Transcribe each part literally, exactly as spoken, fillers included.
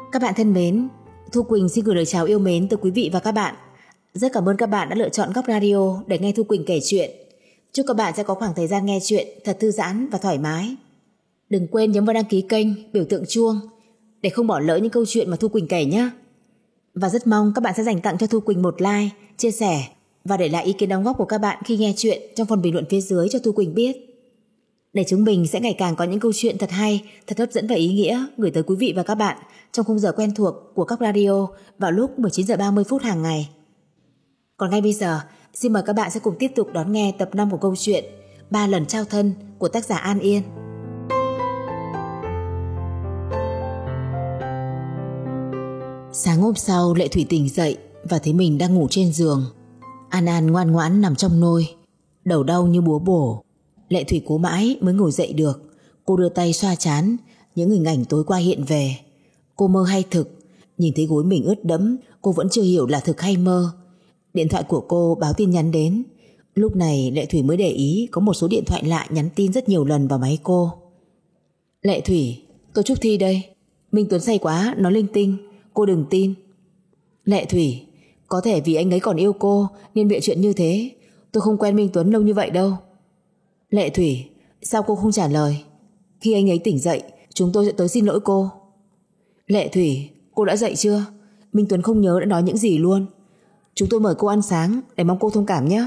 Các bạn thân mến, Thu Quỳnh xin gửi lời chào yêu mến tới quý vị và các bạn. Rất cảm ơn các bạn đã lựa chọn Góc Radio để nghe Thu Quỳnh kể chuyện. Chúc các bạn sẽ có khoảng thời gian nghe chuyện thật thư giãn và thoải mái. Đừng quên nhấn vào đăng ký kênh, biểu tượng chuông để không bỏ lỡ những câu chuyện mà Thu Quỳnh kể nhé. Và rất mong các bạn sẽ dành tặng cho Thu Quỳnh một like, chia sẻ và để lại ý kiến đóng góp của các bạn khi nghe chuyện trong phần bình luận phía dưới cho Thu Quỳnh biết. Để chúng mình sẽ ngày càng có những câu chuyện thật hay, thật hấp dẫn và ý nghĩa gửi tới quý vị và các bạn trong khung giờ quen thuộc của Góc Radio vào lúc mười chín giờ ba mươi phút hàng ngày. Còn ngay bây giờ, xin mời các bạn sẽ cùng tiếp tục đón nghe tập năm của câu chuyện Ba lần trao thân của tác giả An Yên. Sáng hôm sau, Lệ Thủy tỉnh dậy và thấy mình đang ngủ trên giường. An An ngoan ngoãn nằm trong nôi, đầu đau như búa bổ. Lệ Thủy cố mãi mới ngồi dậy được. Cô đưa tay xoa trán, những hình ảnh tối qua hiện về. Cô mơ hay thực? Nhìn thấy gối mình ướt đẫm, cô vẫn chưa hiểu là thực hay mơ. Điện thoại của cô báo tin nhắn đến. Lúc này Lệ Thủy mới để ý có một số điện thoại lạ nhắn tin rất nhiều lần vào máy cô. Lệ Thủy, tôi Trúc Thi đây. Minh Tuấn say quá, nói linh tinh, cô đừng tin. Lệ Thủy, có thể vì anh ấy còn yêu cô nên bịa chuyện như thế. Tôi không quen Minh Tuấn lâu như vậy đâu. Lệ Thủy, sao cô không trả lời? Khi anh ấy tỉnh dậy, chúng tôi sẽ tới xin lỗi cô. Lệ Thủy, cô đã dậy chưa? Minh Tuấn không nhớ đã nói những gì luôn. Chúng tôi mời cô ăn sáng để mong cô thông cảm nhé.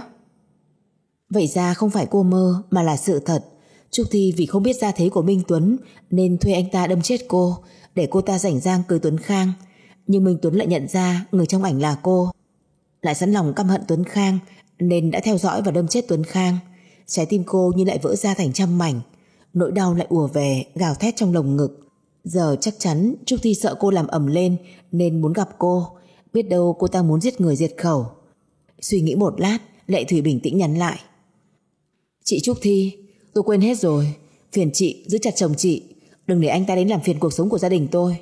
Vậy ra không phải cô mơ mà là sự thật. Trúc Thi vì không biết gia thế của Minh Tuấn nên thuê anh ta đâm chết cô để cô ta rảnh rang cưới Tuấn Khang. Nhưng Minh Tuấn lại nhận ra người trong ảnh là cô, lại sẵn lòng căm hận Tuấn Khang nên đã theo dõi và đâm chết Tuấn Khang. Trái tim cô như lại vỡ ra thành trăm mảnh. Nỗi đau lại ùa về gào thét trong lồng ngực. Giờ chắc chắn Trúc Thi sợ cô làm ầm lên nên muốn gặp cô. Biết đâu cô ta muốn giết người diệt khẩu. Suy nghĩ một lát, Lệ Thủy bình tĩnh nhắn lại. Chị Trúc Thi, tôi quên hết rồi. Phiền chị giữ chặt chồng chị, đừng để anh ta đến làm phiền cuộc sống của gia đình tôi.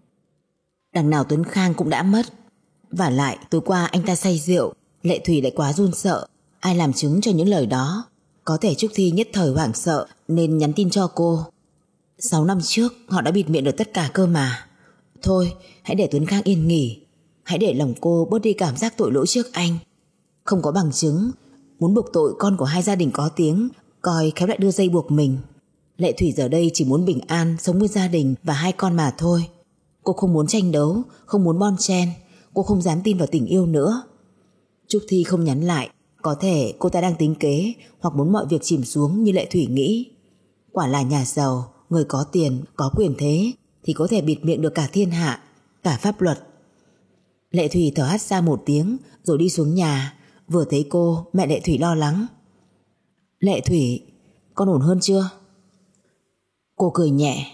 Đằng nào Tuấn Khang cũng đã mất. Vả lại tối qua anh ta say rượu. Lệ Thủy lại quá run sợ. Ai làm chứng cho những lời đó? Có thể Trúc Thi nhất thời hoảng sợ nên nhắn tin cho cô. Sáu năm trước họ đã bịt miệng được tất cả cơ mà. Thôi hãy để Tuấn Khang yên nghỉ. Hãy để lòng cô bớt đi cảm giác tội lỗi trước anh. Không có bằng chứng, muốn buộc tội con của hai gia đình có tiếng, coi khéo lại đưa dây buộc mình. Lệ Thủy giờ đây chỉ muốn bình an sống với gia đình và hai con mà thôi. Cô không muốn tranh đấu, không muốn bon chen. Cô không dám tin vào tình yêu nữa. Trúc Thi không nhắn lại. Có thể cô ta đang tính kế hoặc muốn mọi việc chìm xuống như Lệ Thủy nghĩ. Quả là nhà giàu, người có tiền, có quyền thế thì có thể bịt miệng được cả thiên hạ, cả pháp luật. Lệ Thủy thở hắt ra một tiếng rồi đi xuống nhà. Vừa thấy cô, mẹ Lệ Thủy lo lắng. Lệ Thủy, con ổn hơn chưa? Cô cười nhẹ.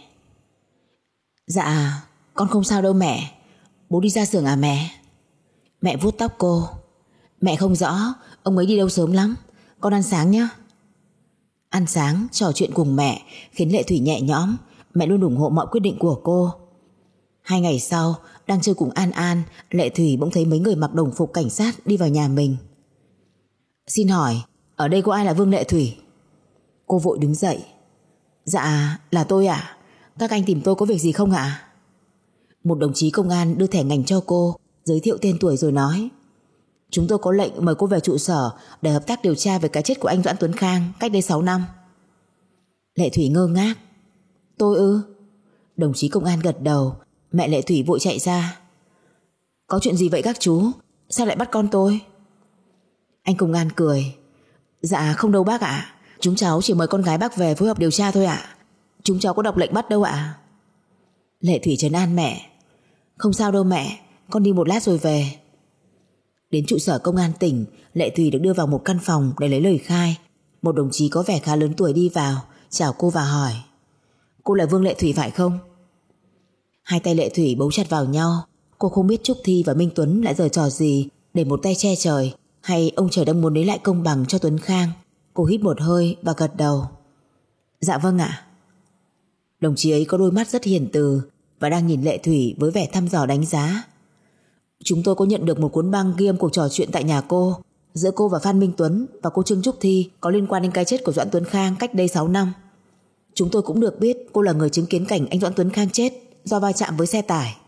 Dạ, con không sao đâu mẹ. Bố đi ra xưởng à mẹ? Mẹ vuốt tóc cô. Mẹ không rõ, ông ấy đi đâu sớm lắm. Con ăn sáng nhé. Ăn sáng, trò chuyện cùng mẹ khiến Lệ Thủy nhẹ nhõm. Mẹ luôn ủng hộ mọi quyết định của cô. Hai ngày sau, đang chơi cùng An An, Lệ Thủy bỗng thấy mấy người mặc đồng phục cảnh sát đi vào nhà mình. Xin hỏi, ở đây có ai là Vương Lệ Thủy? Cô vội đứng dậy. Dạ, là tôi ạ. Các anh tìm tôi có việc gì không ạ? Một đồng chí công an đưa thẻ ngành cho cô, giới thiệu tên tuổi rồi nói. Chúng tôi có lệnh mời cô về trụ sở để hợp tác điều tra về cái chết của anh Doãn Tuấn Khang cách đây sáu năm. Lệ Thủy ngơ ngác. Tôi ư? Đồng chí công an gật đầu. Mẹ Lệ Thủy vội chạy ra. Có chuyện gì vậy các chú? Sao lại bắt con tôi? Anh công an cười. Dạ không đâu bác ạ. Chúng cháu chỉ mời con gái bác về phối hợp điều tra thôi ạ. Chúng cháu có đọc lệnh bắt đâu ạ. Lệ Thủy trấn an mẹ. Không sao đâu mẹ, con đi một lát rồi về. Đến trụ sở công an tỉnh, Lệ Thủy được đưa vào một căn phòng để lấy lời khai. Một đồng chí có vẻ khá lớn tuổi đi vào, chào cô và hỏi. Cô là Vương Lệ Thủy phải không? Hai tay Lệ Thủy bấu chặt vào nhau. Cô không biết Trúc Thi và Minh Tuấn lại giở trò gì để một tay che trời, hay ông trời đang muốn lấy lại công bằng cho Tuấn Khang. Cô hít một hơi và gật đầu. Dạ vâng ạ. Đồng chí ấy có đôi mắt rất hiền từ và đang nhìn Lệ Thủy với vẻ thăm dò đánh giá. Chúng tôi có nhận được một cuốn băng ghi âm cuộc trò chuyện tại nhà cô giữa cô và Phan Minh Tuấn và cô Trương Trúc Thi có liên quan đến cái chết của Doãn Tuấn Khang cách đây sáu năm. Chúng tôi cũng được biết cô là người chứng kiến cảnh anh Doãn Tuấn Khang chết do va chạm với xe tải.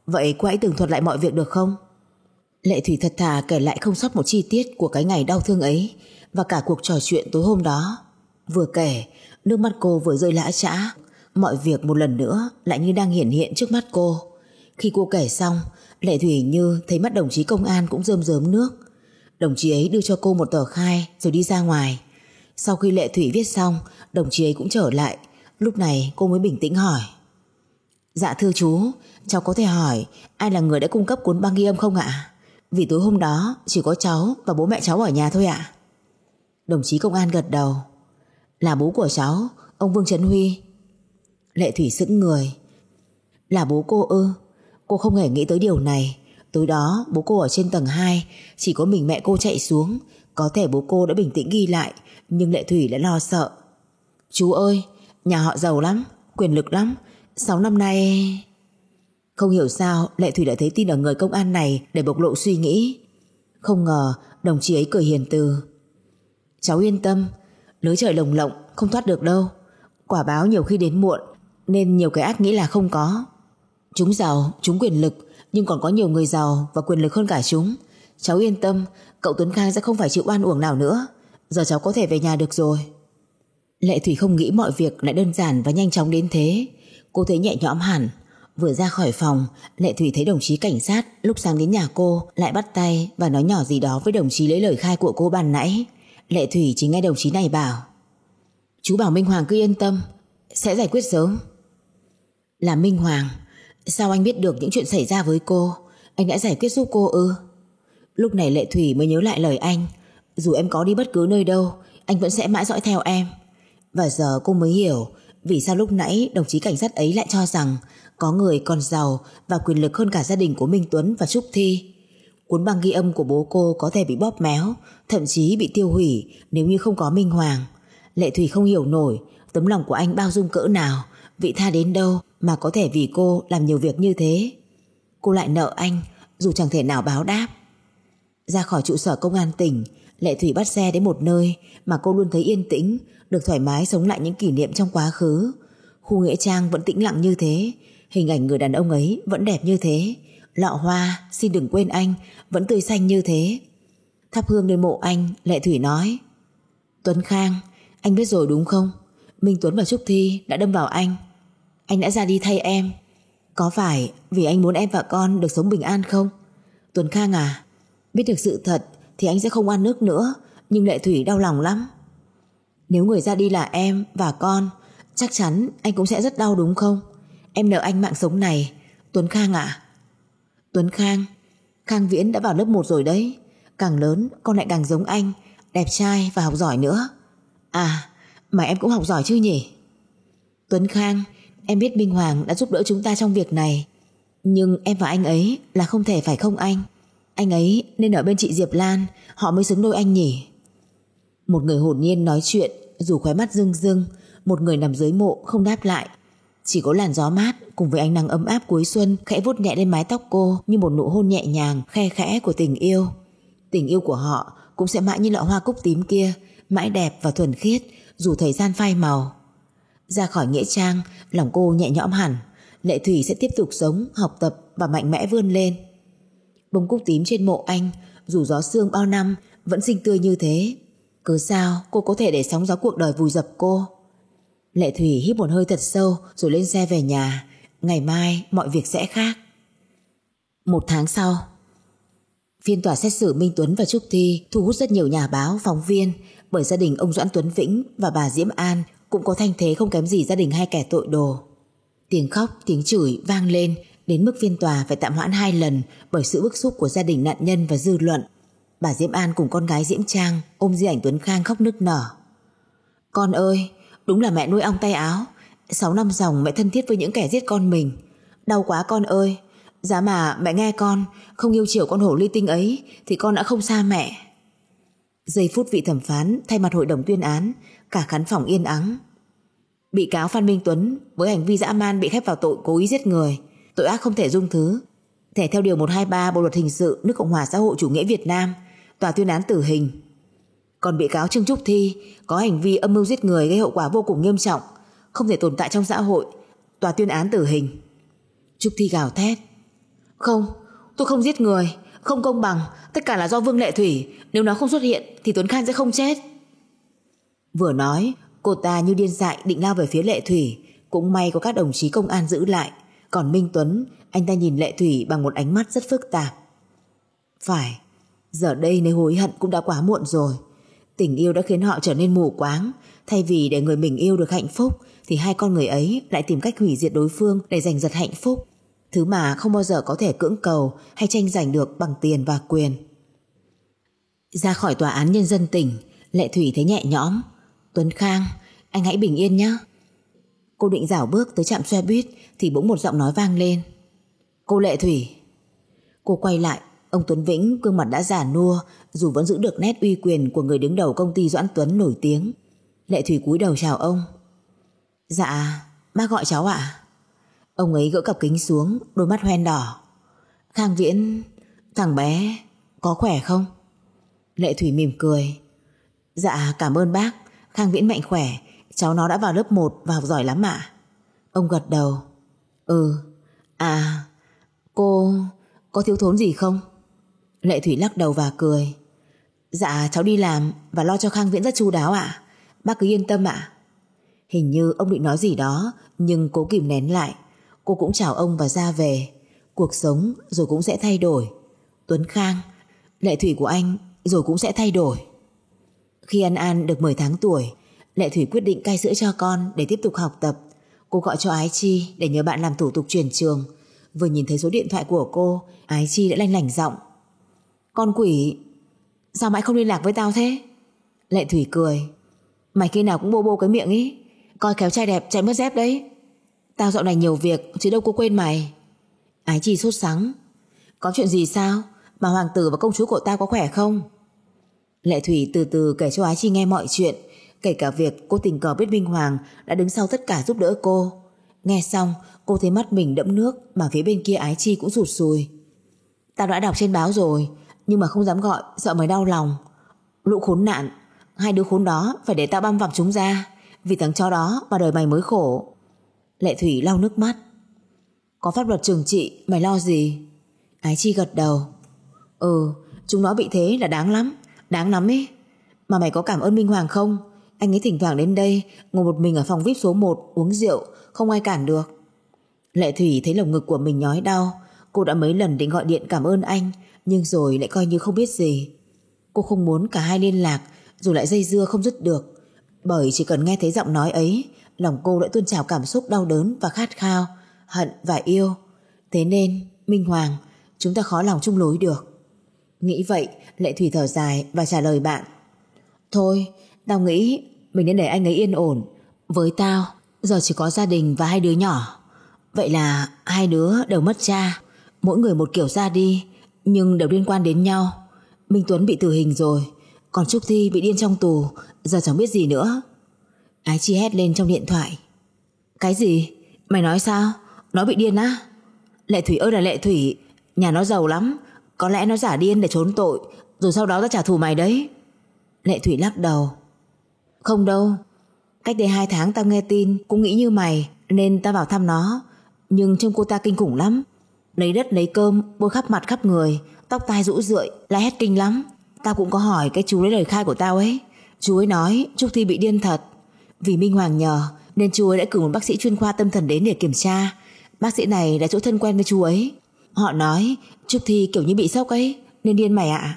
Vậy cô hãy tường thuật lại mọi việc được không? Lệ Thủy thật thà kể lại không sót một chi tiết của cái ngày đau thương ấy và cả cuộc trò chuyện tối hôm đó. Vừa kể, nước mắt cô vừa rơi lã chã. Mọi việc một lần nữa lại như đang hiển hiện trước mắt cô. Khi cô kể xong, Lệ Thủy như thấy mắt đồng chí công an cũng rơm rớm nước. Đồng chí ấy đưa cho cô một tờ khai rồi đi ra ngoài. Sau khi Lệ Thủy viết xong, đồng chí ấy cũng trở lại. Lúc này cô mới bình tĩnh hỏi: Dạ thưa chú, cháu có thể hỏi ai là người đã cung cấp cuốn băng ghi âm không ạ? Vì tối hôm đó chỉ có cháu và bố mẹ cháu ở nhà thôi ạ. Đồng chí công an gật đầu: Là bố của cháu, ông Vương Trấn Huy. Lệ Thủy sững người. Là bố cô ư? Cô không hề nghĩ tới điều này. Tối đó bố cô ở trên tầng hai, chỉ có mình mẹ cô chạy xuống. Có thể bố cô đã bình tĩnh ghi lại, nhưng Lệ Thủy lại lo sợ. Chú ơi, nhà họ giàu lắm, quyền lực lắm. Sáu năm nay... Không hiểu sao Lệ Thủy lại thấy tin ở người công an này để bộc lộ suy nghĩ. Không ngờ đồng chí ấy cười hiền từ: Cháu yên tâm, lưới trời lồng lộng không thoát được đâu. Quả báo nhiều khi đến muộn, nên nhiều cái ác nghĩ là không có. Chúng giàu, chúng quyền lực, nhưng còn có nhiều người giàu và quyền lực hơn cả chúng. Cháu yên tâm, cậu Tuấn Khang sẽ không phải chịu oan uổng nào nữa. Giờ cháu có thể về nhà được rồi. Lệ Thủy không nghĩ mọi việc lại đơn giản và nhanh chóng đến thế. Cô thấy nhẹ nhõm hẳn. Vừa ra khỏi phòng, Lệ Thủy thấy đồng chí cảnh sát lúc sáng đến nhà cô lại bắt tay và nói nhỏ gì đó với đồng chí lấy lời khai của cô ban nãy. Lệ Thủy chỉ nghe đồng chí này bảo: Chú bảo Minh Hoàng cứ yên tâm, sẽ giải quyết sớm. Là Minh Hoàng? Sao anh biết được những chuyện xảy ra với cô? Anh đã giải quyết giúp cô ư? Lúc này Lệ Thủy mới nhớ lại lời anh: Dù em có đi bất cứ nơi đâu, anh vẫn sẽ mãi dõi theo em. Và giờ cô mới hiểu vì sao lúc nãy đồng chí cảnh sát ấy lại cho rằng có người còn giàu và quyền lực hơn cả gia đình của Minh Tuấn và Trúc Thi. Cuốn băng ghi âm của bố cô có thể bị bóp méo, thậm chí bị tiêu hủy nếu như không có Minh Hoàng. Lệ Thủy không hiểu nổi tấm lòng của anh bao dung cỡ nào, vị tha đến đâu mà có thể vì cô làm nhiều việc như thế. Cô lại nợ anh dù chẳng thể nào báo đáp. Ra khỏi trụ sở công an tỉnh, Lệ Thủy bắt xe đến một nơi mà cô luôn thấy yên tĩnh, được thoải mái sống lại những kỷ niệm trong quá khứ. Khu nghĩa trang vẫn tĩnh lặng như thế, hình ảnh người đàn ông ấy vẫn đẹp như thế, lọ hoa xin đừng quên anh vẫn tươi xanh như thế. Thắp hương lên mộ anh, Lệ Thủy nói: Tuấn Khang, anh biết rồi đúng không? Minh Tuấn và Trúc Thi đã đâm vào anh. Anh đã ra đi thay em. Có phải vì anh muốn em và con được sống bình an không? Tuấn Khang à, biết được sự thật thì anh sẽ không oan ức nữa, nhưng Lệ Thủy đau lòng lắm. Nếu người ra đi là em và con, chắc chắn anh cũng sẽ rất đau đúng không? Em nợ anh mạng sống này, Tuấn Khang ạ. Tuấn Khang, Khang Viễn đã vào lớp một rồi đấy. Càng lớn con lại càng giống anh, đẹp trai và học giỏi nữa. À, mà em cũng học giỏi chứ nhỉ? Tuấn Khang, em biết Minh Hoàng đã giúp đỡ chúng ta trong việc này, nhưng em và anh ấy là không thể phải không anh? Anh ấy nên ở bên chị Diệp Lan, họ mới xứng đôi anh nhỉ? Một người hồn nhiên nói chuyện, dù khóe mắt rưng rưng. Một người nằm dưới mộ không đáp lại. Chỉ có làn gió mát cùng với ánh nắng ấm áp cuối xuân khẽ vuốt nhẹ lên mái tóc cô như một nụ hôn nhẹ nhàng khe khẽ của tình yêu. Tình yêu của họ cũng sẽ mãi như lọ hoa cúc tím kia, mãi đẹp và thuần khiết dù thời gian phai màu. Ra khỏi nghĩa trang, lòng cô nhẹ nhõm hẳn. Lệ Thủy sẽ tiếp tục sống, học tập và mạnh mẽ vươn lên. Bông cúc tím trên mộ anh, dù gió sương bao năm, vẫn xinh tươi như thế. Cứ sao cô có thể để sóng gió cuộc đời vùi dập cô? Lệ Thủy hít một hơi thật sâu rồi lên xe về nhà. Ngày mai mọi việc sẽ khác. Một tháng sau, phiên tòa xét xử Minh Tuấn và Trúc Thi thu hút rất nhiều nhà báo, phóng viên, bởi gia đình ông Doãn Tuấn Vĩnh và bà Diễm An cũng có thanh thế không kém gì gia đình hai kẻ tội đồ. Tiếng khóc, tiếng chửi vang lên đến mức phiên tòa phải tạm hoãn hai lần bởi sự bức xúc của gia đình nạn nhân và dư luận. Bà Diễm An cùng con gái Diễm Trang ôm di ảnh Tuấn Khang khóc nức nở. Con ơi, đúng là mẹ nuôi ong tay áo. Sáu năm dòng mẹ thân thiết với những kẻ giết con mình. Đau quá con ơi. Giá mà mẹ nghe con, không yêu chiều con hổ ly tinh ấy thì con đã không xa mẹ. Giây phút vị thẩm phán thay mặt hội đồng tuyên án, cả khán phòng yên ắng. Bị cáo Phan Minh Tuấn với hành vi dã man bị khép vào tội cố ý giết người, tội ác không thể dung thứ. Thể theo điều một hai ba Bộ luật hình sự nước Cộng hòa xã hội chủ nghĩa Việt Nam, tòa tuyên án tử hình. Còn bị cáo Trương Trúc Thi có hành vi âm mưu giết người gây hậu quả vô cùng nghiêm trọng, không thể tồn tại trong xã hội, tòa tuyên án tử hình. Trúc Thi gào thét. Không, tôi không giết người, không công bằng, tất cả là do Vương Lệ Thủy, nếu nó không xuất hiện thì Tuấn Khang sẽ không chết. Vừa nói, cô ta như điên dại định lao về phía Lệ Thủy, cũng may có các đồng chí công an giữ lại. Còn Minh Tuấn, anh ta nhìn Lệ Thủy bằng một ánh mắt rất phức tạp. Phải, giờ đây nếu hối hận cũng đã quá muộn rồi. Tình yêu đã khiến họ trở nên mù quáng. Thay vì để người mình yêu được hạnh phúc thì hai con người ấy lại tìm cách hủy diệt đối phương để giành giật hạnh phúc, thứ mà không bao giờ có thể cưỡng cầu hay tranh giành được bằng tiền và quyền. Ra khỏi tòa án nhân dân tỉnh, Lệ Thủy thấy nhẹ nhõm. Tuấn Khang, anh hãy bình yên nhé. Cô định rảo bước tới trạm xe buýt thì bỗng một giọng nói vang lên. Cô Lệ Thủy. Cô quay lại, ông Tuấn Vĩnh gương mặt đã già nua dù vẫn giữ được nét uy quyền của người đứng đầu công ty Doãn Tuấn nổi tiếng. Lệ Thủy cúi đầu chào ông. Dạ, bác gọi cháu ạ. À? Ông ấy gỡ cặp kính xuống, đôi mắt hoen đỏ. Khang Viễn, thằng bé có khỏe không? Lệ Thủy mỉm cười. Dạ cảm ơn bác, Khang Viễn mạnh khỏe, cháu nó đã vào lớp một và học giỏi lắm ạ. Ông gật đầu. Ừ, à, cô có thiếu thốn gì không? Lệ Thủy lắc đầu và cười. Dạ cháu đi làm và lo cho Khang Viễn rất chu đáo ạ. Bác cứ yên tâm ạ. Hình như ông định nói gì đó nhưng cố kìm nén lại. Cô cũng chào ông và ra về. Cuộc sống rồi cũng sẽ thay đổi. Tuấn Khang, Lệ Thủy của anh rồi cũng sẽ thay đổi. Khi An An được mười tháng tuổi, Lệ Thủy quyết định cai sữa cho con để tiếp tục học tập. Cô gọi cho Ái Chi để nhờ bạn làm thủ tục chuyển trường. Vừa nhìn thấy số điện thoại của cô, Ái Chi đã lanh lảnh giọng. Con quỷ, sao mãi không liên lạc với tao thế? Lệ Thủy cười. Mày khi nào cũng bô bô cái miệng ý, coi khéo trai đẹp chạy mất dép đấy. Tao dạo này nhiều việc chứ đâu có quên mày. Ái Chi sốt sắng. Có chuyện gì sao? Mà hoàng tử và công chúa của tao có khỏe không? Lệ Thủy từ từ kể cho Ái Chi nghe mọi chuyện, kể cả việc cô tình cờ biết Minh Hoàng đã đứng sau tất cả giúp đỡ cô. Nghe xong, cô thấy mắt mình đẫm nước, mà phía bên kia Ái Chi cũng rụt sùi. Tao đã đọc trên báo rồi, nhưng mà không dám gọi, sợ mày đau lòng. Lũ khốn nạn, hai đứa khốn đó phải để tao băm vằm chúng ra, vì thằng chó đó mà đời mày mới khổ. Lệ Thủy lau nước mắt. Có pháp luật trừng trị, mày lo gì? Ái Chi gật đầu. Ừ, chúng nó bị thế là đáng lắm, đáng lắm ấy. Mà mày có cảm ơn Minh Hoàng không? Anh ấy thỉnh thoảng đến đây, ngồi một mình ở phòng vi ai pi số một uống rượu, không ai cản được. Lệ Thủy thấy lồng ngực của mình nhói đau. Cô đã mấy lần định gọi điện cảm ơn anh, nhưng rồi lại coi như không biết gì. Cô không muốn cả hai liên lạc, rồi lại dây dưa không dứt được. Bởi chỉ cần nghe thấy giọng nói ấy, lòng cô đã tuôn trào cảm xúc đau đớn và khát khao, hận và yêu. Thế nên, Minh Hoàng, chúng ta khó lòng chung lối được. Nghĩ vậy, Lệ Thủy thở dài và trả lời bạn. Thôi, tao nghĩ mình nên để anh ấy yên ổn. Với tao, giờ chỉ có gia đình và hai đứa nhỏ. Vậy là hai đứa đều mất cha, mỗi người một kiểu ra đi, nhưng đều liên quan đến nhau. Minh Tuấn bị tử hình rồi, còn Trúc Thi bị điên trong tù, giờ chẳng biết gì nữa. Ái Chi hét lên trong điện thoại. Cái gì? Mày nói sao? Nó bị điên á? Lệ Thủy ơi là Lệ Thủy, nhà nó giàu lắm, có lẽ nó giả điên để trốn tội, rồi sau đó ra trả thù mày đấy. Lệ Thủy lắc đầu. Không đâu, cách đây hai tháng tao nghe tin cũng nghĩ như mày, nên tao vào thăm nó. Nhưng trông cô ta kinh khủng lắm, lấy đất lấy cơm bôi khắp mặt khắp người, tóc tai rũ rượi, la hét kinh lắm. Tao cũng có hỏi cái chú lấy lời khai của tao ấy. Chú ấy nói Trúc Thi bị điên thật. Vì Minh Hoàng nhờ nên chú ấy đã cử một bác sĩ chuyên khoa tâm thần đến để kiểm tra. Bác sĩ này là chỗ thân quen với chú ấy. Họ nói Trúc Thi kiểu như bị sốc ấy, nên điên mày ạ.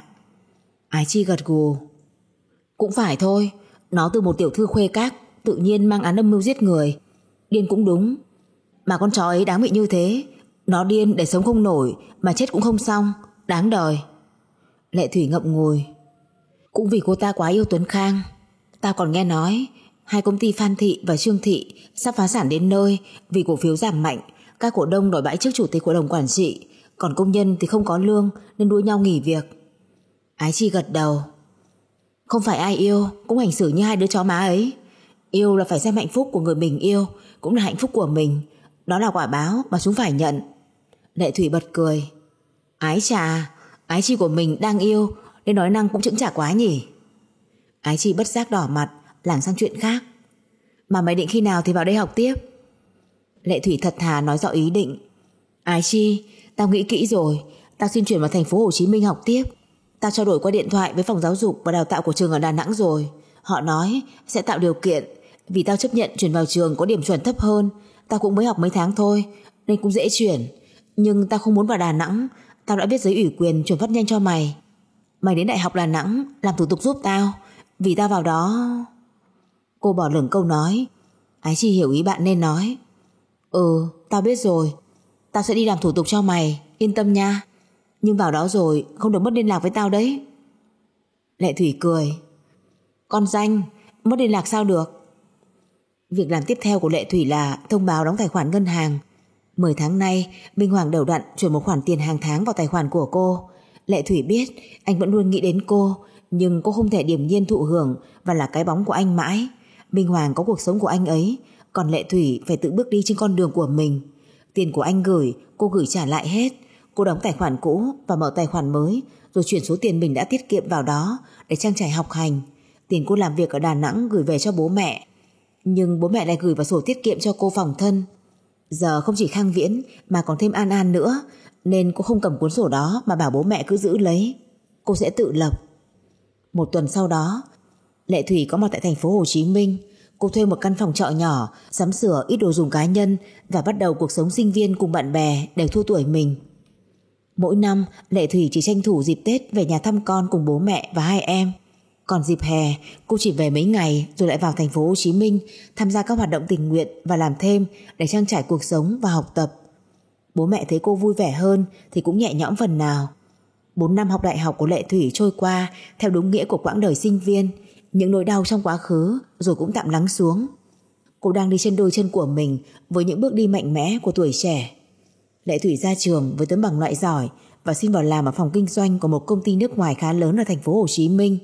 Ái Chi gật gù. Cũng phải thôi, nó từ một tiểu thư khuê các tự nhiên mang án âm mưu giết người, điên cũng đúng. Mà con chó ấy đáng bị như thế, nó điên để sống không nổi mà chết cũng không xong, đáng đời. Lệ Thủy ngậm ngùi. Cũng vì cô ta quá yêu Tuấn Khang. Tao còn nghe nói hai công ty Phan Thị và Trương Thị sắp phá sản đến nơi vì cổ phiếu giảm mạnh, các cổ đông đòi bãi chức chủ tịch hội đồng quản trị, còn công nhân thì không có lương nên đua nhau nghỉ việc. Ái Chi gật đầu. Không phải ai yêu cũng hành xử như hai đứa chó má ấy. Yêu là phải xem hạnh phúc của người mình yêu cũng là hạnh phúc của mình, đó là quả báo mà chúng phải nhận. Lệ Thủy bật cười. Ái chà, Ái Chi của mình đang yêu nên nói năng cũng chững chạc quá nhỉ. Ái Chi bất giác đỏ mặt, lảng sang chuyện khác. Mà mày định khi nào thì vào đây học tiếp? Lệ Thủy thật thà nói rõ ý định. Ái Chi, Tao nghĩ kỹ rồi, tao xin chuyển vào thành phố Hồ Chí Minh học tiếp. Tao trao đổi qua điện thoại với phòng giáo dục và đào tạo của trường ở Đà Nẵng rồi. Họ nói sẽ tạo điều kiện. Vì tao chấp nhận chuyển vào trường có điểm chuẩn thấp hơn. Tao cũng mới học mấy tháng thôi nên cũng dễ chuyển. Nhưng tao không muốn vào Đà Nẵng. Tao đã viết giấy ủy quyền chuyển phát nhanh cho mày. Mày đến Đại học Đà Nẵng làm thủ tục giúp tao. Vì tao vào đó. Cô bỏ lửng câu nói. Ái Chi hiểu ý bạn nên nói. Ừ, tao biết rồi. Tao sẽ đi làm thủ tục cho mày, yên tâm nha. Nhưng vào đó rồi không được mất liên lạc với tao đấy. Lệ Thủy cười. Con danh, mất liên lạc sao được? Việc làm tiếp theo của Lệ Thủy là thông báo đóng tài khoản ngân hàng. Mười tháng nay Minh Hoàng đều đặn chuyển một khoản tiền hàng tháng vào tài khoản của cô. Lệ Thủy biết anh vẫn luôn nghĩ đến cô, nhưng cô không thể điềm nhiên thụ hưởng và là cái bóng của anh mãi. Minh Hoàng có cuộc sống của anh ấy, còn Lệ Thủy phải tự bước đi trên con đường của mình. Tiền của anh gửi, cô gửi trả lại hết. Cô đóng tài khoản cũ và mở tài khoản mới, rồi chuyển số tiền mình đã tiết kiệm vào đó để trang trải học hành. Tiền cô làm việc ở Đà Nẵng gửi về cho bố mẹ, nhưng bố mẹ lại gửi vào sổ tiết kiệm cho cô phòng thân. Giờ không chỉ Khang Viễn mà còn thêm An An nữa, nên cô không cầm cuốn sổ đó mà bảo bố mẹ cứ giữ lấy. Cô sẽ tự lập. Một tuần sau đó, Lệ Thủy có mặt tại thành phố Hồ Chí Minh. Cô thuê một căn phòng trọ nhỏ, sắm sửa ít đồ dùng cá nhân và bắt đầu cuộc sống sinh viên cùng bạn bè đều thua tuổi mình. Mỗi năm Lệ Thủy chỉ tranh thủ dịp Tết về nhà thăm con cùng bố mẹ và hai em. Còn dịp hè cô chỉ về mấy ngày rồi lại vào thành phố Hồ Chí Minh tham gia các hoạt động tình nguyện và làm thêm để trang trải cuộc sống và học tập. Bố mẹ thấy cô vui vẻ hơn thì cũng nhẹ nhõm phần nào. Bốn năm học đại học của Lệ Thủy trôi qua theo đúng nghĩa của quãng đời sinh viên. Những nỗi đau trong quá khứ rồi cũng tạm lắng xuống. Cô đang đi trên đôi chân của mình với những bước đi mạnh mẽ của tuổi trẻ. Lệ Thủy ra trường với tấm bằng loại giỏi và xin vào làm ở phòng kinh doanh của một công ty nước ngoài khá lớn ở thành phố Hồ Chí Minh.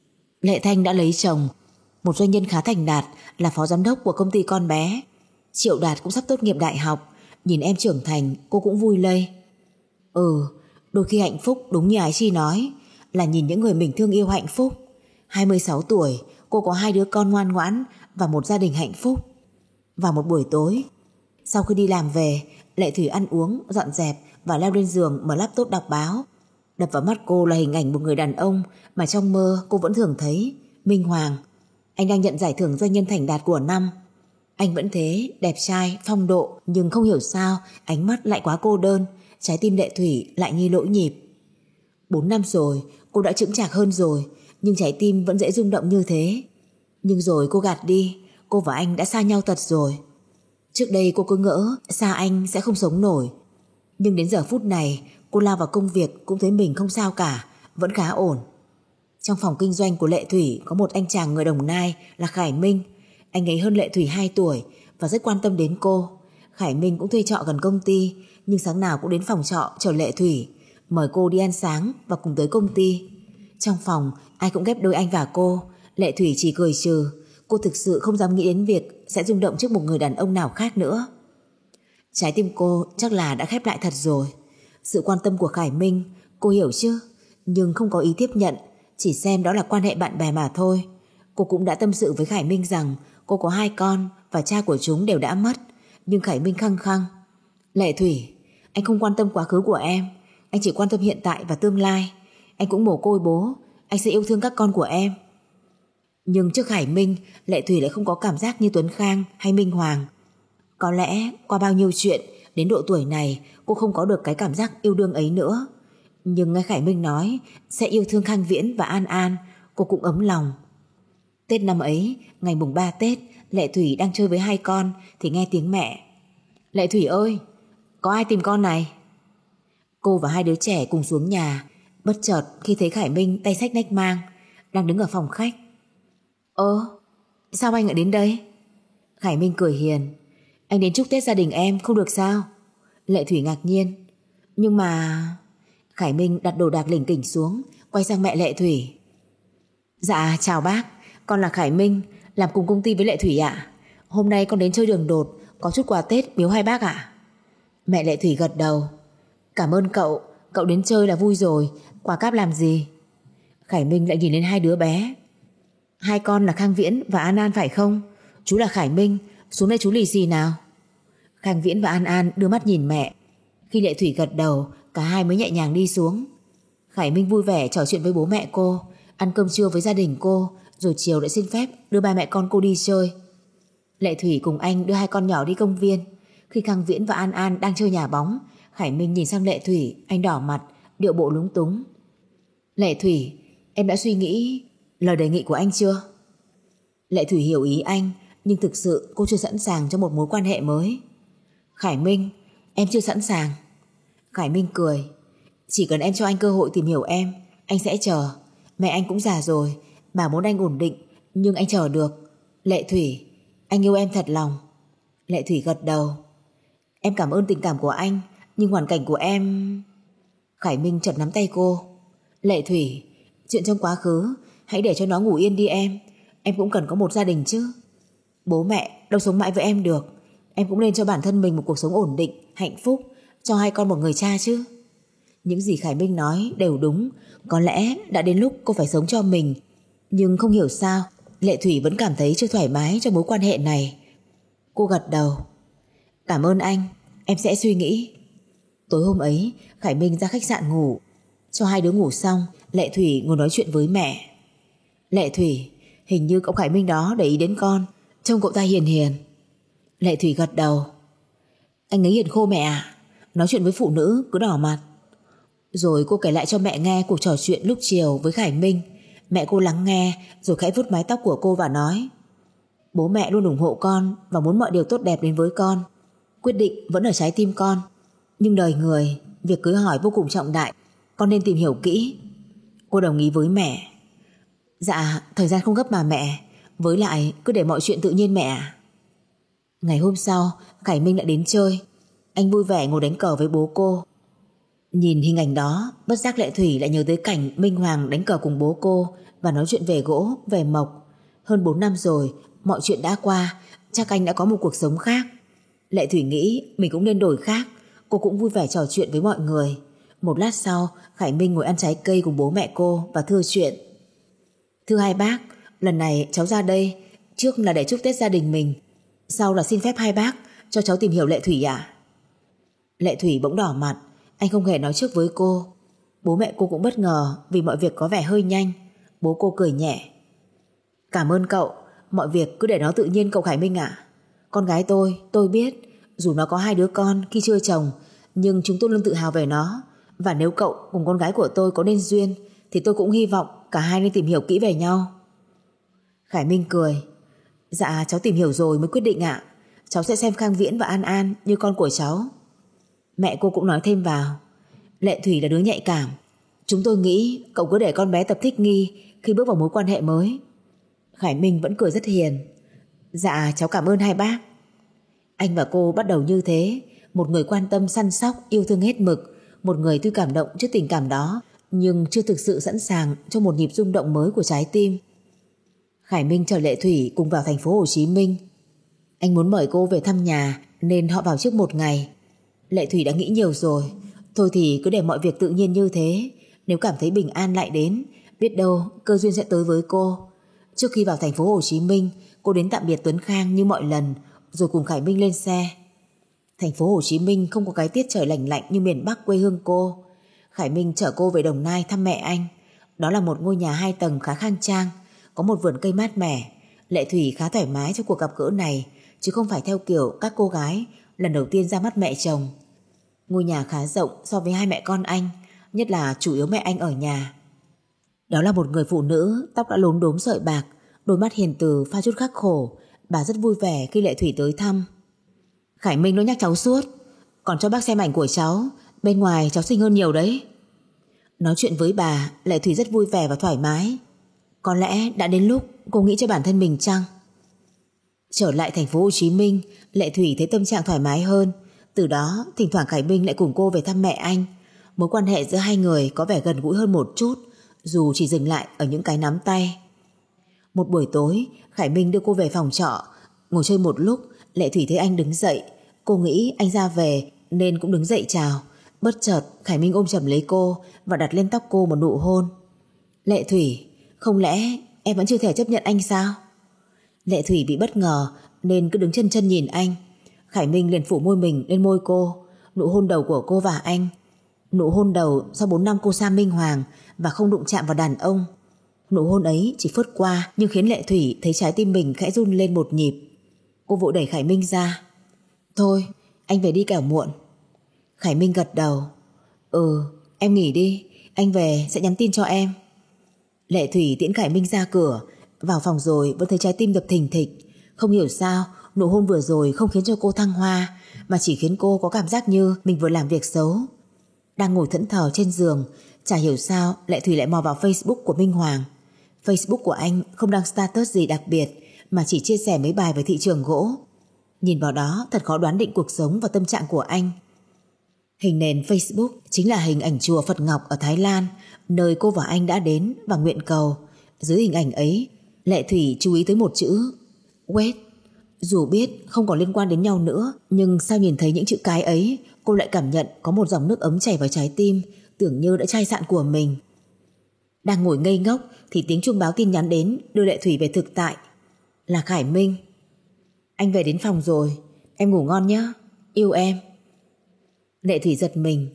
Lệ Thanh đã lấy chồng, một doanh nhân khá thành đạt, là phó giám đốc của công ty con bé. Triệu Đạt cũng sắp tốt nghiệp đại học. Nhìn em trưởng thành cô cũng vui lây. Ừ, đôi khi hạnh phúc đúng như Ái Chi nói, là nhìn những người mình thương yêu hạnh phúc. Hai mươi sáu tuổi cô có hai đứa con ngoan ngoãn và một gia đình hạnh phúc. Vào một buổi tối, sau khi đi làm về, Lệ Thủy ăn uống, dọn dẹp và leo lên giường mở laptop đọc báo. Đập vào mắt cô là hình ảnh một người đàn ông mà trong mơ cô vẫn thường thấy, Minh Hoàng. Anh đang nhận giải thưởng doanh nhân thành đạt của năm. Anh vẫn thế, đẹp trai, phong độ, nhưng không hiểu sao ánh mắt lại quá cô đơn, trái tim Lệ Thủy lại như lỗi nhịp. Bốn năm rồi cô đã chững chạc hơn rồi, nhưng trái tim vẫn dễ rung động như thế. Nhưng rồi cô gạt đi, cô và anh đã xa nhau thật rồi. Trước đây cô cứ ngỡ xa anh sẽ không sống nổi, nhưng đến giờ phút này cô lao vào công việc cũng thấy mình không sao cả, vẫn khá ổn. Trong phòng kinh doanh của Lệ Thủy có một anh chàng người Đồng Nai là Khải Minh. Anh ấy hơn Lệ Thủy hai tuổi và rất quan tâm đến cô. Khải Minh cũng thuê trọ gần công ty, nhưng sáng nào cũng đến phòng trọ chờ Lệ Thủy, mời cô đi ăn sáng và cùng tới công ty. Trong phòng ai cũng ghép đôi anh và cô. Lệ Thủy chỉ cười trừ. Cô thực sự không dám nghĩ đến việc sẽ rung động trước một người đàn ông nào khác nữa. Trái tim cô chắc là đã khép lại thật rồi. Sự quan tâm của Khải Minh cô hiểu chứ, nhưng không có ý tiếp nhận, chỉ xem đó là quan hệ bạn bè mà thôi. Cô cũng đã tâm sự với Khải Minh rằng cô có hai con và cha của chúng đều đã mất, nhưng Khải Minh khăng khăng. Lệ Thủy, anh không quan tâm quá khứ của em, anh chỉ quan tâm hiện tại và tương lai. Anh cũng mồ côi bố, anh sẽ yêu thương các con của em. Nhưng trước Khải Minh, Lệ Thủy lại không có cảm giác như Tuấn Khang hay Minh Hoàng. Có lẽ qua bao nhiêu chuyện, đến độ tuổi này cô không có được cái cảm giác yêu đương ấy nữa. Nhưng nghe Khải Minh nói sẽ yêu thương Khang Viễn và An An, cô cũng ấm lòng. Tết năm ấy, ngày mùng ba Tết, Lệ Thủy đang chơi với hai con thì nghe tiếng mẹ. Lệ Thủy ơi, có ai tìm con này? Cô và hai đứa trẻ cùng xuống nhà, bất chợt khi thấy Khải Minh tay xách nách mang, đang đứng ở phòng khách. Ơ, sao anh lại đến đây? Khải Minh cười hiền. Anh đến chúc Tết gia đình em không được sao? Lệ Thủy ngạc nhiên. Nhưng mà... Khải Minh đặt đồ đạc lỉnh kỉnh xuống, quay sang mẹ Lệ Thủy. Dạ chào bác, con là Khải Minh, làm cùng công ty với Lệ Thủy ạ. Hôm nay con đến chơi đường đột, có chút quà Tết biếu hai bác ạ. Mẹ Lệ Thủy gật đầu. Cảm ơn cậu, cậu đến chơi là vui rồi, quà cáp làm gì? Khải Minh lại nhìn lên hai đứa bé. Hai con là Khang Viễn và An An phải không? Chú là Khải Minh, xuống đây chú lì xì nào. Khang Viễn và An An đưa mắt nhìn mẹ. Khi Lệ Thủy gật đầu, cả hai mới nhẹ nhàng đi xuống. Khải Minh vui vẻ trò chuyện với bố mẹ cô, ăn cơm trưa với gia đình cô, rồi chiều lại xin phép đưa ba mẹ con cô đi chơi. Lệ Thủy cùng anh đưa hai con nhỏ đi công viên. Khi Khang Viễn và An An đang chơi nhà bóng, Khải Minh nhìn sang Lệ Thủy, anh đỏ mặt, điệu bộ lúng túng. Lệ Thủy, em đã suy nghĩ lời đề nghị của anh chưa? Lệ Thủy hiểu ý anh, nhưng thực sự cô chưa sẵn sàng cho một mối quan hệ mới. Khải Minh, em chưa sẵn sàng. Khải Minh cười. Chỉ cần em cho anh cơ hội tìm hiểu em, anh sẽ chờ. Mẹ anh cũng già rồi, bà muốn anh ổn định, nhưng anh chờ được. Lệ Thủy, anh yêu em thật lòng. Lệ Thủy gật đầu. Em cảm ơn tình cảm của anh, nhưng hoàn cảnh của em... Khải Minh chợt nắm tay cô. Lệ Thủy, chuyện trong quá khứ hãy để cho nó ngủ yên đi em. Em cũng cần có một gia đình chứ. Bố mẹ đâu sống mãi với em được. Em cũng nên cho bản thân mình một cuộc sống ổn định, hạnh phúc, cho hai con một người cha chứ. Những gì Khải Minh nói đều đúng. Có lẽ đã đến lúc cô phải sống cho mình. Nhưng không hiểu sao Lệ Thủy vẫn cảm thấy chưa thoải mái trong mối quan hệ này. Cô gật đầu. Cảm ơn anh, em sẽ suy nghĩ. Tối hôm ấy Khải Minh ra khách sạn ngủ. Cho hai đứa ngủ xong, Lệ Thủy ngồi nói chuyện với mẹ. Lệ Thủy, hình như cậu Khải Minh đó để ý đến con, trông cậu ta hiền hiền. Lệ Thủy gật đầu. Anh ấy hiền khô mẹ à? Nói chuyện với phụ nữ cứ đỏ mặt. Rồi cô kể lại cho mẹ nghe cuộc trò chuyện lúc chiều với Khải Minh. Mẹ cô lắng nghe rồi khẽ vuốt mái tóc của cô và nói: bố mẹ luôn ủng hộ con và muốn mọi điều tốt đẹp đến với con. Quyết định vẫn ở trái tim con, nhưng đời người, việc cưới hỏi vô cùng trọng đại, con nên tìm hiểu kỹ. Cô đồng ý với mẹ. Dạ, thời gian không gấp mà mẹ. Với lại cứ để mọi chuyện tự nhiên mẹ à. Ngày hôm sau Khải Minh lại đến chơi. Anh vui vẻ ngồi đánh cờ với bố cô. Nhìn hình ảnh đó, bất giác Lệ Thủy lại nhớ tới cảnh Minh Hoàng đánh cờ cùng bố cô và nói chuyện về gỗ, về mộc. Hơn bốn năm rồi, mọi chuyện đã qua, chắc anh đã có một cuộc sống khác. Lệ Thủy nghĩ mình cũng nên đổi khác. Cô cũng vui vẻ trò chuyện với mọi người. Một lát sau, Khải Minh ngồi ăn trái cây cùng bố mẹ cô và thưa chuyện. Thưa hai bác, lần này cháu ra đây, trước là để chúc Tết gia đình mình, sau là xin phép hai bác cho cháu tìm hiểu Lệ Thủy ạ. Lệ Thủy bỗng đỏ mặt. Anh không hề nói trước với cô. Bố mẹ cô cũng bất ngờ vì mọi việc có vẻ hơi nhanh. Bố cô cười nhẹ. Cảm ơn cậu, mọi việc cứ để nó tự nhiên cậu Khải Minh ạ. Con gái tôi, tôi biết, dù nó có hai đứa con khi chưa chồng, nhưng chúng tôi luôn tự hào về nó. Và nếu cậu cùng con gái của tôi có nên duyên, thì tôi cũng hy vọng cả hai nên tìm hiểu kỹ về nhau. Khải Minh cười. Dạ cháu tìm hiểu rồi mới quyết định ạ. Cháu sẽ xem Khang Viễn và An An như con của cháu. Mẹ cô cũng nói thêm vào. Lệ Thủy là đứa nhạy cảm. Chúng tôi nghĩ cậu cứ để con bé tập thích nghi khi bước vào mối quan hệ mới. Khải Minh vẫn cười rất hiền. Dạ cháu cảm ơn hai bác. Anh và cô bắt đầu như thế. Một người quan tâm săn sóc, yêu thương hết mực. Một người tuy cảm động trước tình cảm đó, nhưng chưa thực sự sẵn sàng cho một nhịp rung động mới của trái tim. Khải Minh chở Lệ Thủy cùng vào thành phố Hồ Chí Minh. Anh muốn mời cô về thăm nhà nên họ vào trước một ngày. Lệ Thủy đã nghĩ nhiều rồi. Thôi thì cứ để mọi việc tự nhiên như thế. Nếu cảm thấy bình an lại đến, biết đâu cơ duyên sẽ tới với cô. Trước khi vào thành phố Hồ Chí Minh, cô đến tạm biệt Tuấn Khang như mọi lần, rồi cùng Khải Minh lên xe. Thành phố Hồ Chí Minh không có cái tiết trời lạnh lạnh như miền Bắc quê hương cô. Khải Minh chở cô về Đồng Nai thăm mẹ anh. Đó là một ngôi nhà hai tầng khá khang trang, có một vườn cây mát mẻ. Lệ Thủy khá thoải mái trong cuộc gặp gỡ này, chứ không phải theo kiểu các cô gái lần đầu tiên ra mắt mẹ chồng. Ngôi nhà khá rộng so với hai mẹ con anh, nhất là chủ yếu mẹ anh ở nhà. Đó là một người phụ nữ tóc đã lốm đốm sợi bạc, đôi mắt hiền từ pha chút khắc khổ. Bà rất vui vẻ khi Lệ Thủy tới thăm. Khải Minh nó nhắc cháu suốt, còn cho bác xem ảnh của cháu, bên ngoài cháu xinh hơn nhiều đấy. Nói chuyện với bà, Lệ Thủy rất vui vẻ và thoải mái. Có lẽ đã đến lúc cô nghĩ cho bản thân mình chăng? Trở lại thành phố Hồ Chí Minh, Lệ Thủy thấy tâm trạng thoải mái hơn. Từ đó thỉnh thoảng Khải Minh lại cùng cô về thăm mẹ anh. Mối quan hệ giữa hai người có vẻ gần gũi hơn một chút, dù chỉ dừng lại ở những cái nắm tay. Một buổi tối, Khải Minh đưa cô về phòng trọ. Ngồi chơi một lúc, Lệ Thủy thấy anh đứng dậy. Cô nghĩ anh ra về nên cũng đứng dậy chào. Bất chợt Khải Minh ôm chầm lấy cô và đặt lên tóc cô một nụ hôn. Lệ Thủy, không lẽ em vẫn chưa thể chấp nhận anh sao? Lệ Thủy bị bất ngờ nên cứ đứng chân chân nhìn anh. Khải Minh liền phủ môi mình lên môi cô. Nụ hôn đầu của cô và anh, nụ hôn đầu sau bốn năm cô xa Minh Hoàng và không đụng chạm vào đàn ông. Nụ hôn ấy chỉ phớt qua nhưng khiến Lệ Thủy thấy trái tim mình khẽ run lên một nhịp. Cô vội đẩy Khải Minh ra. Thôi anh về đi kẻo muộn. Khải Minh gật đầu. Ừ em nghỉ đi, anh về sẽ nhắn tin cho em. Lệ Thủy tiễn Khải Minh ra cửa. Vào phòng rồi vẫn thấy trái tim đập thình thịch. Không hiểu sao nụ hôn vừa rồi không khiến cho cô thăng hoa, mà chỉ khiến cô có cảm giác như mình vừa làm việc xấu. Đang ngồi thẫn thờ trên giường, chả hiểu sao Lệ Thủy lại mò vào Facebook của Minh Hoàng. Facebook của anh không đăng status gì đặc biệt, mà chỉ chia sẻ mấy bài về thị trường gỗ. Nhìn vào đó thật khó đoán định cuộc sống và tâm trạng của anh. Hình nền Facebook chính là hình ảnh chùa Phật Ngọc ở Thái Lan, nơi cô và anh đã đến và nguyện cầu. Dưới hình ảnh ấy, Lệ Thủy chú ý tới một chữ wait. Dù biết không còn liên quan đến nhau nữa, nhưng sao nhìn thấy những chữ cái ấy, cô lại cảm nhận có một dòng nước ấm chảy vào trái tim, tưởng như đã chai sạn của mình. Đang ngồi ngây ngốc thì tiếng chuông báo tin nhắn đến, đưa Lệ Thủy về thực tại. Là Khải Minh. Anh về đến phòng rồi, em ngủ ngon nhé, yêu em. Lệ Thủy giật mình.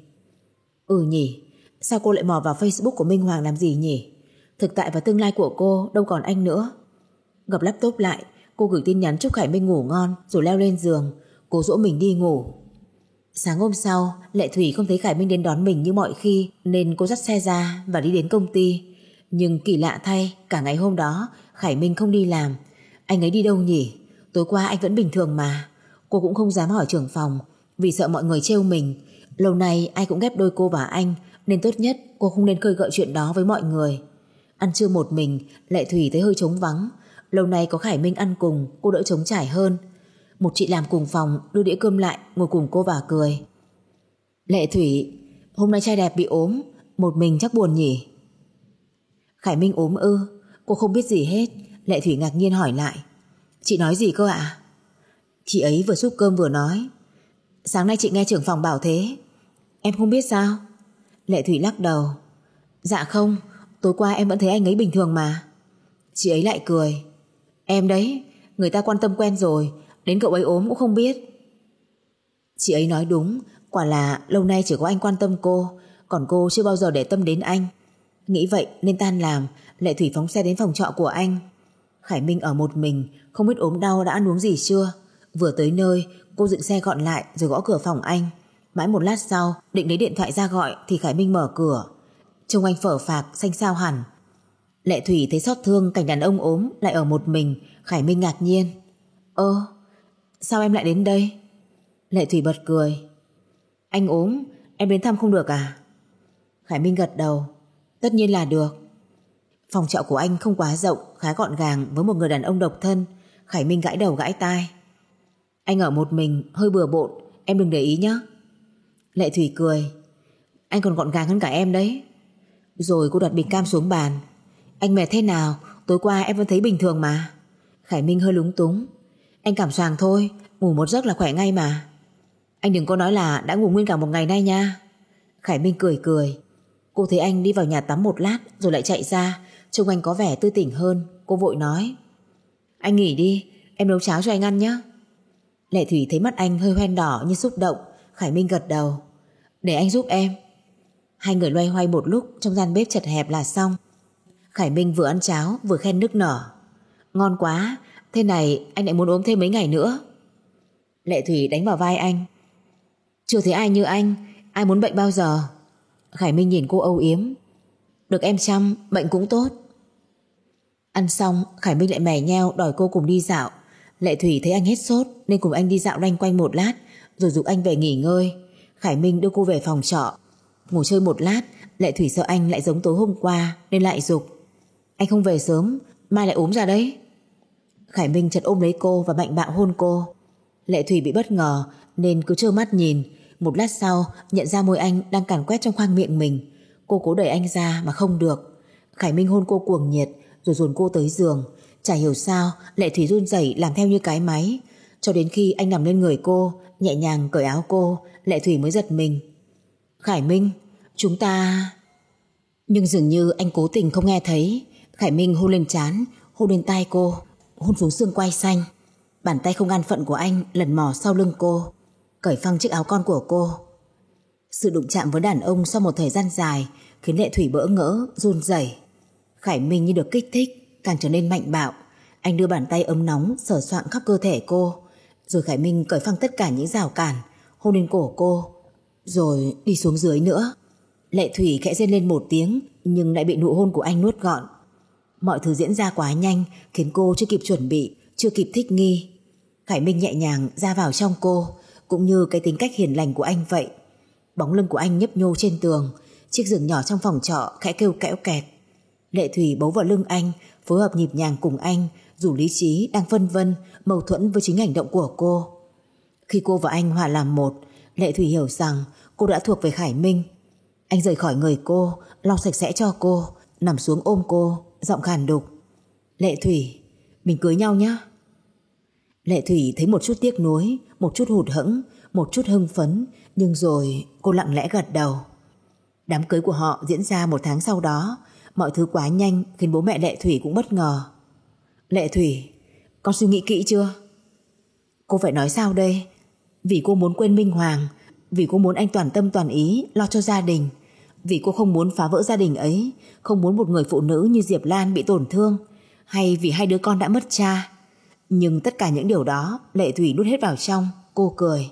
Ừ nhỉ, sao cô lại mò vào Facebook của Minh Hoàng làm gì nhỉ? Thực tại và tương lai của cô đâu còn anh nữa. Gập laptop lại, cô gửi tin nhắn chúc Khải Minh ngủ ngon rồi leo lên giường. Cô dỗ mình đi ngủ. Sáng hôm sau, Lệ Thủy không thấy Khải Minh đến đón mình như mọi khi, nên cô dắt xe ra và đi đến công ty. Nhưng kỳ lạ thay, cả ngày hôm đó Khải Minh không đi làm. Anh ấy đi đâu nhỉ? Tối qua anh vẫn bình thường mà. Cô cũng không dám hỏi trưởng phòng, vì sợ mọi người trêu mình. Lâu nay ai cũng ghép đôi cô và anh, nên tốt nhất cô không nên khơi gợi chuyện đó với mọi người. Ăn trưa một mình, Lệ Thủy thấy hơi trống vắng. Lâu nay có Khải Minh ăn cùng, cô đỡ trống trải hơn. Một chị làm cùng phòng đưa đĩa cơm lại, ngồi cùng cô và cười. Lệ Thủy, hôm nay trai đẹp bị ốm, một mình chắc buồn nhỉ? Khải Minh ốm ư? Cô không biết gì hết. Lệ Thủy ngạc nhiên hỏi lại. Chị nói gì cơ ạ? Chị ấy vừa xúc cơm vừa nói. Sáng nay chị nghe trưởng phòng bảo thế. Em không biết sao? Lệ Thủy lắc đầu. Dạ không, tối qua em vẫn thấy anh ấy bình thường mà. Chị ấy lại cười. Em đấy, người ta quan tâm quen rồi, đến cậu ấy ốm cũng không biết. Chị ấy nói đúng, quả là lâu nay chỉ có anh quan tâm cô, còn cô chưa bao giờ để tâm đến anh. Nghĩ vậy nên tan làm, Lệ Thủy phóng xe đến phòng trọ của anh. Khải Minh ở một mình, không biết ốm đau đã ăn uống gì chưa. Vừa tới nơi, cô dựng xe gọn lại rồi gõ cửa phòng anh. Mãi một lát sau, định lấy điện thoại ra gọi thì Khải Minh mở cửa. Trông anh phở phạc, xanh xao hẳn. Lệ Thủy thấy xót thương cảnh đàn ông ốm lại ở một mình. Khải Minh ngạc nhiên. Ơ, sao em lại đến đây? Lệ Thủy bật cười. Anh ốm, em đến thăm không được à? Khải Minh gật đầu. Tất nhiên là được. Phòng trọ của anh không quá rộng, khá gọn gàng với một người đàn ông độc thân. Khải Minh gãi đầu gãi tai. Anh ở một mình, hơi bừa bộn, em đừng để ý nhé. Lệ Thủy cười. Anh còn gọn gàng hơn cả em đấy. Rồi cô đặt bịch cam xuống bàn. Anh mệt thế nào? Tối qua em vẫn thấy bình thường mà. Khải Minh hơi lúng túng. Anh cảm xoàng thôi, ngủ một giấc là khỏe ngay mà. Anh đừng có nói là đã ngủ nguyên cả một ngày nay nha. Khải Minh cười cười. Cô thấy anh đi vào nhà tắm một lát rồi lại chạy ra, trông anh có vẻ tươi tỉnh hơn. Cô vội nói. Anh nghỉ đi, em nấu cháo cho anh ăn nhé. Lệ Thủy thấy mắt anh hơi hoen đỏ như xúc động. Khải Minh gật đầu. Để anh giúp em. Hai người loay hoay một lúc trong gian bếp chật hẹp là xong. Khải Minh vừa ăn cháo vừa khen nức nở. Ngon quá, thế này anh lại muốn ốm thêm mấy ngày nữa. Lệ Thủy đánh vào vai anh. Chưa thấy ai như anh, ai muốn bệnh bao giờ. Khải Minh nhìn cô âu yếm. Được em chăm, bệnh cũng tốt. Ăn xong, Khải Minh lại mè nheo đòi cô cùng đi dạo. Lệ Thủy thấy anh hết sốt nên cùng anh đi dạo loanh quanh một lát, rồi giục anh về nghỉ ngơi. Khải Minh đưa cô về phòng trọ. Ngủ chơi một lát, Lệ Thủy sợ anh lại giống tối hôm qua nên lại giục. Anh không về sớm, mai lại ốm ra đấy. Khải Minh chợt ôm lấy cô và mạnh bạo hôn cô. Lệ Thủy bị bất ngờ nên cứ trơ mắt nhìn. Một lát sau nhận ra môi anh đang càn quét trong khoang miệng mình. Cô cố đẩy anh ra mà không được. Khải Minh hôn cô cuồng nhiệt rồi dồn cô tới giường. Chả hiểu sao Lệ Thủy run rẩy làm theo như cái máy. Cho đến khi anh nằm lên người cô, nhẹ nhàng cởi áo cô, Lệ Thủy mới giật mình. Khải Minh, chúng ta... Nhưng dường như anh cố tình không nghe thấy. Khải Minh hôn lên trán, hôn lên tai cô, hôn xuống xương quai xanh. Bàn tay không an phận của anh lần mò sau lưng cô, cởi phăng chiếc áo con của cô. Sự đụng chạm với đàn ông sau một thời gian dài khiến Lệ Thủy bỡ ngỡ, run rẩy. Khải Minh như được kích thích, càng trở nên mạnh bạo. Anh đưa bàn tay ấm nóng sờ soạng khắp cơ thể cô, rồi Khải Minh cởi phăng tất cả những rào cản, hôn lên cổ cô, rồi đi xuống dưới nữa. Lệ Thủy khẽ rên lên một tiếng, nhưng lại bị nụ hôn của anh nuốt gọn. Mọi thứ diễn ra quá nhanh, khiến cô chưa kịp chuẩn bị, chưa kịp thích nghi. Khải Minh nhẹ nhàng ra vào trong cô, cũng như cái tính cách hiền lành của anh vậy. Bóng lưng của anh nhấp nhô trên tường, chiếc giường nhỏ trong phòng trọ khẽ kêu kẽo kẹt. Lệ Thủy bấu vào lưng anh, phối hợp nhịp nhàng cùng anh, dù lý trí đang phân vân, mâu thuẫn với chính hành động của cô. Khi cô và anh hòa làm một, Lệ Thủy hiểu rằng cô đã thuộc về Khải Minh. Anh rời khỏi người cô, lau sạch sẽ cho cô, nằm xuống ôm cô, giọng khàn đục: Lệ Thủy, mình cưới nhau nhé. Lệ Thủy thấy một chút tiếc nuối, một chút hụt hẫng, một chút hưng phấn, nhưng rồi cô lặng lẽ gật đầu. Đám cưới của họ diễn ra một tháng sau đó. Mọi thứ quá nhanh khiến bố mẹ Lệ Thủy cũng bất ngờ. Lệ Thủy, con suy nghĩ kỹ chưa? Cô phải nói sao đây? Vì cô muốn quên Minh Hoàng, vì cô muốn anh toàn tâm toàn ý lo cho gia đình, vì cô không muốn phá vỡ gia đình ấy, không muốn một người phụ nữ như Diệp Lan bị tổn thương, hay vì hai đứa con đã mất cha. Nhưng tất cả những điều đó Lệ Thủy nuốt hết vào trong. Cô cười: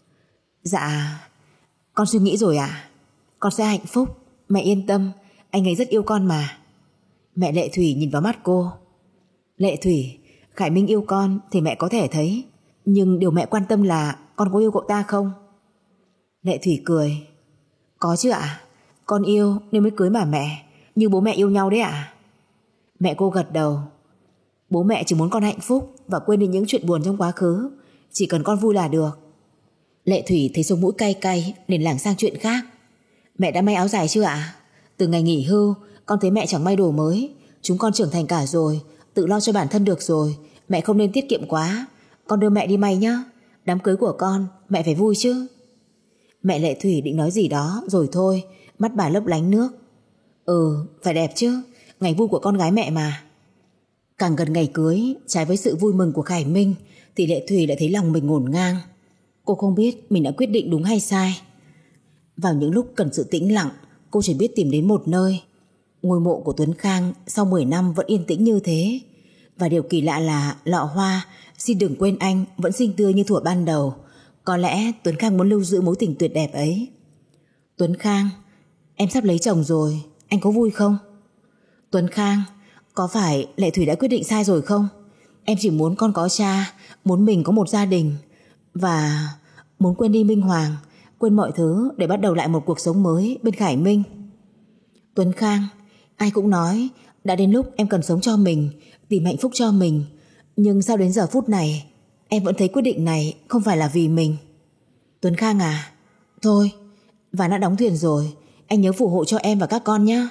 Dạ, con suy nghĩ rồi ạ. Con sẽ hạnh phúc, mẹ yên tâm, anh ấy rất yêu con mà. Mẹ Lệ Thủy nhìn vào mắt cô: Lệ Thủy, Khải Minh yêu con thì mẹ có thể thấy, nhưng điều mẹ quan tâm là con có yêu cậu ta không? Lệ Thủy cười: Có chứ ạ, con yêu nên mới cưới mà mẹ, như bố mẹ yêu nhau đấy ạ. Mẹ cô gật đầu: Bố mẹ chỉ muốn con hạnh phúc và quên đi những chuyện buồn trong quá khứ, chỉ cần con vui là được. Lệ Thủy thấy sống mũi cay cay liền lảng sang chuyện khác: Mẹ đã may áo dài chưa ạ? Từ ngày nghỉ hưu con thấy mẹ chẳng may đồ mới. Chúng con trưởng thành cả rồi, tự lo cho bản thân được rồi, mẹ không nên tiết kiệm quá. Con đưa mẹ đi may nhé. Đám cưới của con mẹ phải vui chứ. Mẹ Lệ Thủy định nói gì đó rồi thôi, mắt bà lấp lánh nước. Ừ, phải đẹp chứ, ngày vui của con gái mẹ mà. Càng gần ngày cưới, trái với sự vui mừng của Khải Minh, thì Lệ Thủy lại thấy lòng mình ngổn ngang. Cô không biết mình đã quyết định đúng hay sai. Vào những lúc cần sự tĩnh lặng, cô chỉ biết tìm đến một nơi. Ngôi mộ của Tuấn Khang sau mười năm vẫn yên tĩnh như thế. Và điều kỳ lạ là lọ hoa "Xin đừng quên anh" vẫn xinh tươi như thuở ban đầu. Có lẽ Tuấn Khang muốn lưu giữ mối tình tuyệt đẹp ấy. Tuấn Khang, em sắp lấy chồng rồi, anh có vui không? Tuấn Khang, có phải Lệ Thủy đã quyết định sai rồi không? Em chỉ muốn con có cha, muốn mình có một gia đình, và muốn quên đi Minh Hoàng, quên mọi thứ để bắt đầu lại một cuộc sống mới bên Khải Minh. Tuấn Khang, ai cũng nói đã đến lúc em cần sống cho mình, tìm hạnh phúc cho mình. Nhưng sao đến giờ phút này em vẫn thấy quyết định này không phải là vì mình. Tuấn Khang à, thôi, và đã đóng thuyền rồi, anh nhớ phù hộ cho em và các con nhé.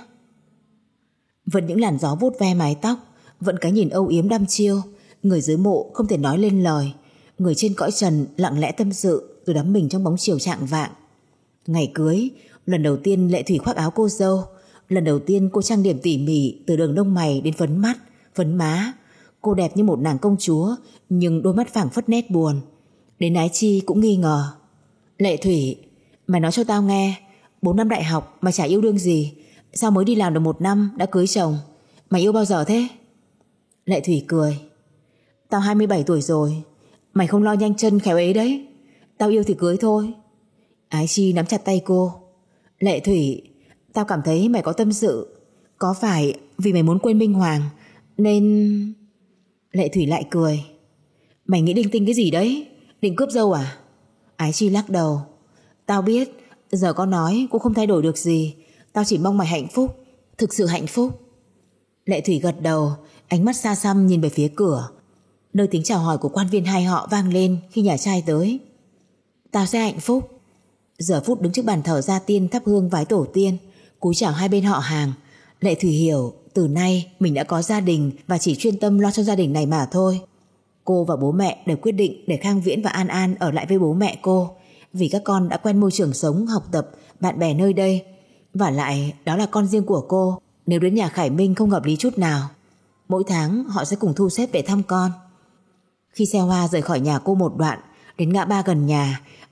Vẫn những làn gió vuốt ve mái tóc, vẫn cái nhìn âu yếm đăm chiêu. Người dưới mộ không thể nói lên lời, người trên cõi trần lặng lẽ tâm sự rồi đắm mình trong bóng chiều chạng vạng. Ngày cưới, lần đầu tiên Lệ Thủy khoác áo cô dâu. Lần đầu tiên cô trang điểm tỉ mỉ từ đường lông mày đến phấn mắt, phấn má. Cô đẹp như một nàng công chúa, nhưng đôi mắt phảng phất nét buồn. Đến Ái Chi cũng nghi ngờ. Lệ Thủy, mày nói cho tao nghe, bốn năm đại học mà chả yêu đương gì, sao mới đi làm được một năm đã cưới chồng? Mày yêu bao giờ thế? Lệ Thủy cười: Tao hai mươi bảy tuổi rồi, mày không lo nhanh chân khéo ấy đấy. Tao yêu thì cưới thôi. Ái Chi nắm chặt tay cô: Lệ Thủy, tao cảm thấy mày có tâm sự. Có phải vì mày muốn quên Minh Hoàng nên... Lệ Thủy lại cười: Mày nghĩ linh tinh cái gì đấy? Định cướp dâu à? Ái Chi lắc đầu: Tao biết, giờ có nói cũng không thay đổi được gì. Tao chỉ mong mày hạnh phúc, thực sự hạnh phúc. Lệ Thủy gật đầu, ánh mắt xa xăm nhìn về phía cửa, nơi tiếng chào hỏi của quan viên hai họ vang lên khi nhà trai tới. Tao sẽ hạnh phúc. Giờ phút đứng trước bàn thờ gia tiên thắp hương vái tổ tiên, cúi chào hai bên họ hàng, Lệ Thủy hiểu từ nay mình đã có gia đình và chỉ chuyên tâm lo cho gia đình này mà thôi. Cô và bố mẹ đều quyết định để Khang Viễn và An An ở lại với bố mẹ cô, vì các con đã quen môi trường sống, học tập, bạn bè nơi đây. Và lại đó là con riêng của cô, nếu đến nhà Khải Minh không hợp lý chút nào. Mỗi tháng họ sẽ cùng thu xếp để thăm con. Khi xe hoa rời khỏi nhà cô một đoạn, đến ngã ba gần nhà,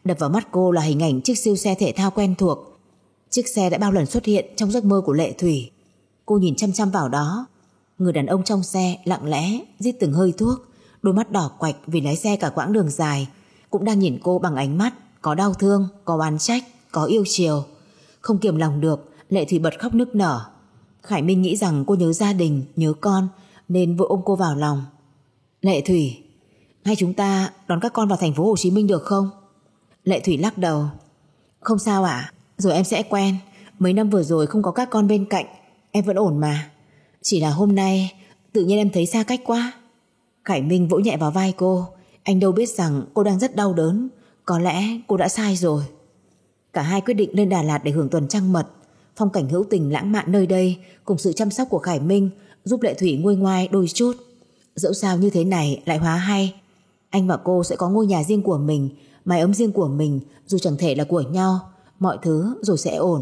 Đập vào mắt cô là hình ảnh chiếc siêu xe thể thao quen thuộc. Chiếc xe đã bao lần xuất hiện trong giấc mơ của Lệ Thủy. Cô nhìn chăm chăm vào đó. Người đàn ông trong xe lặng lẽ rít từng hơi thuốc, đôi mắt đỏ quạch vì lái xe cả quãng đường dài, cũng đang nhìn cô bằng ánh mắt có đau thương, có oán trách, có yêu chiều. Không kiềm lòng được, Lệ Thủy bật khóc nức nở. Khải Minh nghĩ rằng cô nhớ gia đình, nhớ con, nên vội ôm cô vào lòng. Lệ Thủy, hai chúng ta đón các con vào thành phố Hồ Chí Minh được không? Lệ Thủy lắc đầu. Không sao ạ, rồi em sẽ quen. Mấy năm vừa rồi không có các con bên cạnh, em vẫn ổn mà. Chỉ là hôm nay tự nhiên em thấy xa cách quá. Khải Minh vỗ nhẹ vào vai cô. Anh đâu biết rằng cô đang rất đau đớn. Có lẽ cô đã sai rồi. Cả hai quyết định lên Đà Lạt để hưởng tuần trăng mật. Phong cảnh hữu tình lãng mạn nơi đây cùng sự chăm sóc của Khải Minh giúp Lệ Thủy nguôi ngoai đôi chút. Dẫu sao như thế này lại hóa hay. Anh và cô sẽ có ngôi nhà riêng của mình, mái ấm riêng của mình, dù chẳng thể là của nhau. Mọi thứ rồi sẽ ổn.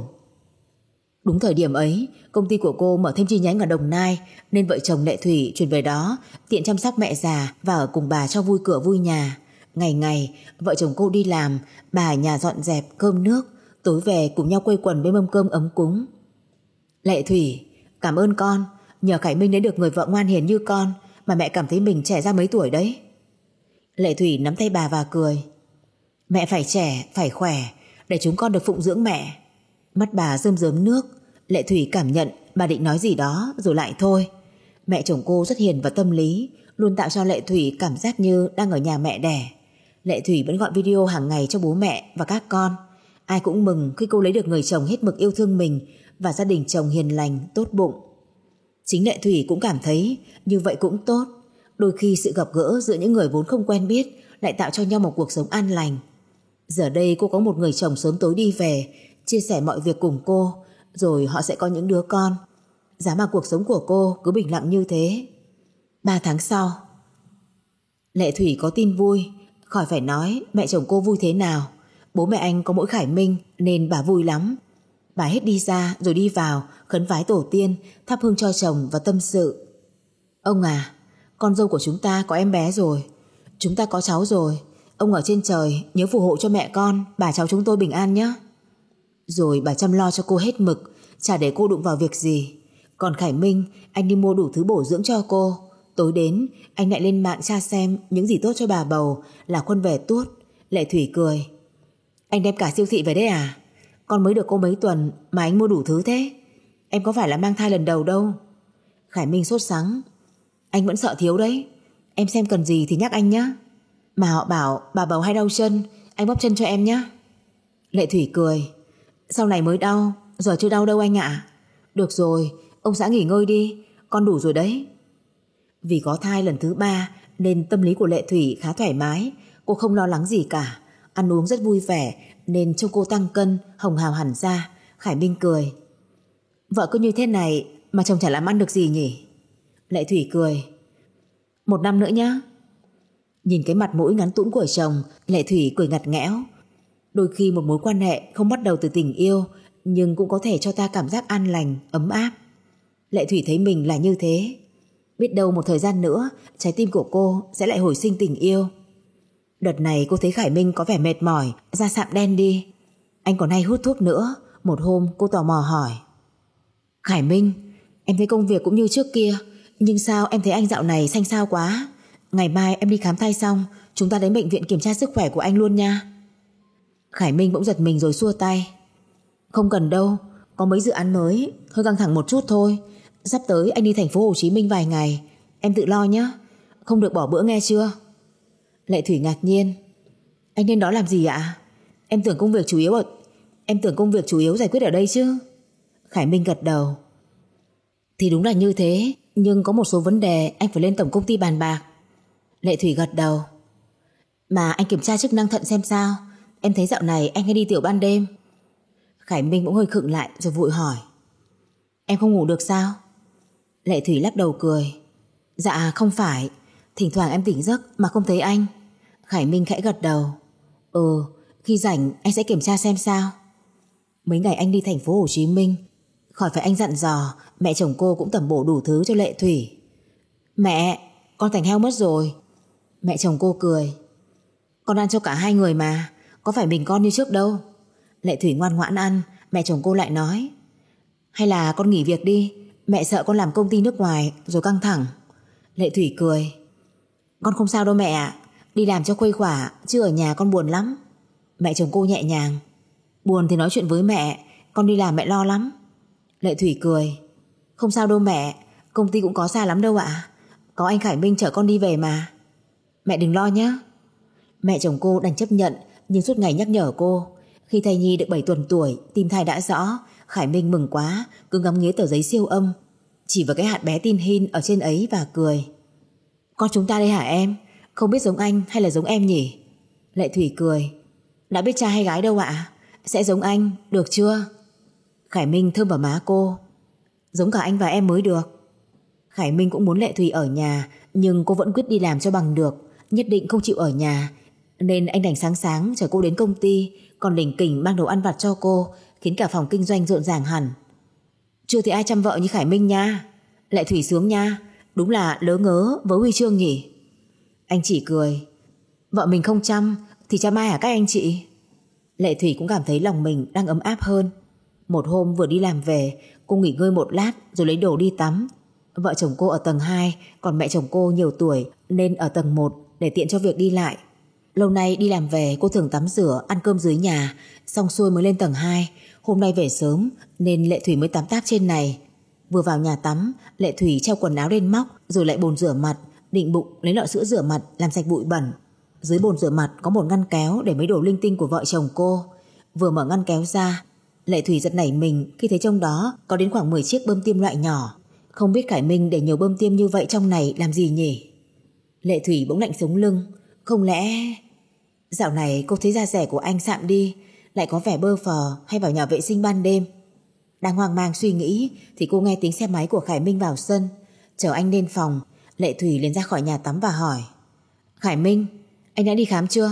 Đúng thời điểm ấy, công ty của cô mở thêm chi nhánh ở Đồng Nai, nên vợ chồng Lệ Thủy chuyển về đó tiện chăm sóc mẹ già và ở cùng bà cho vui cửa vui nhà. Ngày ngày vợ chồng cô đi làm, bà ở nhà dọn dẹp cơm nước, tối về cùng nhau quây quần bên mâm cơm ấm cúng. Lệ Thủy, cảm ơn con. Nhờ Khải Minh lấy được người vợ ngoan hiền như con mà mẹ cảm thấy mình trẻ ra mấy tuổi đấy. Lệ Thủy nắm tay bà và cười. Mẹ phải trẻ, phải khỏe để chúng con được phụng dưỡng mẹ. Mắt bà rơm rớm nước. Lệ Thủy cảm nhận bà định nói gì đó rồi lại thôi. Mẹ chồng cô rất hiền và tâm lý, luôn tạo cho Lệ Thủy cảm giác như đang ở nhà mẹ đẻ. Lệ Thủy vẫn gọi video hàng ngày cho bố mẹ và các con. Ai cũng mừng khi cô lấy được người chồng hết mực yêu thương mình và gia đình chồng hiền lành, tốt bụng. Chính Lệ Thủy cũng cảm thấy như vậy cũng tốt. Đôi khi sự gặp gỡ giữa những người vốn không quen biết lại tạo cho nhau một cuộc sống an lành. Giờ đây cô có một người chồng sớm tối đi về, chia sẻ mọi việc cùng cô, rồi họ sẽ có những đứa con. Giá mà cuộc sống của cô cứ bình lặng như thế. Ba tháng sau, Lệ Thủy có tin vui. Khỏi phải nói mẹ chồng cô vui thế nào. Bố mẹ anh có mỗi Khải Minh nên bà vui lắm. Bà hết đi ra rồi đi vào khấn vái tổ tiên, thắp hương cho chồng và tâm sự. Ông à, con dâu của chúng ta có em bé rồi. Chúng ta có cháu rồi. Ông ở trên trời nhớ phù hộ cho mẹ con, bà cháu chúng tôi bình an nhé. Rồi bà chăm lo cho cô hết mực, chả để cô đụng vào việc gì. Còn Khải Minh, anh đi mua đủ thứ bổ dưỡng cho cô. Tối đến anh lại lên mạng tra xem những gì tốt cho bà bầu là khuân về tuốt. Lệ Thủy cười. Anh đem cả siêu thị về đấy à? Con mới được cô mấy tuần mà anh mua đủ thứ thế. Em có phải là mang thai lần đầu đâu. Khải Minh sốt sắng. Anh vẫn sợ thiếu đấy. Em xem cần gì thì nhắc anh nhé. Mà họ bảo bà bầu hay đau chân, anh bóp chân cho em nhé. Lệ Thủy cười. Sau này mới đau, giờ chưa đau đâu anh ạ. Được rồi, ông xã nghỉ ngơi đi, con đủ rồi đấy. Vì có thai lần thứ ba nên tâm lý của Lệ Thủy khá thoải mái. Cô không lo lắng gì cả, ăn uống rất vui vẻ nên trông cô tăng cân, hồng hào hẳn ra. Khải Minh cười. Vợ cứ như thế này mà chồng chả làm ăn được gì nhỉ? Lệ Thủy cười. Một năm nữa nhá. Nhìn cái mặt mũi ngắn tũn của chồng, Lệ Thủy cười ngặt nghẽo. Đôi khi một mối quan hệ không bắt đầu từ tình yêu nhưng cũng có thể cho ta cảm giác an lành, ấm áp. Lệ Thủy thấy mình là như thế. Biết đâu một thời gian nữa trái tim của cô sẽ lại hồi sinh tình yêu. Đợt này cô thấy Khải Minh có vẻ mệt mỏi, da sạm đen đi. Anh còn hay hút thuốc nữa. Một hôm cô tò mò hỏi. Khải Minh, em thấy công việc cũng như trước kia, nhưng sao em thấy anh dạo này xanh xao quá. Ngày mai em đi khám thai xong chúng ta đến bệnh viện kiểm tra sức khỏe của anh luôn nha. Khải Minh bỗng giật mình rồi xua tay. Không cần đâu, có mấy dự án mới, hơi căng thẳng một chút thôi. Sắp tới anh đi thành phố Hồ Chí Minh vài ngày, em tự lo nhé, không được bỏ bữa nghe chưa? Lệ Thủy ngạc nhiên. Anh đến đó làm gì ạ? Em tưởng công việc chủ yếu ở... Em tưởng công việc chủ yếu giải quyết ở đây chứ. Khải Minh gật đầu. Thì đúng là như thế, nhưng có một số vấn đề anh phải lên tổng công ty bàn bạc. Lệ Thủy gật đầu. Mà anh kiểm tra chức năng thận xem sao. Em thấy dạo này anh hay đi tiểu ban đêm. Khải Minh cũng hơi khựng lại rồi vội hỏi. Em không ngủ được sao? Lệ Thủy lắc đầu cười. Dạ không phải, thỉnh thoảng em tỉnh giấc mà không thấy anh. Khải Minh khẽ gật đầu. Ừ, khi rảnh anh sẽ kiểm tra xem sao. Mấy ngày anh đi thành phố Hồ Chí Minh, khỏi phải anh dặn dò, mẹ chồng cô cũng tẩm bổ đủ thứ cho Lệ Thủy. Mẹ, con thành heo mất rồi. Mẹ chồng cô cười. Con ăn cho cả hai người mà, có phải mình con như trước đâu. Lệ Thủy ngoan ngoãn ăn. Mẹ chồng cô lại nói, hay là con nghỉ việc đi, mẹ sợ con làm công ty nước ngoài rồi căng thẳng. Lệ Thủy cười, con không sao đâu mẹ ạ, đi làm cho khuây khỏa, chứ ở nhà con buồn lắm. Mẹ chồng cô nhẹ nhàng, buồn thì nói chuyện với mẹ, con đi làm mẹ lo lắm. Lệ Thủy cười, không sao đâu mẹ, công ty cũng có xa lắm đâu ạ, có anh Khải Minh chở con đi về mà. Mẹ đừng lo nhé. Mẹ chồng cô đành chấp nhận, nhưng suốt ngày nhắc nhở cô. Khi thai nhi được bảy tuần tuổi, tim thai đã rõ, Khải Minh mừng quá, cứ ngắm nghía tờ giấy siêu âm, chỉ vào cái hạt bé tin hin ở trên ấy và cười. Con chúng ta đây hả em? Không biết giống anh hay là giống em nhỉ? Lệ Thủy cười, đã biết trai hay gái đâu ạ, sẽ giống anh, được chưa? Khải Minh thơm vào má cô, giống cả anh và em mới được. Khải Minh cũng muốn Lệ Thủy ở nhà, nhưng cô vẫn quyết đi làm cho bằng được, nhất định không chịu ở nhà, nên anh đành sáng sáng chở cô đến công ty, còn lỉnh kỉnh mang đồ ăn vặt cho cô, khiến cả phòng kinh doanh rộn ràng hẳn. Chưa thấy ai chăm vợ như Khải Minh nha. Lệ Thủy sướng nha, đúng là lớ ngớ với huy chương nhỉ. Anh chỉ cười, vợ mình không chăm thì chăm ai hả các anh chị? Lệ Thủy cũng cảm thấy lòng mình đang ấm áp hơn. Một hôm vừa đi làm về, cô nghỉ ngơi một lát rồi lấy đồ đi tắm. Vợ chồng cô ở tầng hai, còn mẹ chồng cô nhiều tuổi nên ở tầng một để tiện cho việc đi lại. Lâu nay đi làm về cô thường tắm rửa, ăn cơm dưới nhà, xong xuôi mới lên tầng hai. Hôm nay về sớm nên Lệ Thủy mới tắm táp trên này. Vừa vào nhà tắm, Lệ Thủy treo quần áo lên móc, rồi lại bồn rửa mặt, định bụng lấy lọ sữa rửa mặt làm sạch bụi bẩn. Dưới bồn rửa mặt có một ngăn kéo để mấy đồ linh tinh của vợ chồng cô. Vừa mở ngăn kéo ra, Lệ Thủy giật nảy mình khi thấy trong đó có đến khoảng mười chiếc bơm tiêm loại nhỏ. Không biết Khải Minh để nhiều bơm tiêm như vậy trong này làm gì nhỉ? Lệ Thủy bỗng lạnh sống lưng. Không lẽ... Dạo này cô thấy da rẻ của anh sạm đi, lại có vẻ bơ phờ hay vào nhà vệ sinh ban đêm. Đang hoang mang suy nghĩ thì cô nghe tiếng xe máy của Khải Minh vào sân. Chờ anh lên phòng, Lệ Thủy liền ra khỏi nhà tắm và hỏi, Khải Minh, anh đã đi khám chưa?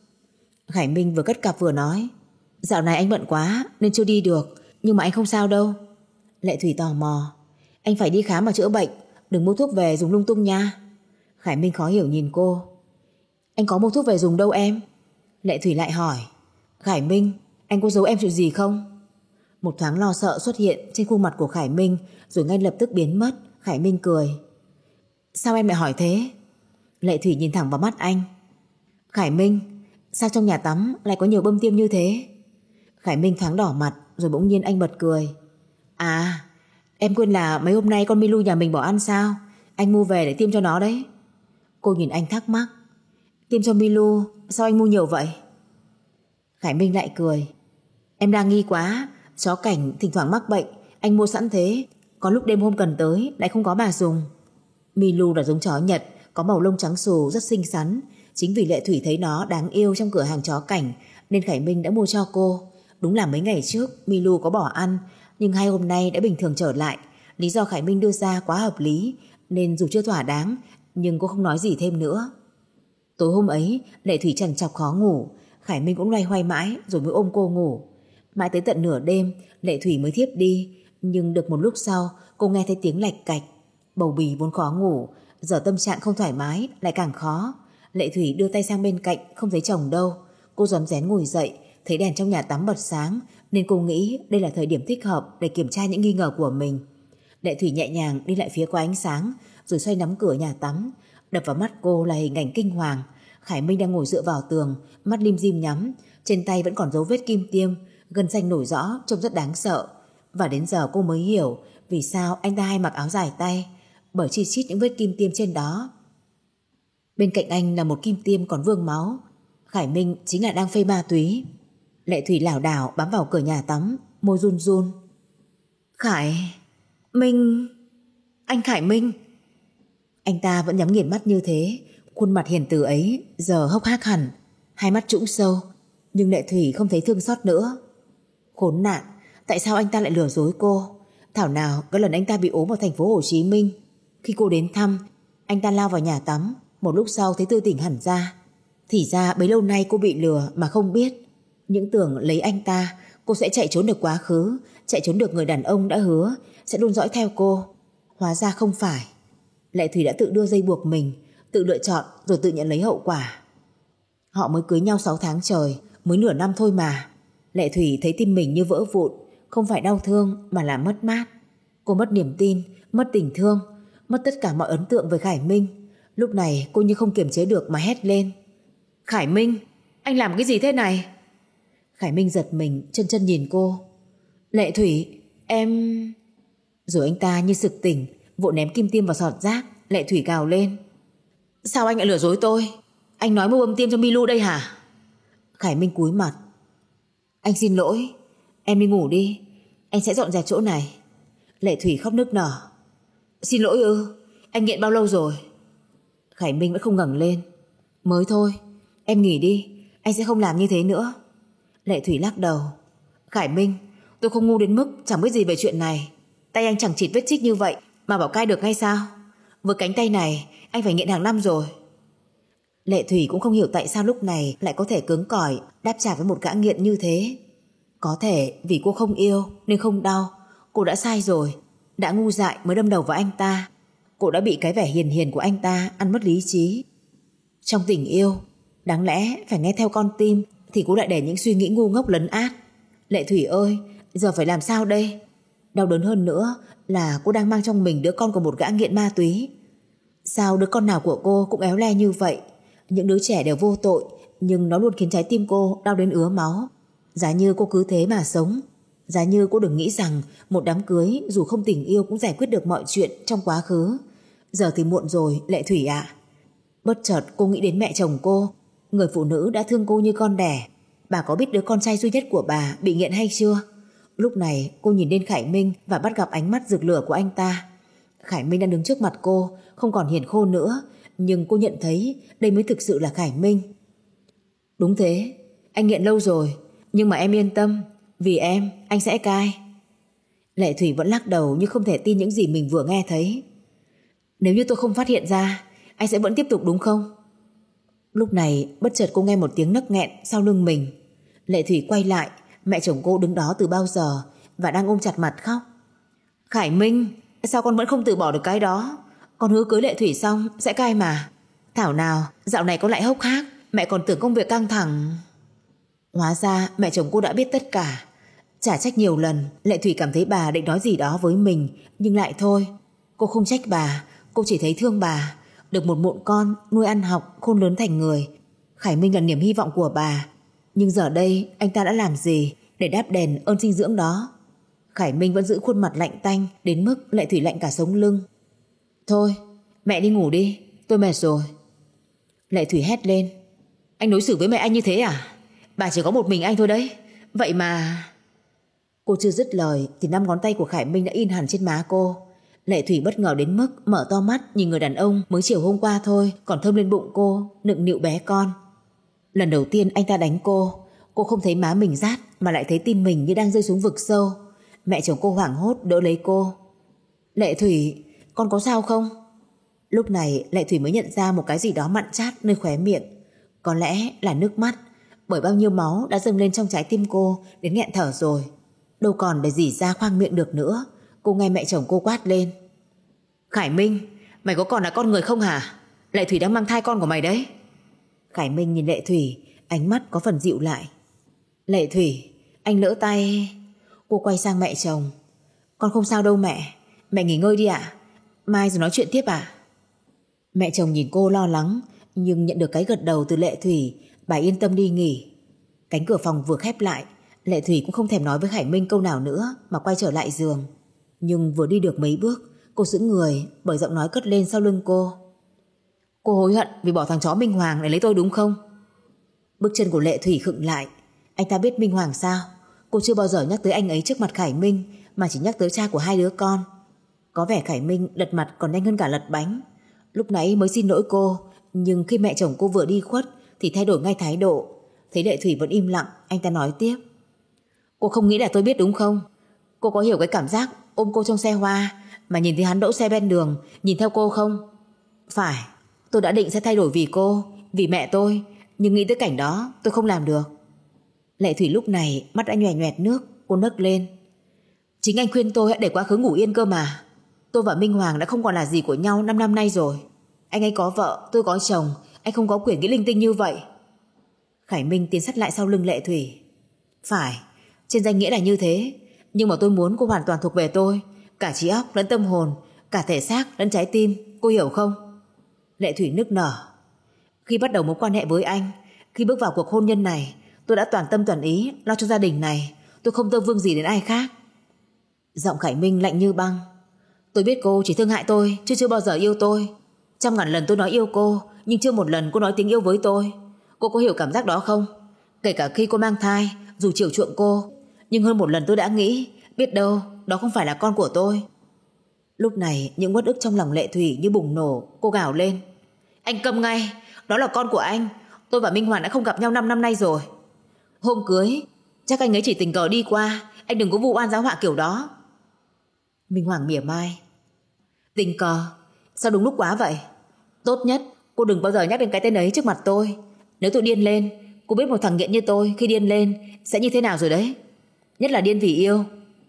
Khải Minh vừa cất cặp vừa nói, dạo này anh bận quá nên chưa đi được, nhưng mà anh không sao đâu. Lệ Thủy tò mò, anh phải đi khám mà chữa bệnh, đừng mua thuốc về dùng lung tung nha. Khải Minh khó hiểu nhìn cô, anh có mua thuốc về dùng đâu em. Lệ Thủy lại hỏi, Khải Minh, anh có giấu em chuyện gì không? Một thoáng lo sợ xuất hiện trên khuôn mặt của Khải Minh, rồi ngay lập tức biến mất. Khải Minh cười, sao em lại hỏi thế? Lệ Thủy nhìn thẳng vào mắt anh, Khải Minh, sao trong nhà tắm lại có nhiều bơm tiêm như thế? Khải Minh thoáng đỏ mặt, rồi bỗng nhiên anh bật cười, à, em quên là mấy hôm nay con Milu nhà mình bỏ ăn sao, anh mua về để tiêm cho nó đấy. Cô nhìn anh thắc mắc, tiêm cho Milu, sao anh mua nhiều vậy? Khải Minh lại cười, em đang nghi quá, chó Cảnh thỉnh thoảng mắc bệnh, anh mua sẵn thế, có lúc đêm hôm cần tới lại không có bà dùng. Milu là giống chó Nhật, có màu lông trắng xù rất xinh xắn. Chính vì Lệ Thủy thấy nó đáng yêu trong cửa hàng chó Cảnh nên Khải Minh đã mua cho cô. Đúng là mấy ngày trước Milu có bỏ ăn, nhưng hai hôm nay đã bình thường trở lại. Lý do Khải Minh đưa ra quá hợp lý, nên dù chưa thỏa đáng nhưng cô không nói gì thêm nữa. Tối hôm ấy Lệ Thủy trằn trọc khó ngủ, Khải Minh cũng loay hoay mãi rồi mới ôm cô ngủ. Mãi tới tận nửa đêm Lệ Thủy mới thiếp đi, nhưng được một lúc sau cô nghe thấy tiếng lạch cạch. Bầu bì vốn khó ngủ, giờ tâm trạng không thoải mái lại càng khó. Lệ Thủy đưa tay sang bên cạnh, không thấy chồng đâu. Cô rón rén ngồi dậy, thấy đèn trong nhà tắm bật sáng nên cô nghĩ đây là thời điểm thích hợp để kiểm tra những nghi ngờ của mình. Lệ Thủy nhẹ nhàng đi lại phía qua ánh sáng, rồi xoay nắm cửa nhà tắm. Đập vào mắt cô là hình ảnh kinh hoàng. Khải Minh đang ngồi dựa vào tường, mắt lim dim nhắm, trên tay vẫn còn dấu vết kim tiêm, gân xanh nổi rõ, trông rất đáng sợ. Và đến giờ cô mới hiểu vì sao anh ta hay mặc áo dài tay, bởi chi chít những vết kim tiêm trên đó. Bên cạnh anh là một kim tiêm còn vương máu. Khải Minh chính là đang phê ma túy. Lệ Thủy lảo đảo bám vào cửa nhà tắm, môi run run. Khải Minh, anh Khải Minh. Anh ta vẫn nhắm nghiền mắt như thế, khuôn mặt hiền từ ấy giờ hốc hác hẳn, hai mắt trũng sâu, nhưng Lệ Thủy không thấy thương xót nữa. Khốn nạn, tại sao anh ta lại lừa dối cô? Thảo nào cái lần anh ta bị ốm ở thành phố Hồ Chí Minh, khi cô đến thăm, anh ta lao vào nhà tắm, một lúc sau thấy tươi tỉnh hẳn ra. Thì ra bấy lâu nay cô bị lừa mà không biết. Những tưởng lấy anh ta cô sẽ chạy trốn được quá khứ, chạy trốn được người đàn ông đã hứa sẽ luôn dõi theo cô. Hóa ra không phải. Lệ Thủy đã tự đưa dây buộc mình, tự lựa chọn rồi tự nhận lấy hậu quả. Họ mới cưới nhau sáu tháng trời, mới nửa năm thôi mà. Lệ Thủy thấy tim mình như vỡ vụn, không phải đau thương mà là mất mát. Cô mất niềm tin, mất tình thương, mất tất cả mọi ấn tượng về Khải Minh. Lúc này cô như không kiềm chế được mà hét lên: Khải Minh, anh làm cái gì thế này? Khải Minh giật mình, chân chân nhìn cô. Lệ Thủy, em... Rồi anh ta như sực tỉnh, vội ném kim tiêm vào sọt rác. Lệ Thủy gào lên: Sao anh lại lừa dối tôi? Anh nói mua bơm tiêm cho Milu đây hả? Khải Minh cúi mặt: Anh xin lỗi, em đi ngủ đi, anh sẽ dọn dẹp chỗ này. Lệ Thủy khóc nức nở: Xin lỗi ư? Anh nghiện bao lâu rồi? Khải Minh vẫn không ngẩng lên: Mới thôi, em nghỉ đi, anh sẽ không làm như thế nữa. Lệ Thủy lắc đầu: Khải Minh, tôi không ngu đến mức chẳng biết gì về chuyện này. Tay anh chẳng chịt vết chích như vậy mà bảo cai được ngay sao? Với cánh tay này anh phải nghiện hàng năm rồi. Lệ Thủy cũng không hiểu tại sao lúc này lại có thể cứng cỏi đáp trả với một gã nghiện như thế. Có thể vì cô không yêu nên không đau. Cô đã sai rồi, đã ngu dại mới đâm đầu vào anh ta. Cô đã bị cái vẻ hiền hiền của anh ta ăn mất lý trí. Trong tình yêu, đáng lẽ phải nghe theo con tim, thì cô lại để những suy nghĩ ngu ngốc lấn át. Lệ Thủy ơi, giờ phải làm sao đây? Đau đớn hơn nữa là cô đang mang trong mình đứa con của một gã nghiện ma túy. Sao đứa con nào của cô cũng éo le như vậy? Những đứa trẻ đều vô tội, nhưng nó luôn khiến trái tim cô đau đến ứa máu. Giá như cô cứ thế mà sống. Giá như cô đừng nghĩ rằng một đám cưới dù không tình yêu cũng giải quyết được mọi chuyện trong quá khứ. Giờ thì muộn rồi, Lệ Thủy ạ. Bất chợt cô nghĩ đến mẹ chồng cô, người phụ nữ đã thương cô như con đẻ. Bà có biết đứa con trai duy nhất của bà bị nghiện hay chưa? Lúc này cô nhìn đến Khải Minh và bắt gặp ánh mắt rực lửa của anh ta. Khải Minh đang đứng trước mặt cô, không còn hiền khô nữa, nhưng cô nhận thấy đây mới thực sự là Khải Minh. Đúng thế, anh nghiện lâu rồi, nhưng mà em yên tâm, vì em, anh sẽ cai. Lệ Thủy vẫn lắc đầu như không thể tin những gì mình vừa nghe thấy. Nếu như tôi không phát hiện ra, anh sẽ vẫn tiếp tục đúng không? Lúc này bất chợt cô nghe một tiếng nấc nghẹn sau lưng mình. Lệ Thủy quay lại, mẹ chồng cô đứng đó từ bao giờ và đang ôm chặt mặt khóc. Khải Minh, sao con vẫn không từ bỏ được cái đó? Con hứa cưới Lệ Thủy xong sẽ cai mà. Thảo nào dạo này con lại hốc hác, mẹ còn tưởng công việc căng thẳng. Hóa ra mẹ chồng cô đã biết tất cả. Chả trách nhiều lần Lệ Thủy cảm thấy bà định nói gì đó với mình, nhưng lại thôi. Cô không trách bà, cô chỉ thấy thương bà. Được một mụn con nuôi ăn học khôn lớn thành người, Khải Minh là niềm hy vọng của bà. Nhưng giờ đây anh ta đã làm gì để đáp đền ơn dinh dưỡng đó? Khải Minh vẫn giữ khuôn mặt lạnh tanh đến mức Lệ Thủy lạnh cả sống lưng. Thôi mẹ đi ngủ đi, tôi mệt rồi. Lệ Thủy hét lên: Anh đối xử với mẹ anh như thế à? Bà chỉ có một mình anh thôi đấy. Vậy mà... Cô chưa dứt lời thì năm ngón tay của Khải Minh đã in hẳn trên má cô. Lệ Thủy bất ngờ đến mức mở to mắt nhìn người đàn ông mới chiều hôm qua thôi còn thơm lên bụng cô, nựng nịu bé con. Lần đầu tiên anh ta đánh cô, cô không thấy má mình rát mà lại thấy tim mình như đang rơi xuống vực sâu. Mẹ chồng cô hoảng hốt đỡ lấy cô. Lệ Thủy, con có sao không? Lúc này Lệ Thủy mới nhận ra một cái gì đó mặn chát nơi khóe miệng. Có lẽ là nước mắt, bởi bao nhiêu máu đã dâng lên trong trái tim cô đến nghẹn thở rồi. Đâu còn để rỉ ra khoang miệng được nữa. Cô nghe mẹ chồng cô quát lên: Khải Minh, mày có còn là con người không hả? Lệ Thủy đang mang thai con của mày đấy. Khải Minh nhìn Lệ Thủy, ánh mắt có phần dịu lại. Lệ Thủy, anh lỡ tay. Cô quay sang mẹ chồng: Con không sao đâu mẹ, mẹ nghỉ ngơi đi ạ. Mai rồi nói chuyện tiếp ạ. Mẹ chồng nhìn cô lo lắng, nhưng nhận được cái gật đầu từ Lệ Thủy, bà yên tâm đi nghỉ. Cánh cửa phòng vừa khép lại, Lệ Thủy cũng không thèm nói với Khải Minh câu nào nữa mà quay trở lại giường. Nhưng vừa đi được mấy bước, cô sững người bởi giọng nói cất lên sau lưng cô: Cô hối hận vì bỏ thằng chó Minh Hoàng để lấy tôi đúng không? Bước chân của Lệ Thủy khựng lại. Anh ta biết Minh Hoàng sao? Cô chưa bao giờ nhắc tới anh ấy trước mặt Khải Minh, mà chỉ nhắc tới cha của hai đứa con. Có vẻ Khải Minh lật mặt còn nhanh hơn cả lật bánh. Lúc nãy mới xin lỗi cô, nhưng khi mẹ chồng cô vừa đi khuất thì thay đổi ngay thái độ. Thấy Lệ Thủy vẫn im lặng, anh ta nói tiếp: Cô không nghĩ là tôi biết đúng không? Cô có hiểu cái cảm giác ôm cô trong xe hoa mà nhìn thấy hắn đỗ xe bên đường nhìn theo cô không? Phải, tôi đã định sẽ thay đổi vì cô, vì mẹ tôi, nhưng nghĩ tới cảnh đó tôi không làm được. Lệ Thủy lúc này mắt đã nhòe nhòe nước. Cô nấc lên: Chính anh khuyên tôi hãy để quá khứ ngủ yên cơ mà. Tôi và Minh Hoàng đã không còn là gì của nhau năm năm nay rồi. Anh ấy có vợ, tôi có chồng, anh không có quyền nghĩ linh tinh như vậy. Khải Minh tiến sát lại sau lưng Lệ Thủy. Phải, trên danh nghĩa là như thế, nhưng mà tôi muốn cô hoàn toàn thuộc về tôi, cả trí óc lẫn tâm hồn, cả thể xác lẫn trái tim, cô hiểu không? Lệ Thủy nức nở. Khi bắt đầu mối quan hệ với anh, khi bước vào cuộc hôn nhân này, tôi đã toàn tâm toàn ý lo cho gia đình này, tôi không tơ vương gì đến ai khác. Giọng Khải Minh lạnh như băng. Tôi biết cô chỉ thương hại tôi chứ chưa bao giờ yêu tôi. Trăm ngàn lần tôi nói yêu cô, nhưng chưa một lần cô nói tiếng yêu với tôi. Cô có hiểu cảm giác đó không? Kể cả khi cô mang thai, dù chiều chuộng cô, nhưng hơn một lần tôi đã nghĩ, biết đâu đó không phải là con của tôi. Lúc này những uất ức trong lòng Lệ Thủy như bùng nổ. Cô gào lên. Anh câm ngay, đó là con của anh. Tôi và Minh Hoàng đã không gặp nhau năm năm nay rồi. Hôm cưới chắc anh ấy chỉ tình cờ đi qua, anh đừng có vu oan giáo họa kiểu đó. Minh Hoàng mỉa mai. Tình cờ? Sao đúng lúc quá vậy? Tốt nhất cô đừng bao giờ nhắc đến cái tên ấy trước mặt tôi. Nếu tôi điên lên, cô biết một thằng nghiện như tôi khi điên lên sẽ như thế nào rồi đấy. Nhất là điên vì yêu.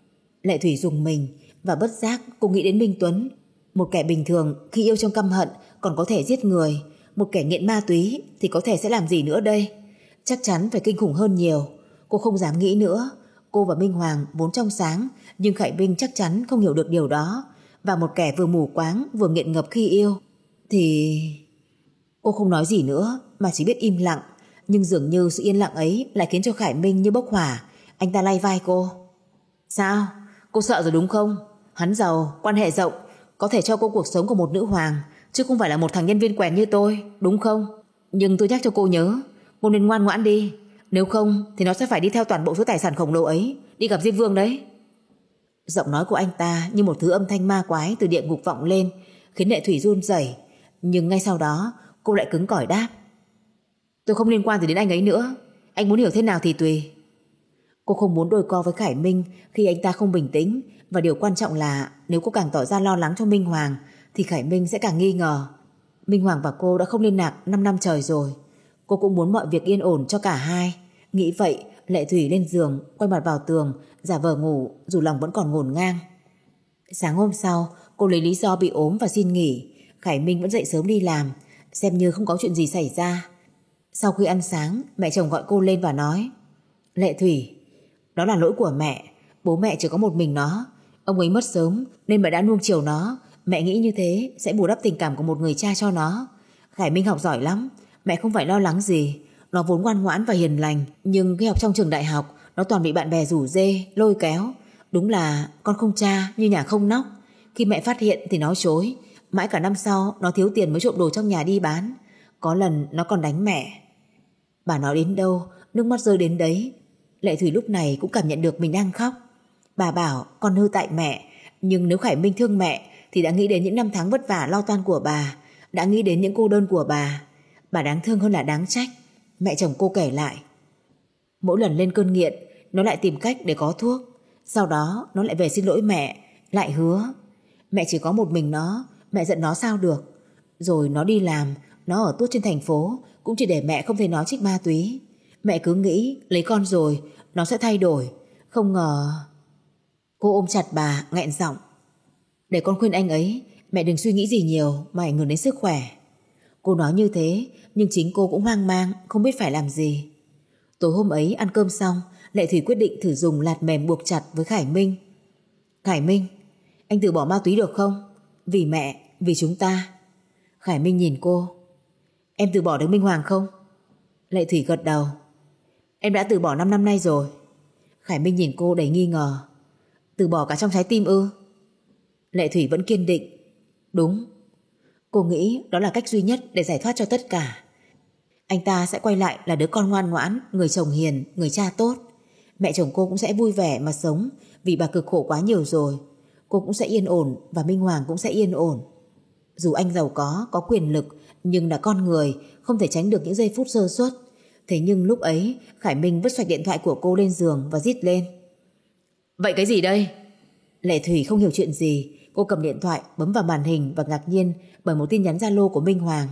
Lệ Thủy rùng mình, và bất giác cô nghĩ đến Minh Tuấn. Một kẻ bình thường khi yêu trong căm hận còn có thể giết người, một kẻ nghiện ma túy thì có thể sẽ làm gì nữa đây? Chắc chắn phải kinh khủng hơn nhiều. Cô không dám nghĩ nữa. Cô và Minh Hoàng vốn trong sáng, nhưng Khải Minh chắc chắn không hiểu được điều đó. Và một kẻ vừa mù quáng vừa nghiện ngập khi yêu thì... Cô không nói gì nữa mà chỉ biết im lặng. Nhưng dường như sự yên lặng ấy lại khiến cho Khải Minh như bốc hỏa. Anh ta lay vai cô. Sao? Cô sợ rồi đúng không? Hắn giàu, quan hệ rộng, có thể cho cô cuộc sống của một nữ hoàng, chứ không phải là một thằng nhân viên quèn như tôi, đúng không? Nhưng tôi nhắc cho cô nhớ, cô nên ngoan ngoãn đi. Nếu không thì nó sẽ phải đi theo toàn bộ số tài sản khổng lồ ấy, đi gặp Diêm Vương đấy. Giọng nói của anh ta như một thứ âm thanh ma quái từ địa ngục vọng lên, khiến Lệ Thủy run rẩy. Nhưng ngay sau đó cô lại cứng cỏi đáp. Tôi không liên quan gì đến anh ấy nữa. Anh muốn hiểu thế nào thì tùy. Cô không muốn đôi co với Khải Minh khi anh ta không bình tĩnh. Và điều quan trọng là nếu cô càng tỏ ra lo lắng cho Minh Hoàng thì Khải Minh sẽ càng nghi ngờ. Minh Hoàng và cô đã không liên lạc năm năm trời rồi. Cô cũng muốn mọi việc yên ổn cho cả hai. Nghĩ vậy, Lệ Thủy lên giường, quay mặt vào tường, giả vờ ngủ dù lòng vẫn còn ngổn ngang. Sáng hôm sau, cô lấy lý do bị ốm và xin nghỉ. Khải Minh vẫn dậy sớm đi làm, xem như không có chuyện gì xảy ra. Sau khi ăn sáng, mẹ chồng gọi cô lên và nói. Lệ Thủy, đó là lỗi của mẹ. Bố mẹ chỉ có một mình nó. Ông ấy mất sớm nên mẹ đã nuông chiều nó. Mẹ nghĩ như thế sẽ bù đắp tình cảm của một người cha cho nó. Khải Minh học giỏi lắm, mẹ không phải lo lắng gì. Nó vốn ngoan ngoãn và hiền lành, nhưng khi học trong trường đại học nó toàn bị bạn bè rủ rê, lôi kéo. Đúng là con không cha như nhà không nóc. Khi mẹ phát hiện thì nó chối. Mãi cả năm sau nó thiếu tiền mới trộm đồ trong nhà đi bán. Có lần nó còn đánh mẹ. Bà nói đến đâu nước mắt rơi đến đấy. Lệ Thủy lúc này cũng cảm nhận được mình đang khóc. Bà bảo con hư tại mẹ, nhưng nếu Khải Minh thương mẹ thì đã nghĩ đến những năm tháng vất vả lo toan của bà, đã nghĩ đến những cô đơn của bà. Bà đáng thương hơn là đáng trách. Mẹ chồng cô kể lại. Mỗi lần lên cơn nghiện, nó lại tìm cách để có thuốc. Sau đó nó lại về xin lỗi mẹ, lại hứa. Mẹ chỉ có một mình nó, mẹ giận nó sao được. Rồi nó đi làm, nó ở tuốt trên thành phố, cũng chỉ để mẹ không thấy nó trích ma túy. Mẹ cứ nghĩ lấy con rồi nó sẽ thay đổi. Không ngờ. Cô ôm chặt bà, nghẹn giọng. Để con khuyên anh ấy, mẹ đừng suy nghĩ gì nhiều mà ảnh hưởng đến sức khỏe. Cô nói như thế, nhưng chính cô cũng hoang mang, không biết phải làm gì. Tối hôm ấy ăn cơm xong, Lệ Thủy quyết định thử dùng lạt mềm buộc chặt với Khải Minh. Khải Minh, anh từ bỏ ma túy được không? Vì mẹ, vì chúng ta. Khải Minh nhìn cô. Em từ bỏ được Minh Hoàng không? Lệ Thủy gật đầu. Em đã từ bỏ năm năm nay rồi. Khải Minh nhìn cô đầy nghi ngờ. Từ bỏ cả trong trái tim ư? Lệ Thủy vẫn kiên định. Đúng. Cô nghĩ đó là cách duy nhất để giải thoát cho tất cả. Anh ta sẽ quay lại là đứa con ngoan ngoãn, người chồng hiền, người cha tốt. Mẹ chồng cô cũng sẽ vui vẻ mà sống, vì bà cực khổ quá nhiều rồi. Cô cũng sẽ yên ổn và Minh Hoàng cũng sẽ yên ổn. Dù anh giàu có, có quyền lực, nhưng là con người, không thể tránh được những giây phút sơ suất. Thế nhưng lúc ấy Khải Minh vứt xoạch điện thoại của cô lên giường và rít lên. Vậy cái gì đây? Lệ Thủy không hiểu chuyện gì. Cô cầm điện thoại bấm vào màn hình và ngạc nhiên bởi một tin nhắn Zalo của Minh Hoàng.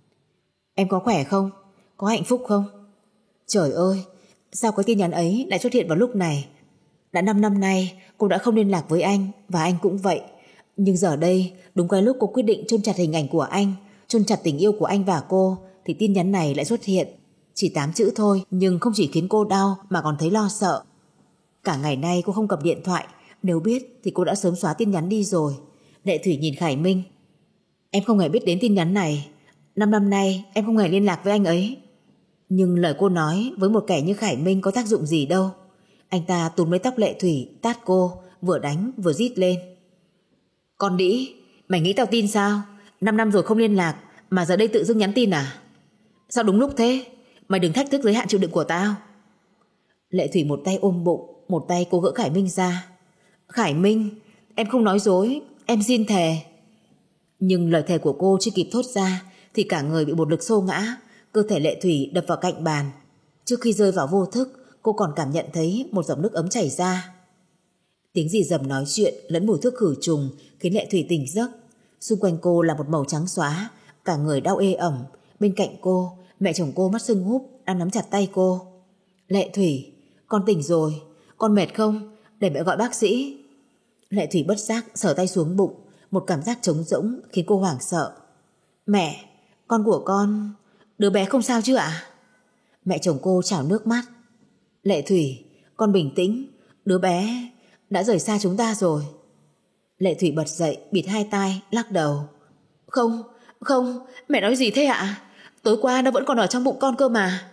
Em có khỏe không? Có hạnh phúc không? Trời ơi, sao cái tin nhắn ấy lại xuất hiện vào lúc này? Đã năm năm nay cô đã không liên lạc với anh, và anh cũng vậy. Nhưng giờ đây, đúng cái lúc cô quyết định chôn chặt hình ảnh của anh, chôn chặt tình yêu của anh và cô, thì tin nhắn này lại xuất hiện. Chỉ tám chữ thôi nhưng không chỉ khiến cô đau mà còn thấy lo sợ. Cả ngày nay cô không cầm điện thoại, nếu biết thì cô đã sớm xóa tin nhắn đi rồi. Lệ Thủy nhìn Khải Minh. Em không hề biết đến tin nhắn này. Năm năm nay em không hề liên lạc với anh ấy. Nhưng lời cô nói với một kẻ như Khải Minh có tác dụng gì đâu. Anh ta túm lấy tóc Lệ Thủy, tát cô, vừa đánh vừa rít lên. Con đĩ, mày nghĩ tao tin sao? Năm năm rồi không liên lạc mà giờ đây tự dưng nhắn tin à? Sao đúng lúc thế? Mày đừng thách thức giới hạn chịu đựng của tao. Lệ Thủy một tay ôm bụng, một tay cô gỡ Khải Minh ra. Khải Minh, em không nói dối, em xin thề. Nhưng lời thề của cô chưa kịp thốt ra thì cả người bị một lực xô ngã. Cơ thể Lệ Thủy đập vào cạnh bàn. Trước khi rơi vào vô thức, cô còn cảm nhận thấy một dòng nước ấm chảy ra. Tiếng rì rầm nói chuyện lẫn mùi thuốc khử trùng khiến Lệ Thủy tỉnh giấc. Xung quanh cô là một màu trắng xóa, cả người đau ê ẩm. Bên cạnh cô, mẹ chồng cô mắt sưng húp đang nắm chặt tay cô. Lệ Thủy, con tỉnh rồi, con mệt không? Để mẹ gọi bác sĩ. Lệ Thủy bất giác sờ tay xuống bụng, một cảm giác trống rỗng khiến cô hoảng sợ. Mẹ, con của con, đứa bé không sao chứ ạ? Mẹ chồng cô trào nước mắt. Lệ Thủy, con bình tĩnh, đứa bé đã rời xa chúng ta rồi. Lệ Thủy bật dậy, bịt hai tai, lắc đầu. Không, không, mẹ nói gì thế ạ? Tối qua nó vẫn còn ở trong bụng con cơ mà.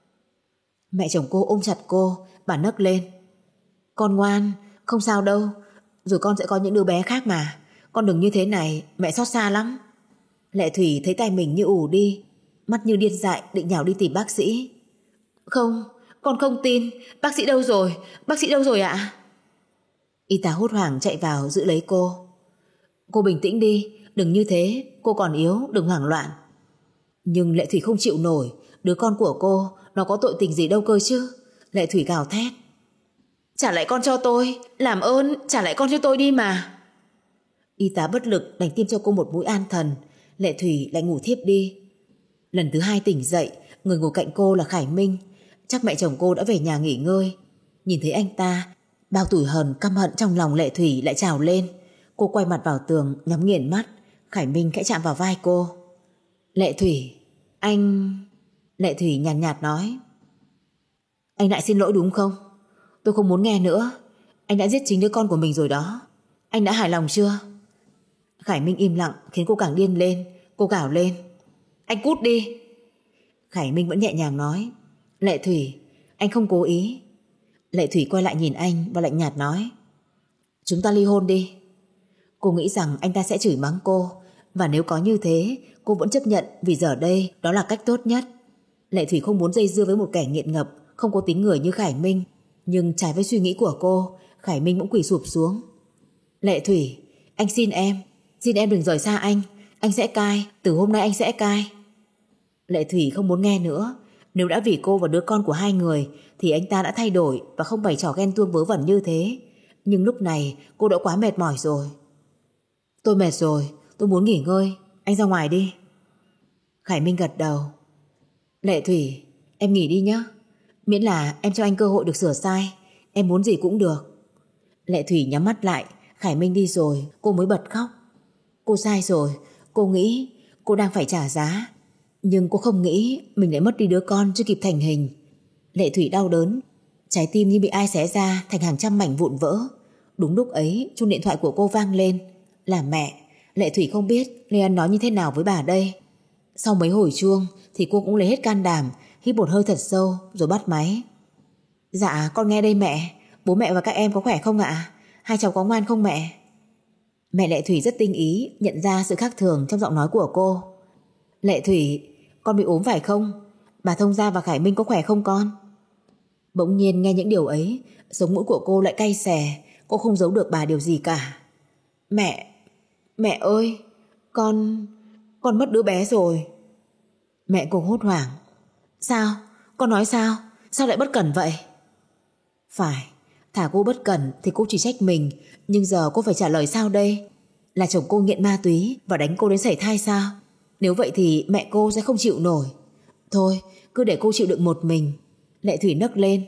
Mẹ chồng cô ôm chặt cô, bà nấc lên. Con ngoan, không sao đâu, rồi con sẽ có những đứa bé khác mà. Con đừng như thế này, mẹ xót xa lắm. Lệ Thủy thấy tay mình như ù đi, mắt như điên dại định nhào đi tìm bác sĩ. Không, con không tin. Bác sĩ đâu rồi? Bác sĩ đâu rồi ạ? Y tá hốt hoảng chạy vào giữ lấy cô. Cô bình tĩnh đi, đừng như thế, cô còn yếu, đừng hoảng loạn. Nhưng Lệ Thủy không chịu nổi. Đứa con của cô nó có tội tình gì đâu cơ chứ. Lệ Thủy gào thét. Trả lại con cho tôi, làm ơn trả lại con cho tôi đi mà. Y tá bất lực đành tiêm cho cô một mũi an thần. Lệ Thủy lại ngủ thiếp đi. Lần thứ hai tỉnh dậy, người ngồi cạnh cô là Khải Minh. Chắc mẹ chồng cô đã về nhà nghỉ ngơi. Nhìn thấy anh ta, bao tủi hờn căm hận trong lòng Lệ Thủy lại trào lên. Cô quay mặt vào tường, nhắm nghiền mắt. Khải Minh khẽ chạm vào vai cô. Lệ Thủy, anh... Lệ Thủy nhàn nhạt, nhạt nói. Anh lại xin lỗi đúng không? Tôi không muốn nghe nữa. Anh đã giết chính đứa con của mình rồi đó. Anh đã hài lòng chưa? Khải Minh im lặng khiến cô càng điên lên. Cô gào lên. Anh cút đi. Khải Minh vẫn nhẹ nhàng nói. Lệ Thủy, anh không cố ý. Lệ Thủy quay lại nhìn anh và lạnh nhạt nói. Chúng ta ly hôn đi. Cô nghĩ rằng anh ta sẽ chửi mắng cô, và nếu có như thế cô vẫn chấp nhận vì giờ đây đó là cách tốt nhất. Lệ Thủy không muốn dây dưa với một kẻ nghiện ngập, không có tính người như Khải Minh. Nhưng trái với suy nghĩ của cô, Khải Minh cũng quỳ sụp xuống. Lệ Thủy, anh xin em, xin em đừng rời xa anh. Anh sẽ cai, từ hôm nay anh sẽ cai. Lệ Thủy không muốn nghe nữa. Nếu đã vì cô và đứa con của hai người thì anh ta đã thay đổi và không bày trò ghen tuông vớ vẩn như thế. Nhưng lúc này cô đã quá mệt mỏi rồi. Tôi mệt rồi, tôi muốn nghỉ ngơi. Anh ra ngoài đi. Khải Minh gật đầu. Lệ Thủy, em nghỉ đi nhé. Miễn là em cho anh cơ hội được sửa sai, em muốn gì cũng được. Lệ Thủy nhắm mắt lại. Khải Minh đi rồi cô mới bật khóc. Cô sai rồi. Cô nghĩ cô đang phải trả giá, nhưng cô không nghĩ mình lại mất đi đứa con chưa kịp thành hình. Lệ Thủy đau đớn, trái tim như bị ai xé ra thành hàng trăm mảnh vụn vỡ. Đúng lúc ấy chuông điện thoại của cô vang lên. Là mẹ. Lệ Thủy không biết Lê Ân nói như thế nào với bà đây. Sau mấy hồi chuông thì cô cũng lấy hết can đảm, hít một hơi thật sâu rồi bắt máy. Dạ con nghe đây mẹ. Bố mẹ và các em có khỏe không ạ? Hai cháu có ngoan không mẹ? Mẹ Lệ Thủy rất tinh ý nhận ra sự khác thường trong giọng nói của cô. Lệ Thủy, con bị ốm phải không? Bà Thông Gia và Khải Minh có khỏe không con? Bỗng nhiên nghe những điều ấy, sống mũi của cô lại cay xè. Cô không giấu được bà điều gì cả. Mẹ, mẹ ơi, con, con mất đứa bé rồi. Mẹ cô hốt hoảng. Sao? Con nói sao? Sao lại bất cẩn vậy? Phải, thả cô bất cẩn thì cô chỉ trách mình. Nhưng giờ cô phải trả lời sao đây? Là chồng cô nghiện ma túy và đánh cô đến sảy thai sao? Nếu vậy thì mẹ cô sẽ không chịu nổi. Thôi, cứ để cô chịu đựng một mình. Lệ Thủy nấc lên.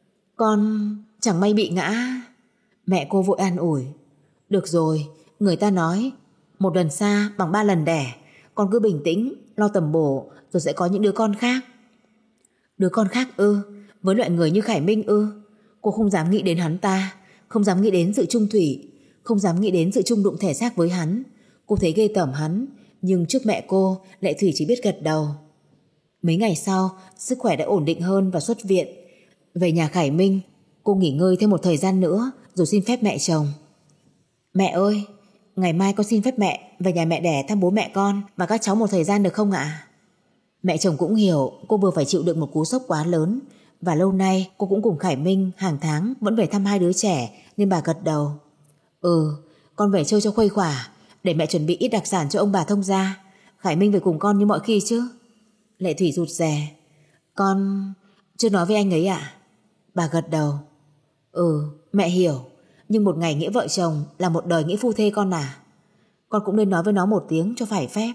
Con chẳng may bị ngã. Mẹ cô vội an ủi. Được rồi, người ta nói một lần xa bằng ba lần đẻ. Con cứ bình tĩnh, lo tầm bổ rồi sẽ có những đứa con khác. Đứa con khác ư? Với loại người như Khải Minh ư? Cô không dám nghĩ đến hắn ta, không dám nghĩ đến sự chung thủy, không dám nghĩ đến sự chung đụng thể xác với hắn. Cô thấy ghê tởm hắn, nhưng trước mẹ cô, Lệ Thủy chỉ biết gật đầu. Mấy ngày sau, sức khỏe đã ổn định hơn và xuất viện. Về nhà Khải Minh, cô nghỉ ngơi thêm một thời gian nữa rồi xin phép mẹ chồng. Mẹ ơi, ngày mai con xin phép mẹ về nhà mẹ đẻ thăm bố mẹ con và các cháu một thời gian được không ạ? Mẹ chồng cũng hiểu cô vừa phải chịu đựng một cú sốc quá lớn, và lâu nay cô cũng cùng Khải Minh hàng tháng vẫn về thăm hai đứa trẻ, nên bà gật đầu. Ừ, con về chơi cho khuây khỏa, để mẹ chuẩn bị ít đặc sản cho ông bà thông gia. Khải Minh về cùng con như mọi khi chứ? Lệ Thủy rụt rè. Con chưa nói với anh ấy à? Bà gật đầu. Ừ, mẹ hiểu, nhưng một ngày nghĩa vợ chồng là một đời nghĩa phu thê con à. Con cũng nên nói với nó một tiếng cho phải phép.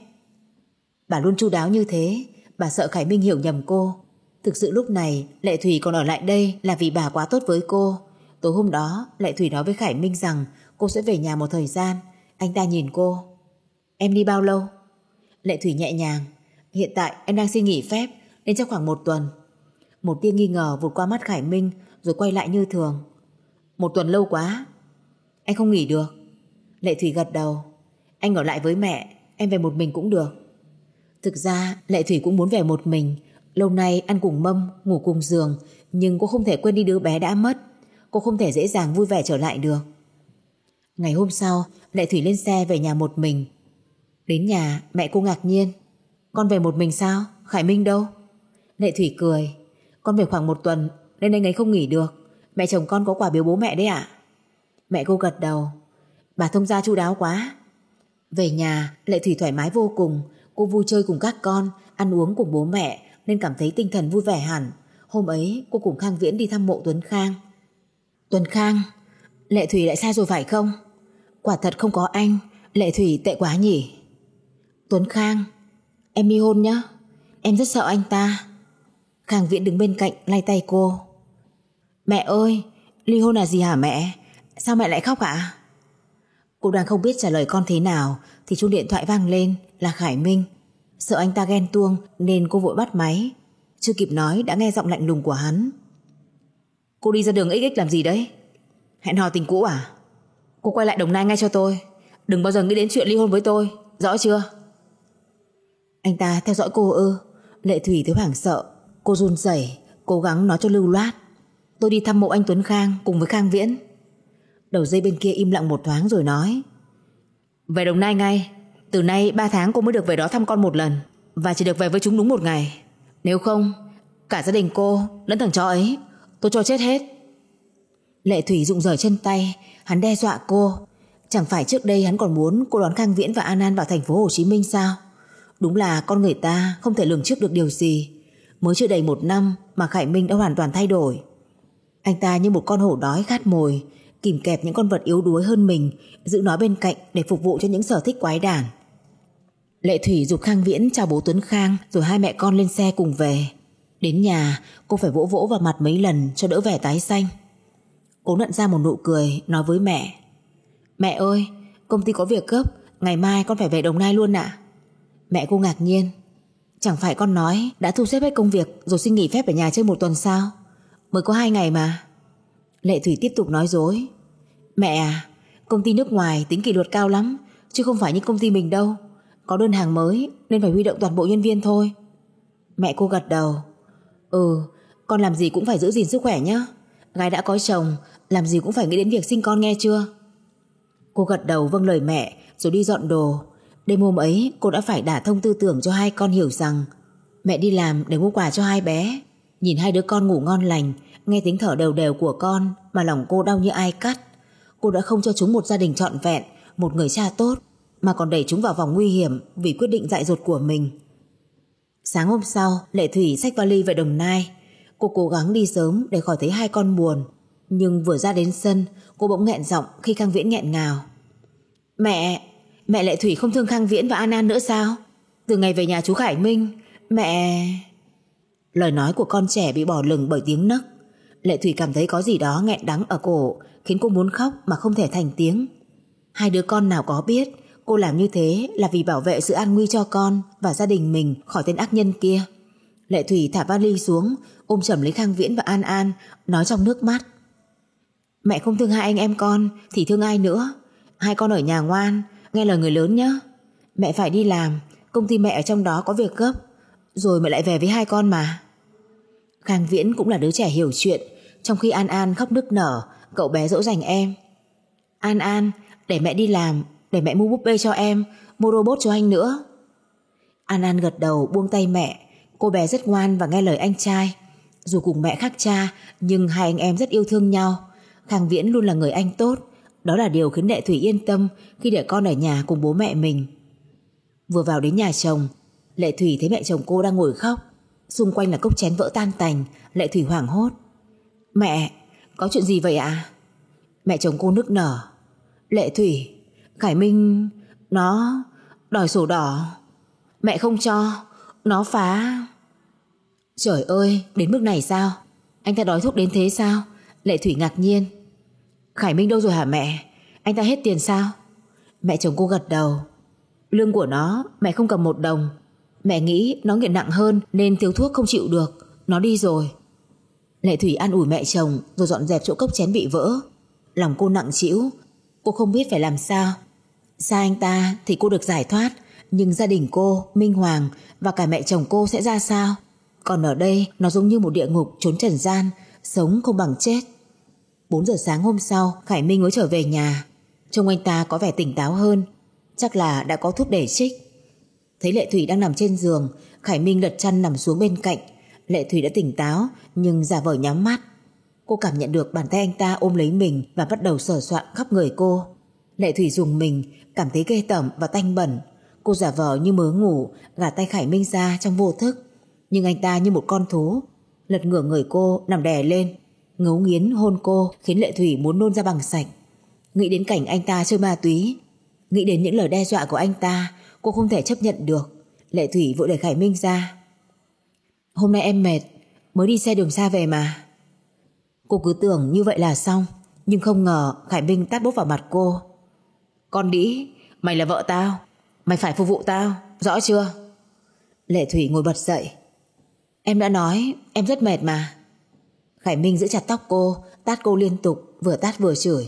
Bà luôn chu đáo như thế, bà sợ Khải Minh hiểu nhầm cô. Thực sự lúc này Lệ Thủy còn ở lại đây là vì bà quá tốt với cô. Tối hôm đó Lệ Thủy nói với Khải Minh rằng cô sẽ về nhà một thời gian. Anh ta nhìn cô. Em đi bao lâu? Lệ Thủy nhẹ nhàng. Hiện tại em đang xin nghỉ phép, nên chắc khoảng một tuần. Một tia nghi ngờ vụt qua mắt Khải Minh, rồi quay lại như thường. Một tuần lâu quá. Anh không nghỉ được. Lệ Thủy gật đầu. Anh ở lại với mẹ, em về một mình cũng được. Thực ra Lệ Thủy cũng muốn về một mình. Lâu nay ăn cùng mâm, ngủ cùng giường, nhưng cô không thể quên đi đứa bé đã mất. Cô không thể dễ dàng vui vẻ trở lại được. Ngày hôm sau, Lệ Thủy lên xe về nhà một mình. Đến nhà, mẹ cô ngạc nhiên. Con về một mình sao? Khải Minh đâu? Lệ Thủy cười. Con về khoảng một tuần, nên anh ấy không nghỉ được. Mẹ chồng con có quà biếu bố mẹ đấy ạ. Mẹ cô gật đầu. Bà thông gia chu đáo quá. Về nhà, Lệ Thủy thoải mái vô cùng. Cô vui chơi cùng các con, ăn uống cùng bố mẹ, nên cảm thấy tinh thần vui vẻ hẳn. Hôm ấy cô cùng Khang Viễn đi thăm mộ Tuấn Khang. Tuấn Khang? Lệ Thủy lại sai rồi phải không? Quả thật không có anh, Lệ Thủy tệ quá nhỉ. Tuấn Khang, em ly hôn nhá. Em rất sợ anh ta. Khang Viễn đứng bên cạnh lay tay cô. Mẹ ơi, ly hôn là gì hả mẹ? Sao mẹ lại khóc ạ? Cô đang không biết trả lời con thế nào thì chuông điện thoại vang lên, là Khải Minh. Sợ anh ta ghen tuông nên cô vội bắt máy. Chưa kịp nói đã nghe giọng lạnh lùng của hắn. Cô đi ra đường ích ích làm gì đấy? Hẹn hò tình cũ à? Cô quay lại Đồng Nai ngay cho tôi. Đừng bao giờ nghĩ đến chuyện ly hôn với tôi, rõ chưa? Anh ta theo dõi cô ư? Lệ Thủy thấy hoảng sợ. Cô run rẩy, cố gắng nói cho lưu loát. Tôi đi thăm mộ anh Tuấn Khang cùng với Khang Viễn. Đầu dây bên kia im lặng một thoáng rồi nói. Về Đồng Nai ngay. Từ nay ba tháng cô mới được về đó thăm con một lần, và chỉ được về với chúng đúng một ngày. Nếu không, cả gia đình cô lẫn thằng chó ấy tôi cho chết hết. Lệ Thủy rụng rời chân tay. Hắn đe dọa cô. Chẳng phải trước đây hắn còn muốn cô đón Khang Viễn và An An vào thành phố Hồ Chí Minh sao? Đúng là con người ta không thể lường trước được điều gì. Mới chưa đầy một năm mà Khải Minh đã hoàn toàn thay đổi. Anh ta như một con hổ đói khát mồi, kìm kẹp những con vật yếu đuối hơn mình, giữ nó bên cạnh để phục vụ cho những sở thích quái đản. Lệ Thủy giục Khang Viễn chào bố Tuấn Khang, rồi hai mẹ con lên xe cùng về. Đến nhà, cô phải vỗ vỗ vào mặt mấy lần cho đỡ vẻ tái xanh. Cô nặn ra một nụ cười, nói với mẹ. Mẹ ơi, công ty có việc gấp, ngày mai con phải về Đồng Nai luôn ạ. Mẹ cô ngạc nhiên. Chẳng phải con nói đã thu xếp hết công việc rồi xin nghỉ phép ở nhà chơi một tuần sao? Mới có hai ngày mà. Lệ Thủy tiếp tục nói dối. Mẹ à, công ty nước ngoài tính kỷ luật cao lắm, chứ không phải như công ty mình đâu. Có đơn hàng mới nên phải huy động toàn bộ nhân viên thôi. Mẹ cô gật đầu. Ừ, con làm gì cũng phải giữ gìn sức khỏe nhé. Gái đã có chồng, làm gì cũng phải nghĩ đến việc sinh con nghe chưa? Cô gật đầu vâng lời mẹ rồi đi dọn đồ. Đêm hôm ấy cô đã phải đả thông tư tưởng cho hai con hiểu rằng mẹ đi làm để mua quà cho hai bé. Nhìn hai đứa con ngủ ngon lành, nghe tiếng thở đều đều của con mà lòng cô đau như ai cắt. Cô đã không cho chúng một gia đình trọn vẹn, một người cha tốt, mà còn đẩy chúng vào vòng nguy hiểm vì quyết định dại dột của mình. Sáng hôm sau, Lệ Thủy xách vali về Đồng Nai. Cô cố gắng đi sớm để khỏi thấy hai con buồn, nhưng vừa ra đến sân, cô bỗng nghẹn giọng khi Khang Viễn nghẹn ngào. Mẹ, mẹ Lệ Thủy không thương Khang Viễn và An An nữa sao? Từ ngày về nhà chú Khải Minh, mẹ... Lời nói của con trẻ bị bỏ lửng bởi tiếng nấc. Lệ Thủy cảm thấy có gì đó nghẹn đắng ở cổ, khiến cô muốn khóc mà không thể thành tiếng. Hai đứa con nào có biết cô làm như thế là vì bảo vệ sự an nguy cho con và gia đình mình khỏi tên ác nhân kia. Lệ Thủy thả vali xuống, ôm chầm lấy Khang Viễn và An An, nói trong nước mắt: Mẹ không thương hai anh em con thì thương ai nữa. Hai con ở nhà ngoan, nghe lời người lớn nhé. Mẹ phải đi làm, công ty mẹ ở trong đó có việc gấp, rồi mẹ lại về với hai con mà. Khang Viễn cũng là đứa trẻ hiểu chuyện, trong khi An An khóc nức nở, cậu bé dỗ dành em: An An, để mẹ đi làm, để mẹ mua búp bê cho em, mua robot cho anh nữa. An An gật đầu buông tay mẹ. Cô bé rất ngoan và nghe lời anh trai. Dù cùng mẹ khác cha, nhưng hai anh em rất yêu thương nhau. Khang Viễn luôn là người anh tốt. Đó là điều khiến Lệ Thủy yên tâm khi để con ở nhà cùng bố mẹ mình. Vừa vào đến nhà chồng, Lệ Thủy thấy mẹ chồng cô đang ngồi khóc. Xung quanh là cốc chén vỡ tan tành. Lệ Thủy hoảng hốt: Mẹ, có chuyện gì vậy ạ? À? Mẹ chồng cô nức nở: Lệ Thủy, Khải Minh nó đòi sổ đỏ. Mẹ không cho, nó phá. Trời ơi, đến mức này sao? Anh ta đòi thuốc đến thế sao? Lệ Thủy ngạc nhiên: Khải Minh đâu rồi hả mẹ? Anh ta hết tiền sao? Mẹ chồng cô gật đầu: Lương của nó mẹ không cầm một đồng. Mẹ nghĩ nó nghiện nặng hơn nên thiếu thuốc không chịu được, nó đi rồi. Lệ Thủy an ủi mẹ chồng rồi dọn dẹp chỗ cốc chén bị vỡ. Lòng cô nặng trĩu, cô không biết phải làm sao. Xa anh ta thì cô được giải thoát, nhưng gia đình cô, Minh Hoàng và cả mẹ chồng cô sẽ ra sao? Còn ở đây nó giống như một địa ngục trốn trần gian, sống không bằng chết. Bốn giờ sáng hôm sau, Khải Minh mới trở về nhà. Trông anh ta có vẻ tỉnh táo hơn, chắc là đã có thuốc để trích. Thấy Lệ Thủy đang nằm trên giường, Khải Minh lật chăn nằm xuống bên cạnh. Lệ Thủy đã tỉnh táo nhưng giả vờ nhắm mắt. Cô cảm nhận được bàn tay anh ta ôm lấy mình và bắt đầu sờ soạng khắp người cô. Lệ Thủy rùng mình, cảm thấy ghê tởm và tanh bẩn. Cô giả vờ như mớ ngủ, gạt tay Khải Minh ra trong vô thức. Nhưng anh ta như một con thú, lật ngửa người cô nằm đè lên, ngấu nghiến hôn cô, khiến Lệ Thủy muốn nôn ra bằng sạch. Nghĩ đến cảnh anh ta chơi ma túy, nghĩ đến những lời đe dọa của anh ta, cô không thể chấp nhận được. Lệ Thủy vội đẩy Khải Minh ra: Hôm nay em mệt, mới đi xe đường xa về mà. Cô cứ tưởng như vậy là xong, nhưng không ngờ Khải Minh tát bốp vào mặt cô: Con đĩ, mày là vợ tao, mày phải phục vụ tao, rõ chưa? Lệ Thủy ngồi bật dậy: Em đã nói em rất mệt mà. Khải Minh giữ chặt tóc cô, tát cô liên tục, vừa tát vừa chửi: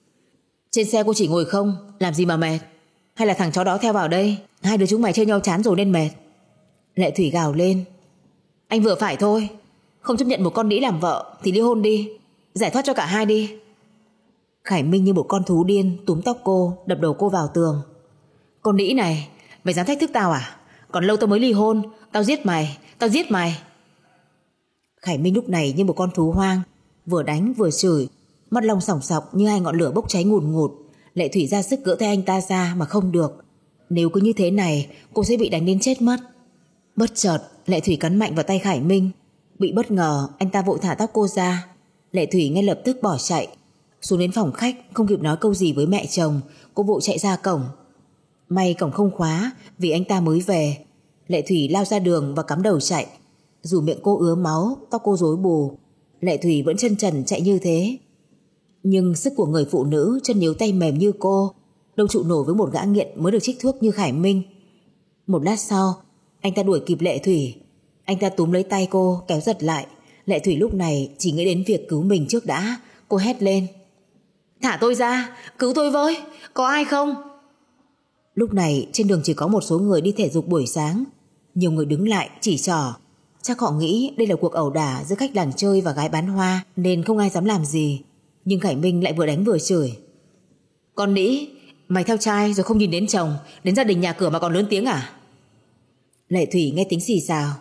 Trên xe cô chỉ ngồi không, làm gì mà mệt? Hay là thằng chó đó theo vào đây, hai đứa chúng mày chơi nhau chán rồi nên mệt? Lệ Thủy gào lên: Anh vừa phải thôi, không chấp nhận một con đĩ làm vợ thì ly hôn đi, giải thoát cho cả hai đi. Khải Minh như một con thú điên túm tóc cô, đập đầu cô vào tường: Con đĩ này, mày dám thách thức tao à? Còn lâu tao mới ly hôn, tao giết mày, tao giết mày. Khải Minh lúc này như một con thú hoang, vừa đánh vừa chửi, mắt long sòng sọc như hai ngọn lửa bốc cháy ngùn ngụt. Lệ Thủy ra sức gỡ tay anh ta ra mà không được. Nếu cứ như thế này, cô sẽ bị đánh đến chết mất. Bất chợt, Lệ Thủy cắn mạnh vào tay Khải Minh. Bị bất ngờ, anh ta vội thả tóc cô ra. Lệ Thủy ngay lập tức bỏ chạy. Xuống đến phòng khách, không kịp nói câu gì với mẹ chồng, cô vội chạy ra cổng. May cổng không khóa vì anh ta mới về. Lệ Thủy lao ra đường và cắm đầu chạy. Dù miệng cô ứa máu, tóc cô rối bù, Lệ Thủy vẫn chân trần chạy như thế. Nhưng sức của người phụ nữ chân yếu tay mềm như cô đâu trụ nổi với một gã nghiện mới được trích thuốc như Khải Minh. Một lát sau, anh ta đuổi kịp Lệ Thủy. Anh ta túm lấy tay cô kéo giật lại. Lệ Thủy lúc này chỉ nghĩ đến việc cứu mình trước đã. Cô hét lên: Thả tôi ra, cứu tôi với, có ai không? Lúc này trên đường chỉ có một số người đi thể dục buổi sáng. Nhiều người đứng lại chỉ trỏ. Chắc họ nghĩ đây là cuộc ẩu đả giữa khách làng chơi và gái bán hoa nên không ai dám làm gì. Nhưng Khải Minh lại vừa đánh vừa chửi: Con đĩ, mày theo trai rồi không nhìn đến chồng, đến gia đình nhà cửa mà còn lớn tiếng à? Lệ Thủy nghe tiếng xì xào: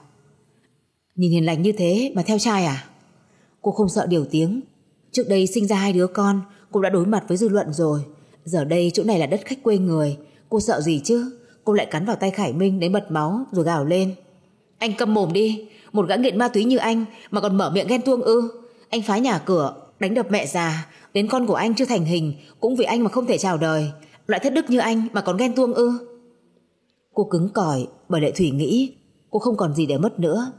Nhìn hiền lành như thế mà theo trai à? Cô không sợ điều tiếng. Trước đây sinh ra hai đứa con, cô đã đối mặt với dư luận rồi. Giờ đây chỗ này là đất khách quê người, cô sợ gì chứ? Cô lại cắn vào tay Khải Minh đến bật máu rồi gào lên: Anh câm mồm đi, một gã nghiện ma túy như anh mà còn mở miệng ghen tuông ư? Anh phá nhà cửa, đánh đập mẹ già, đến con của anh chưa thành hình cũng vì anh mà không thể chào đời. Loại thất đức như anh mà còn ghen tuông ư? Cô cứng cỏi bởi Lệ Thủy nghĩ cô không còn gì để mất nữa.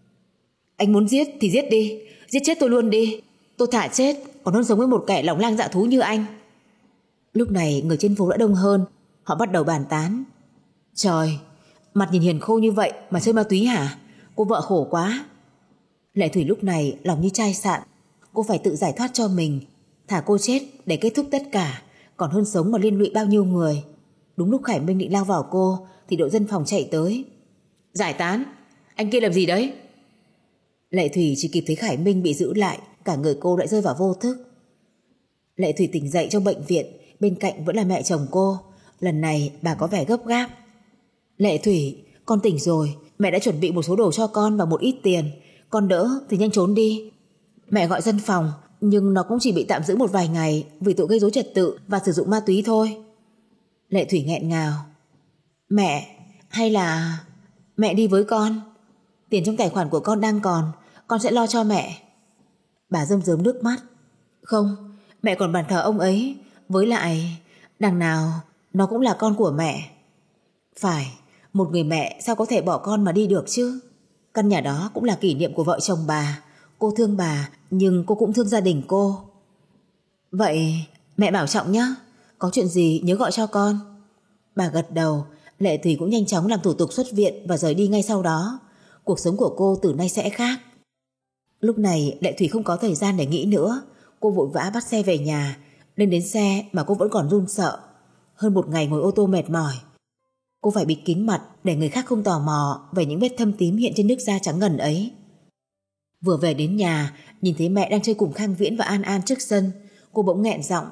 Anh muốn giết thì giết đi, giết chết tôi luôn đi. Tôi thả chết còn hơn sống với một kẻ lòng lang dạ thú như anh. Lúc này người trên phố đã đông hơn. Họ bắt đầu bàn tán: Trời, mặt nhìn hiền khô như vậy mà chơi ma túy hả? Cô vợ khổ quá. Lệ Thủy lúc này lòng như chai sạn. Cô phải tự giải thoát cho mình. Thả cô chết để kết thúc tất cả còn hơn sống mà liên lụy bao nhiêu người. Đúng lúc Khải Minh định lao vào cô thì đội dân phòng chạy tới. Giải tán, anh kia làm gì đấy? Lệ Thủy chỉ kịp thấy Khải Minh bị giữ lại, cả người cô lại rơi vào vô thức. Lệ Thủy tỉnh dậy trong bệnh viện, bên cạnh vẫn là mẹ chồng cô. Lần này bà có vẻ gấp gáp. Lệ Thủy, con tỉnh rồi, mẹ đã chuẩn bị một số đồ cho con và một ít tiền. Con đỡ thì nhanh trốn đi. Mẹ gọi dân phòng, nhưng nó cũng chỉ bị tạm giữ một vài ngày vì tội gây rối trật tự và sử dụng ma túy thôi. Lệ Thủy nghẹn ngào. Mẹ, hay là mẹ đi với con? Tiền trong tài khoản của con đang còn, con sẽ lo cho mẹ. Bà rơm rớm nước mắt. Không, mẹ còn bàn thờ ông ấy. Với lại, đằng nào nó cũng là con của mẹ. Phải, một người mẹ sao có thể bỏ con mà đi được chứ? Căn nhà đó cũng là kỷ niệm của vợ chồng bà. Cô thương bà, nhưng cô cũng thương gia đình cô. Vậy mẹ bảo trọng nhé. Có chuyện gì nhớ gọi cho con. Bà gật đầu. Lệ Thủy cũng nhanh chóng làm thủ tục xuất viện và rời đi ngay sau đó. Cuộc sống của cô từ nay sẽ khác. Lúc này Lệ Thủy không có thời gian để nghĩ nữa. Cô vội vã bắt xe về nhà. Lên đến xe mà cô vẫn còn run sợ. Hơn một ngày ngồi ô tô mệt mỏi, cô phải bịt kín mặt để người khác không tò mò về những vết thâm tím hiện trên nước da trắng ngần ấy. Vừa về đến nhà, nhìn thấy mẹ đang chơi cùng Khang Viễn và An An trước sân, cô bỗng nghẹn giọng.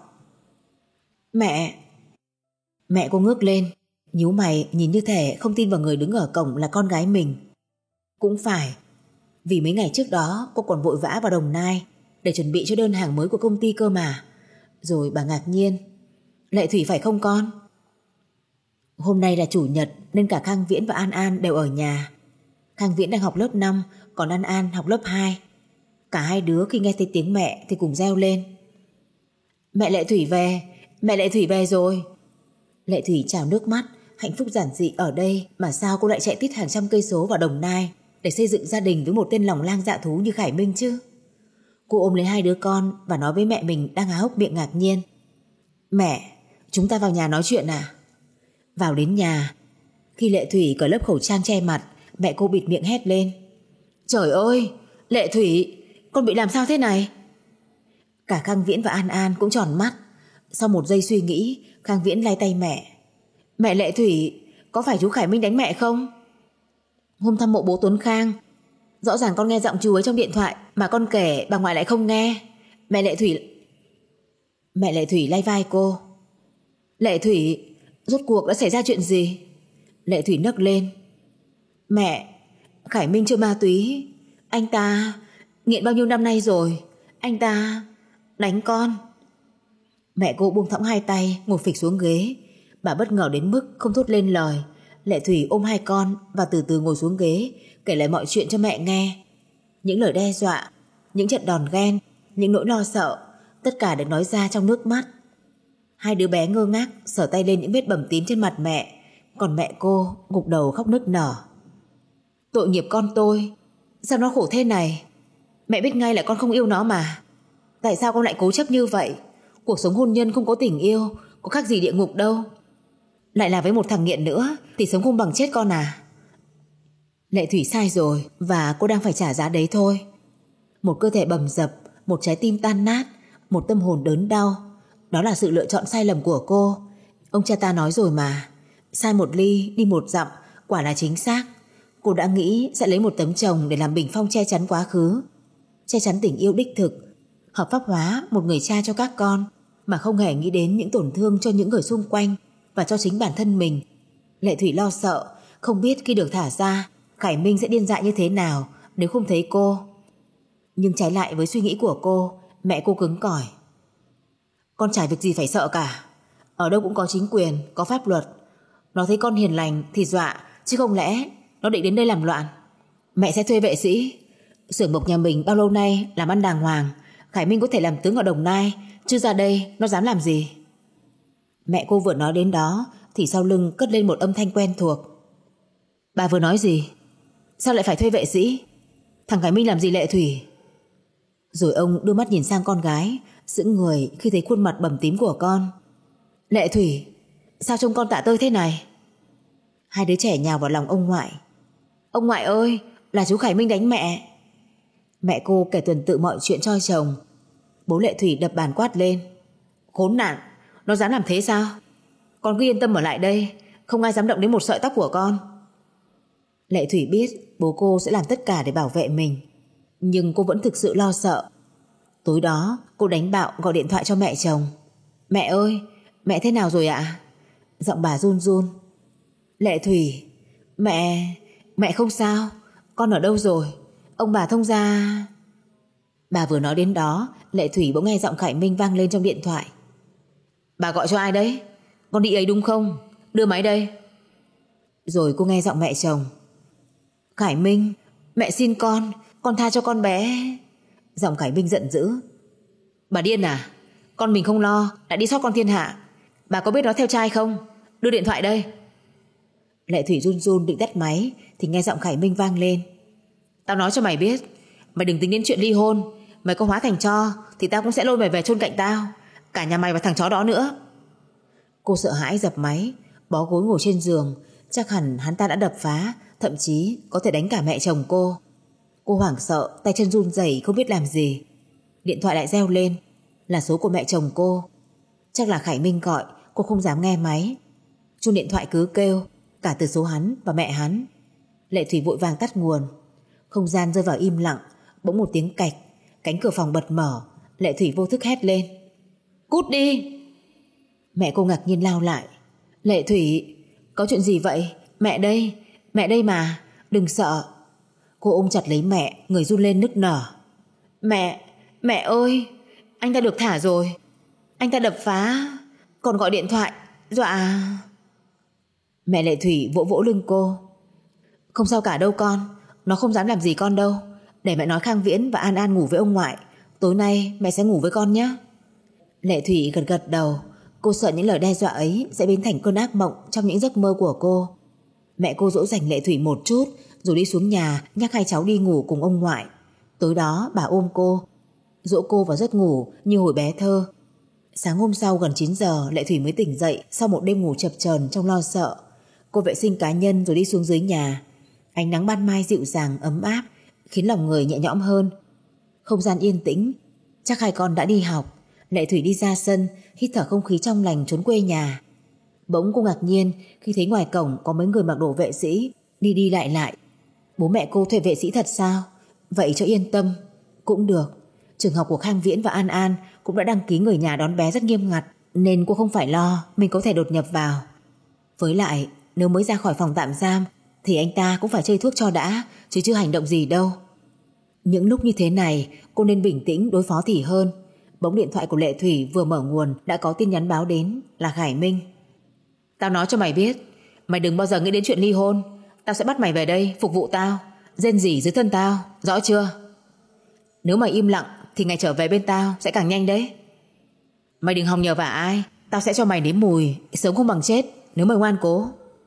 Mẹ. Mẹ cô ngước lên, nhíu mày nhìn như thể không tin vào người đứng ở cổng là con gái mình. Cũng phải, vì mấy ngày trước đó cô còn vội vã vào Đồng Nai để chuẩn bị cho đơn hàng mới của công ty cơ mà. Rồi bà ngạc nhiên. Lệ Thủy phải không con? Hôm nay là chủ nhật nên cả Khang Viễn và An An đều ở nhà. Khang Viễn đang học lớp năm, còn An An học lớp hai. Cả hai đứa khi nghe thấy tiếng mẹ thì cùng reo lên. Mẹ Lệ Thủy về, mẹ Lệ Thủy về rồi. Lệ Thủy trào nước mắt. Hạnh phúc giản dị ở đây mà sao cô lại chạy tít hàng trăm cây số vào Đồng Nai để xây dựng gia đình với một tên lòng lang dạ thú như Khải Minh chứ? Cô ôm lấy hai đứa con và nói với mẹ mình đang há hốc miệng ngạc nhiên. Mẹ, chúng ta vào nhà nói chuyện à? Vào đến nhà, khi Lệ Thủy cởi lớp khẩu trang che mặt, mẹ cô bịt miệng hét lên. Trời ơi, Lệ Thủy, con bị làm sao thế này? Cả Khang Viễn và An An cũng tròn mắt. Sau một giây suy nghĩ, Khang Viễn lay tay mẹ. Mẹ Lệ Thủy, có phải chú Khải Minh đánh mẹ không? Hôm thăm mộ bố Tuấn Khang, rõ ràng con nghe giọng chú ấy trong điện thoại, mà con kể bà ngoại lại không nghe. Mẹ Lệ Thủy... Mẹ Lệ Thủy lay vai cô. Lệ Thủy, rốt cuộc đã xảy ra chuyện gì? Lệ Thủy nấc lên. Mẹ, Khải Minh chơi ma túy. Anh ta nghiện bao nhiêu năm nay rồi. Anh ta đánh con. Mẹ cô buông thõng hai tay, ngồi phịch xuống ghế. Bà bất ngờ đến mức không thốt lên lời. Lệ Thủy ôm hai con và từ từ ngồi xuống ghế, kể lại mọi chuyện cho mẹ nghe. Những lời đe dọa, những trận đòn ghen, những nỗi lo sợ, tất cả được nói ra trong nước mắt. Hai đứa bé ngơ ngác sờ tay lên những vết bầm tím trên mặt mẹ, còn mẹ cô gục đầu khóc nức nở. Tội nghiệp con tôi, sao nó khổ thế này? Mẹ biết ngay là con không yêu nó mà. Tại sao con lại cố chấp như vậy? Cuộc sống hôn nhân không có tình yêu có khác gì địa ngục đâu. Lại là với một thằng nghiện nữa thì sống không bằng chết con à? Lệ Thủy sai rồi và cô đang phải trả giá đấy thôi. Một cơ thể bầm dập, một trái tim tan nát, một tâm hồn đớn đau. Đó là sự lựa chọn sai lầm của cô. Ông cha ta nói rồi mà, sai một ly đi một dặm, quả là chính xác. Cô đã nghĩ sẽ lấy một tấm chồng để làm bình phong che chắn quá khứ, che chắn tình yêu đích thực, hợp pháp hóa một người cha cho các con, mà không hề nghĩ đến những tổn thương cho những người xung quanh và cho chính bản thân mình. Lệ Thủy lo sợ, không biết khi được thả ra Khải Minh sẽ điên dại như thế nào nếu không thấy cô. Nhưng trái lại với suy nghĩ của cô, mẹ cô cứng cỏi. Con chả việc gì phải sợ cả. Ở đâu cũng có chính quyền, có pháp luật. Nó thấy con hiền lành thì dọa, chứ không lẽ nó định đến đây làm loạn. Mẹ sẽ thuê vệ sĩ. Xưởng mộc nhà mình bao lâu nay làm ăn đàng hoàng. Khải Minh có thể làm tướng ở Đồng Nai, chứ ra đây nó dám làm gì? Mẹ cô vừa nói đến đó thì sau lưng cất lên một âm thanh quen thuộc. Bà vừa nói gì? Sao lại phải thuê vệ sĩ? Thằng Khải Minh làm gì Lệ Thủy? Rồi ông đưa mắt nhìn sang con gái, sững người khi thấy khuôn mặt bầm tím của con. Lệ Thủy, sao trông con tạ tơi thế này? Hai đứa trẻ nhào vào lòng ông ngoại. Ông ngoại ơi, Là chú Khải Minh đánh mẹ. Mẹ cô kể tuần tự mọi chuyện cho chồng. Bố Lệ Thủy đập bàn quát lên: Khốn nạn, nó dám làm thế sao? Con cứ yên tâm ở lại đây, không ai dám động đến một sợi tóc của con. Lệ Thủy biết bố cô sẽ làm tất cả để bảo vệ mình, nhưng cô vẫn thực sự lo sợ. Tối đó cô đánh bạo gọi điện thoại cho mẹ chồng. Mẹ ơi, mẹ thế nào rồi ạ? Giọng bà run run. Lệ Thủy, mẹ, mẹ không sao. Con ở đâu rồi? Ông bà thông gia. Bà vừa nói đến đó, Lệ Thủy bỗng nghe giọng Khải Minh vang lên trong điện thoại. Bà gọi cho ai đấy? Con đi ấy đúng không? Đưa máy đây. Rồi cô nghe giọng mẹ chồng. Khải Minh, mẹ xin con, con tha cho con bé. Giọng Khải Minh giận dữ. Bà điên à? Con mình không lo, lại đi xót con thiên hạ. Bà có biết nó theo trai không? Đưa điện thoại đây. Lệ Thủy run run định tắt máy thì nghe giọng Khải Minh vang lên. Tao nói cho mày biết, mày đừng tính đến chuyện ly hôn. Mày có hóa thành tro thì tao cũng sẽ lôi mày về chôn cạnh tao, cả nhà mày và thằng chó đó nữa. Cô sợ hãi dập máy, bó gối ngồi trên giường. Chắc hẳn hắn ta đã đập phá, thậm chí có thể đánh cả mẹ chồng cô. Cô hoảng sợ, tay chân run rẩy không biết làm gì. Điện thoại lại reo lên, là số của mẹ chồng cô. Chắc là Khải Minh gọi, cô không dám nghe máy. Chuông điện thoại cứ kêu, cả từ số hắn và mẹ hắn. Lệ Thủy vội vàng tắt nguồn. Không gian rơi vào im lặng. Bỗng một tiếng cạch, cánh cửa phòng bật mở. Lệ Thủy vô thức hét lên: Cút đi! Mẹ cô ngạc nhiên lao lại. Lệ Thủy, có chuyện gì vậy? Mẹ đây, mẹ đây mà, đừng sợ. Cô ôm chặt lấy mẹ, người run lên nức nở. Mẹ, mẹ ơi, anh ta được thả rồi. Anh ta đập phá, còn gọi điện thoại, dọa. Mẹ Lệ Thủy vỗ vỗ lưng cô. Không sao cả đâu con, nó không dám làm gì con đâu. Để mẹ nói Khang Viễn và An An ngủ với ông ngoại. Tối nay mẹ sẽ ngủ với con nhé. Lệ Thủy gật gật đầu. Cô sợ những lời đe dọa ấy sẽ biến thành cơn ác mộng trong những giấc mơ của cô. Mẹ cô dỗ dành Lệ Thủy một chút rồi đi xuống nhà nhắc hai cháu đi ngủ cùng ông ngoại. Tối đó bà ôm cô, dỗ cô vào giấc ngủ như hồi bé thơ. Sáng hôm sau gần chín giờ Lệ Thủy mới tỉnh dậy sau một đêm ngủ chập chờn trong lo sợ. Cô vệ sinh cá nhân rồi đi xuống dưới nhà. Ánh nắng ban mai dịu dàng ấm áp khiến lòng người nhẹ nhõm hơn. Không gian yên tĩnh. Chắc hai con đã đi học. Lệ Thủy đi ra sân hít thở không khí trong lành trốn quê nhà. Bỗng cô ngạc nhiên khi thấy ngoài cổng có mấy người mặc đồ vệ sĩ đi đi lại lại. Bố mẹ cô thuê vệ sĩ thật sao? Vậy cho yên tâm. Cũng được. Trường học của Khang Viễn và An An cũng đã đăng ký người nhà đón bé rất nghiêm ngặt, nên cô không phải lo mình có thể đột nhập vào. Với lại nếu mới ra khỏi phòng tạm giam thì anh ta cũng phải chơi thuốc cho đã, chứ chưa hành động gì đâu. Những lúc như thế này cô nên bình tĩnh đối phó thì hơn. Bỗng điện thoại của Lệ Thủy vừa mở nguồn đã có tin nhắn báo đến là Khải Minh. Tao nói cho mày biết, mày đừng bao giờ nghĩ đến chuyện ly hôn. Tao sẽ bắt mày về đây phục vụ tao, rên rỉ dưới thân tao, rõ chưa? Nếu mày im lặng thì ngày trở về bên tao sẽ càng nhanh đấy. Mày đừng hòng nhờ vả ai, tao sẽ cho mày nếm mùi sống không bằng chết nếu mày ngoan cố.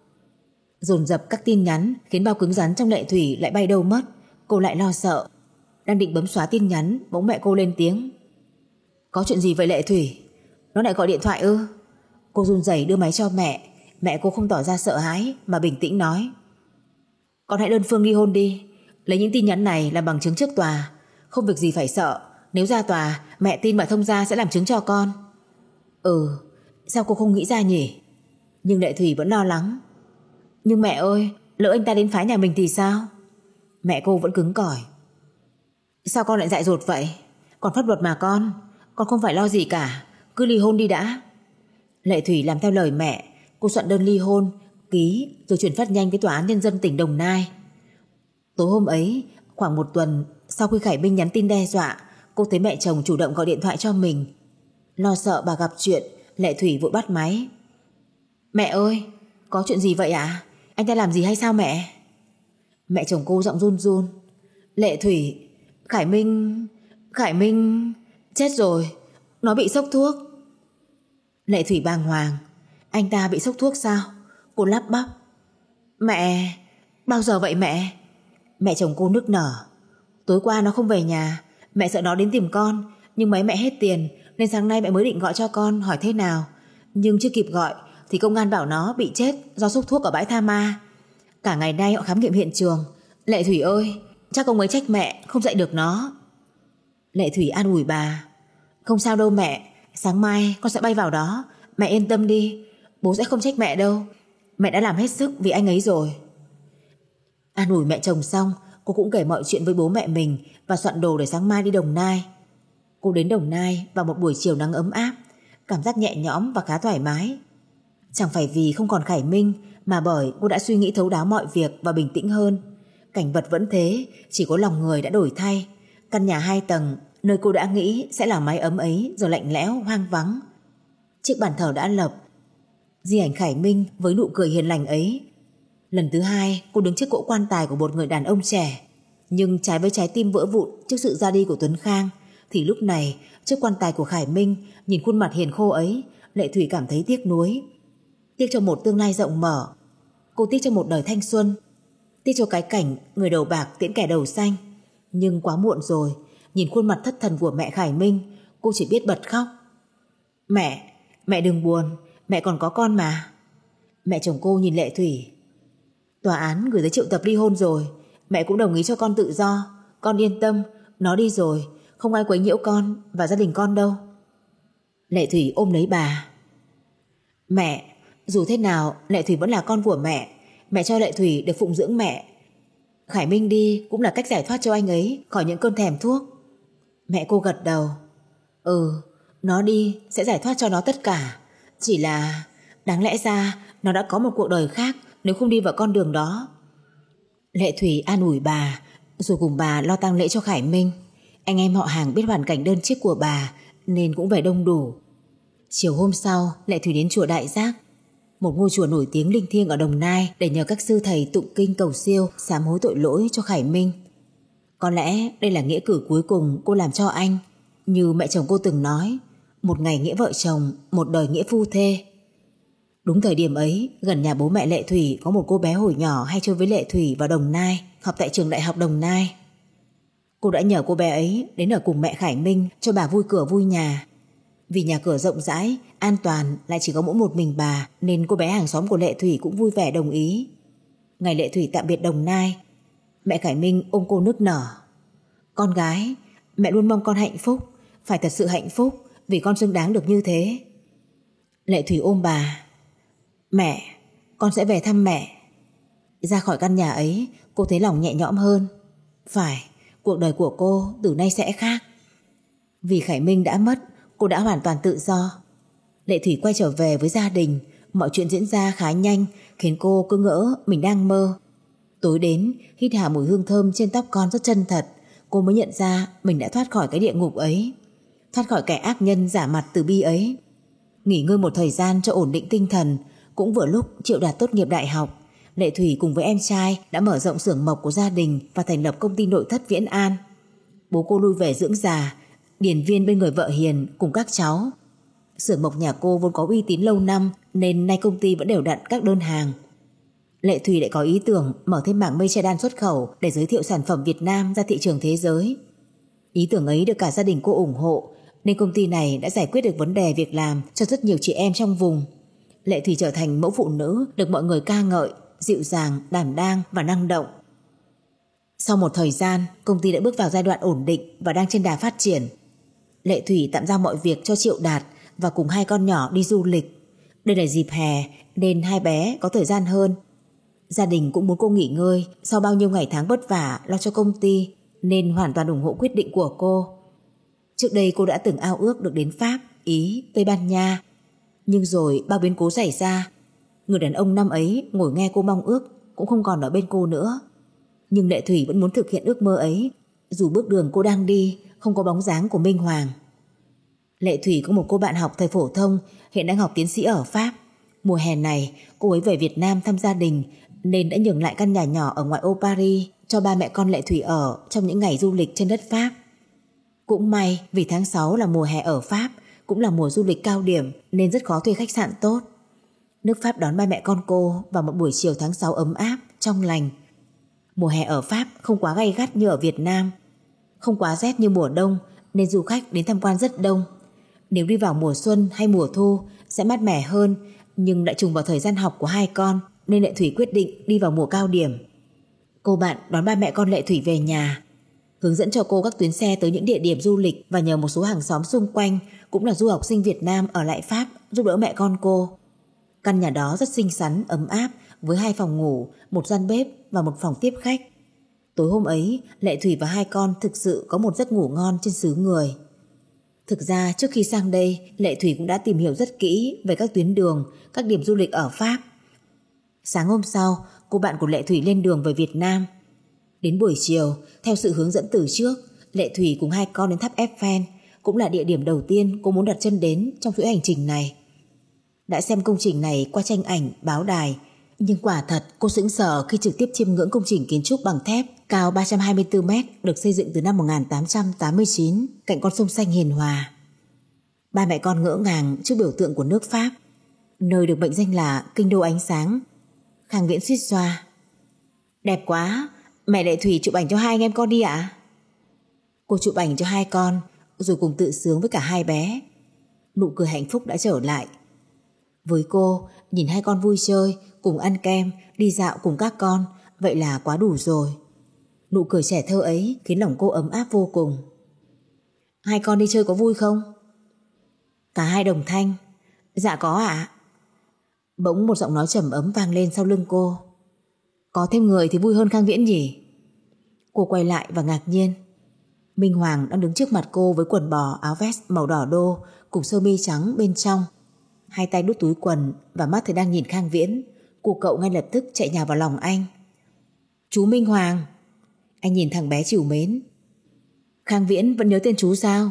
Dồn dập các tin nhắn khiến bao cứng rắn trong Lệ Thủy lại bay đâu mất. Cô lại lo sợ. Đang định bấm xóa tin nhắn bỗng mẹ cô lên tiếng. Có chuyện gì vậy Lệ Thủy? Nó lại gọi điện thoại ư? Cô run rẩy đưa máy cho mẹ. Mẹ cô không tỏ ra sợ hãi mà bình tĩnh nói: Con hãy đơn phương ly hôn đi. Lấy những tin nhắn này làm bằng chứng trước tòa. Không việc gì phải sợ. Nếu ra tòa mẹ tin bà thông gia sẽ làm chứng cho con. Ừ, sao cô không nghĩ ra nhỉ? Nhưng Lệ Thủy vẫn lo lắng. Nhưng mẹ ơi, lỡ anh ta đến phá nhà mình thì sao? Mẹ cô vẫn cứng cỏi. Sao con lại dại dột vậy? Còn pháp luật mà con. Con không phải lo gì cả. Cứ ly hôn đi đã. Lệ Thủy làm theo lời mẹ. Cô soạn đơn ly hôn, ký rồi chuyển phát nhanh với Tòa án Nhân dân tỉnh Đồng Nai. Tối hôm ấy, khoảng một tuần sau khi Khải Minh nhắn tin đe dọa, cô thấy mẹ chồng chủ động gọi điện thoại cho mình. Lo sợ bà gặp chuyện, Lệ Thủy vội bắt máy. Mẹ ơi, có chuyện gì vậy ạ? À? Anh ta làm gì hay sao mẹ? Mẹ chồng cô giọng run run. Lệ Thủy, Khải Minh... Khải Minh... chết rồi, nó bị sốc thuốc. Lệ Thủy bàng hoàng. Anh ta bị sốc thuốc sao? Cô lắp bắp. Mẹ... bao giờ vậy mẹ? Mẹ chồng cô nức nở. Tối qua nó không về nhà, mẹ sợ nó đến tìm con, nhưng mấy mẹ hết tiền nên sáng nay mẹ mới định gọi cho con hỏi thế nào. Nhưng chưa kịp gọi thì công an bảo nó bị chết do sốc thuốc ở bãi tha ma. Cả ngày nay họ khám nghiệm hiện trường, Lệ Thủy ơi, chắc ông ấy trách mẹ không dạy được nó. Lệ Thủy an ủi bà. Không sao đâu mẹ, sáng mai con sẽ bay vào đó, mẹ yên tâm đi, bố sẽ không trách mẹ đâu, mẹ đã làm hết sức vì anh ấy rồi. An ủi mẹ chồng xong, cô cũng kể mọi chuyện với bố mẹ mình và soạn đồ để sáng mai đi Đồng Nai. Cô đến Đồng Nai vào một buổi chiều nắng ấm áp, cảm giác nhẹ nhõm và khá thoải mái. Chẳng phải vì không còn Khải Minh, mà bởi cô đã suy nghĩ thấu đáo mọi việc và bình tĩnh hơn. Cảnh vật vẫn thế, chỉ có lòng người đã đổi thay. Căn nhà hai tầng, nơi cô đã nghĩ sẽ là mái ấm ấy giờ lạnh lẽo, hoang vắng. Chiếc bàn thờ đã lập, di ảnh Khải Minh với nụ cười hiền lành ấy. Lần thứ hai cô đứng trước cỗ quan tài của một người đàn ông trẻ, nhưng trái với trái tim vỡ vụn trước sự ra đi của Tuấn Khang, thì lúc này trước quan tài của Khải Minh, nhìn khuôn mặt hiền khô ấy, Lệ Thủy cảm thấy tiếc nuối. Tiếc cho một tương lai rộng mở, cô tiếc cho một đời thanh xuân, tiếc cho cái cảnh người đầu bạc tiễn kẻ đầu xanh. Nhưng quá muộn rồi, nhìn khuôn mặt thất thần của mẹ Khải Minh, cô chỉ biết bật khóc. Mẹ, mẹ đừng buồn, mẹ còn có con mà. Mẹ chồng cô nhìn Lệ Thủy. Tòa án gửi giấy triệu tập ly hôn rồi, mẹ cũng đồng ý cho con tự do. Con yên tâm, nó đi rồi, không ai quấy nhiễu con và gia đình con đâu. Lệ Thủy ôm lấy bà. Mẹ, dù thế nào Lệ Thủy vẫn là con của mẹ. Mẹ cho Lệ Thủy được phụng dưỡng mẹ. Khải Minh đi cũng là cách giải thoát cho anh ấy khỏi những cơn thèm thuốc. Mẹ cô gật đầu. Ừ, nó đi sẽ giải thoát cho nó tất cả. Chỉ là đáng lẽ ra nó đã có một cuộc đời khác nếu không đi vào con đường đó. Lệ Thủy an ủi bà, rồi cùng bà lo tang lễ cho Khải Minh. Anh em họ hàng biết hoàn cảnh đơn chiếc của bà nên cũng về đông đủ. Chiều hôm sau, Lệ Thủy đến chùa Đại Giác, một ngôi chùa nổi tiếng linh thiêng ở Đồng Nai, để nhờ các sư thầy tụng kinh cầu siêu sám hối tội lỗi cho Khải Minh. Có lẽ đây là nghĩa cử cuối cùng cô làm cho anh. Như mẹ chồng cô từng nói, một ngày nghĩa vợ chồng, một đời nghĩa phu thê. Đúng thời điểm ấy, gần nhà bố mẹ Lệ Thủy có một cô bé hồi nhỏ hay chơi với Lệ Thủy vào Đồng Nai, học tại trường đại học Đồng Nai. Cô đã nhờ cô bé ấy đến ở cùng mẹ Khải Minh cho bà vui cửa vui nhà. Vì nhà cửa rộng rãi, an toàn, lại chỉ có mỗi một mình bà, nên cô bé hàng xóm của Lệ Thủy cũng vui vẻ đồng ý. Ngày Lệ Thủy tạm biệt Đồng Nai, mẹ Khải Minh ôm cô nức nở. Con gái, mẹ luôn mong con hạnh phúc, phải thật sự hạnh phúc, vì con xứng đáng được như thế. Lệ Thủy ôm bà. Mẹ, con sẽ về thăm mẹ. Ra khỏi căn nhà ấy, cô thấy lòng nhẹ nhõm hơn. Phải, cuộc đời của cô từ nay sẽ khác. Vì Khải Minh đã mất, cô đã hoàn toàn tự do. Lệ Thủy quay trở về với gia đình. Mọi chuyện diễn ra khá nhanh, khiến cô cứ ngỡ mình đang mơ. Tối đến, hít hà mùi hương thơm trên tóc con rất chân thật, cô mới nhận ra mình đã thoát khỏi cái địa ngục ấy, thoát khỏi kẻ ác nhân giả mặt từ bi ấy. Nghỉ ngơi một thời gian cho ổn định tinh thần. Cũng vừa lúc Triệu Đạt tốt nghiệp đại học, Lệ Thủy cùng với em trai đã mở rộng xưởng mộc của gia đình và thành lập công ty nội thất Viễn An. Bố cô lui về dưỡng già, điền viên bên người vợ hiền cùng các cháu. Xưởng mộc nhà cô vốn có uy tín lâu năm, nên nay công ty vẫn đều đặn các đơn hàng. Lệ Thủy lại có ý tưởng mở thêm mảng mây che đan xuất khẩu để giới thiệu sản phẩm Việt Nam ra thị trường thế giới. Ý tưởng ấy được cả gia đình cô ủng hộ, nên công ty này đã giải quyết được vấn đề việc làm cho rất nhiều chị em trong vùng. Lệ Thủy trở thành mẫu phụ nữ được mọi người ca ngợi, dịu dàng, đảm đang và năng động. Sau một thời gian, công ty đã bước vào giai đoạn ổn định và đang trên đà phát triển. Lệ Thủy tạm giao mọi việc cho Triệu Đạt và cùng hai con nhỏ đi du lịch. Đây là dịp hè nên hai bé có thời gian hơn. Gia đình cũng muốn cô nghỉ ngơi sau bao nhiêu ngày tháng vất vả lo cho công ty, nên hoàn toàn ủng hộ quyết định của cô. Trước đây cô đã từng ao ước được đến Pháp, Ý, Tây Ban Nha, nhưng rồi bao biến cố xảy ra. Người đàn ông năm ấy ngồi nghe cô mong ước cũng không còn ở bên cô nữa. Nhưng Lệ Thủy vẫn muốn thực hiện ước mơ ấy, dù bước đường cô đang đi không có bóng dáng của Minh Hoàng. Lệ Thủy có một cô bạn học thời phổ thông, hiện đang học tiến sĩ ở Pháp. Mùa hè này cô ấy về Việt Nam thăm gia đình, nên đã nhường lại căn nhà nhỏ ở ngoại ô Paris cho ba mẹ con Lệ Thủy ở trong những ngày du lịch trên đất Pháp. Cũng may vì tháng sáu là mùa hè ở Pháp, cũng là mùa du lịch cao điểm, nên rất khó thuê khách sạn tốt. Nước Pháp đón ba mẹ con cô vào một buổi chiều tháng sáu ấm áp, trong lành. Mùa hè ở Pháp không quá gay gắt như ở Việt Nam, không quá rét như mùa đông, nên du khách đến tham quan rất đông. Nếu đi vào mùa xuân hay mùa thu sẽ mát mẻ hơn, nhưng lại trùng vào thời gian học của hai con, nên Lệ Thủy quyết định đi vào mùa cao điểm. Cô bạn đón ba mẹ con Lệ Thủy về nhà, hướng dẫn cho cô các tuyến xe tới những địa điểm du lịch và nhờ một số hàng xóm xung quanh cũng là du học sinh Việt Nam ở lại Pháp giúp đỡ mẹ con cô. Căn nhà đó rất xinh xắn, ấm áp với hai phòng ngủ, một gian bếp và một phòng tiếp khách. Tối hôm ấy, Lệ Thủy và hai con thực sự có một giấc ngủ ngon trên xứ người. Thực ra trước khi sang đây, Lệ Thủy cũng đã tìm hiểu rất kỹ về các tuyến đường, các điểm du lịch ở Pháp. Sáng hôm sau, cô bạn của Lệ Thủy lên đường về Việt Nam. Đến buổi chiều, theo sự hướng dẫn từ trước, Lệ Thủy cùng hai con đến tháp Eiffel, cũng là địa điểm đầu tiên cô muốn đặt chân đến trong chuỗi hành trình này. Đã xem công trình này qua tranh ảnh, báo đài, nhưng quả thật cô sững sờ khi trực tiếp chiêm ngưỡng công trình kiến trúc bằng thép cao ba trăm hai mươi tư mét được xây dựng từ năm một nghìn tám trăm tám mươi chín cạnh con sông xanh hiền hòa. Ba mẹ con ngỡ ngàng trước biểu tượng của nước Pháp, nơi được mệnh danh là kinh đô ánh sáng. Khang Viễn suýt xoa: "Đẹp quá, mẹ Lệ Thủy chụp ảnh cho hai anh em con đi ạ." Cô chụp ảnh cho hai con rồi cùng tự sướng với cả hai bé. Nụ cười hạnh phúc đã trở lại. Với cô, nhìn hai con vui chơi, cùng ăn kem, đi dạo cùng các con, vậy là quá đủ rồi. Nụ cười trẻ thơ ấy khiến lòng cô ấm áp vô cùng. "Hai con đi chơi có vui không?" Cả hai đồng thanh: "Dạ có ạ." Bỗng một giọng nói trầm ấm vang lên sau lưng cô: "Có thêm người thì vui hơn Khang Viễn nhỉ?" Cô quay lại và ngạc nhiên. Minh Hoàng đang đứng trước mặt cô với quần bò, áo vest màu đỏ đô cùng sơ mi trắng bên trong, hai tay đút túi quần và mắt thì đang nhìn Khang Viễn. Cô cậu ngay lập tức chạy nhào vào lòng anh. "Chú Minh Hoàng." Anh nhìn thằng bé trìu mến. "Khang Viễn vẫn nhớ tên chú sao?"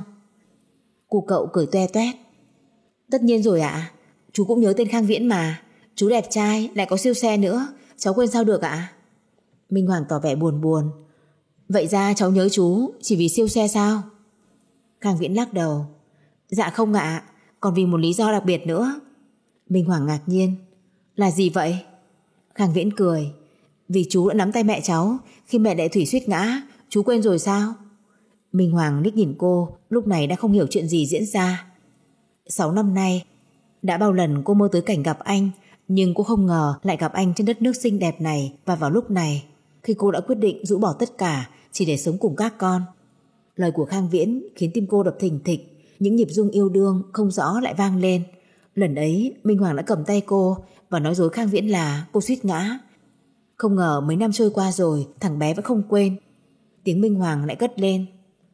Cô cậu cười toe toét. "Tất nhiên rồi ạ, chú cũng nhớ tên Khang Viễn mà. Chú đẹp trai, lại có siêu xe nữa, cháu quên sao được ạ?" Minh Hoàng tỏ vẻ buồn buồn. "Vậy ra cháu nhớ chú chỉ vì siêu xe sao?" Khang Viễn lắc đầu. "Dạ không ạ, còn vì một lý do đặc biệt nữa." Minh Hoàng ngạc nhiên. "Là gì vậy?" Khang Viễn cười. "Vì chú đã nắm tay mẹ cháu khi mẹ Lệ Thủy suýt ngã, chú quên rồi sao?" Minh Hoàng liếc nhìn cô, lúc này đã không hiểu chuyện gì diễn ra. Sáu năm nay, đã bao lần cô mơ tới cảnh gặp anh, nhưng cô không ngờ lại gặp anh trên đất nước xinh đẹp này và vào lúc này, khi cô đã quyết định rũ bỏ tất cả chỉ để sống cùng các con. Lời của Khang Viễn khiến tim cô đập thình thịch, những nhịp rung yêu đương không rõ lại vang lên. Lần ấy Minh Hoàng đã cầm tay cô và nói dối Khang Viễn là cô suýt ngã. Không ngờ mấy năm trôi qua rồi, thằng bé vẫn không quên. Tiếng Minh Hoàng lại cất lên: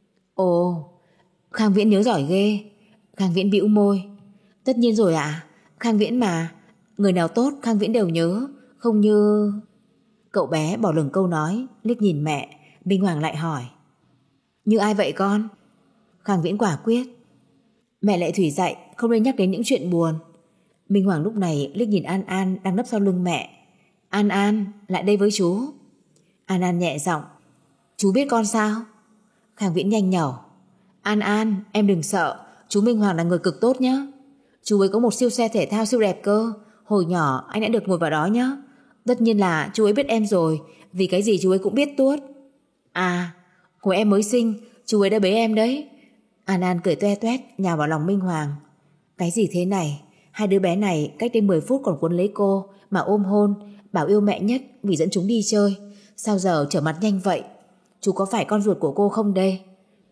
"Ồ, Khang Viễn nhớ giỏi ghê." Khang Viễn bĩu môi. "Tất nhiên rồi ạ, à, Khang Viễn mà, người nào tốt Khang Viễn đều nhớ, không như..." Cậu bé bỏ lửng câu nói, liếc nhìn mẹ. Minh Hoàng lại hỏi: "Như ai vậy con?" Khang Viễn quả quyết: "Mẹ Lệ Thủy dạy không nên nhắc đến những chuyện buồn." Minh Hoàng lúc này liếc nhìn An An đang nấp sau lưng mẹ. "An An, lại đây với chú." An An nhẹ giọng: "Chú biết con sao?" Khang Viễn nhanh nhẩu: "An An, em đừng sợ, chú Minh Hoàng là người cực tốt nhé. Chú ấy có một siêu xe thể thao siêu đẹp cơ, hồi nhỏ anh đã được ngồi vào đó nhé. Tất nhiên là chú ấy biết em rồi, vì cái gì chú ấy cũng biết tuốt. À, hồi em mới sinh, chú ấy đã bế em đấy." An An cười toe toét nhào vào lòng Minh Hoàng. Cái gì thế này, hai đứa bé này cách đây mười phút còn cuốn lấy cô mà ôm hôn, bảo yêu mẹ nhất vì dẫn chúng đi chơi. Sao giờ trở mặt nhanh vậy? Chú có phải con ruột của cô không đây?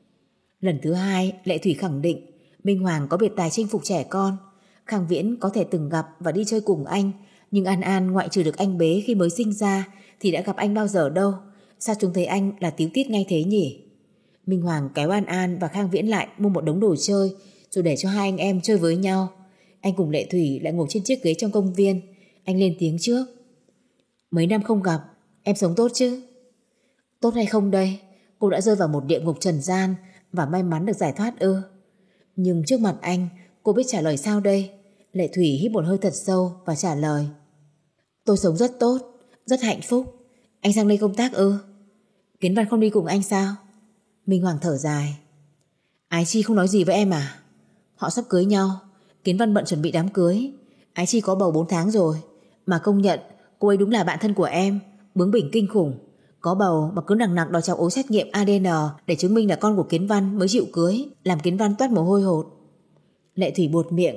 Lần thứ hai, Lệ Thủy khẳng định Minh Hoàng có biệt tài chinh phục trẻ con. Khang Viễn có thể từng gặp và đi chơi cùng anh, nhưng An An ngoại trừ được anh bế khi mới sinh ra thì đã gặp anh bao giờ đâu. Sao chúng thấy anh là tíu tít ngay thế nhỉ? Minh Hoàng kéo An An và Khang Viễn lại mua một đống đồ chơi, rồi để cho hai anh em chơi với nhau. Anh cùng Lệ Thủy lại ngồi trên chiếc ghế trong công viên. Anh lên tiếng trước: "Mấy năm không gặp, em sống tốt chứ?" "Tốt hay không đây? Cô đã rơi vào một địa ngục trần gian và may mắn được giải thoát ư?" Nhưng trước mặt anh, cô biết trả lời sao đây? Lệ Thủy hít một hơi thật sâu và trả lời: "Tôi sống rất tốt, rất hạnh phúc. Anh sang đây công tác ư?" "Kiến Văn không đi cùng anh sao?" Minh Hoàng thở dài: "Ái Chi không nói gì với em à?" "Họ sắp cưới nhau, Kiến Văn bận chuẩn bị đám cưới. Ái Chi có bầu bốn tháng rồi. Mà công nhận cô ấy đúng là bạn thân của em, bướng bỉnh kinh khủng. Có bầu mà cứ nằng nặc đòi cháu ối xét nghiệm a đê en để chứng minh là con của Kiến Văn mới chịu cưới, làm Kiến Văn toát mồ hôi hột." Lệ Thủy buột miệng: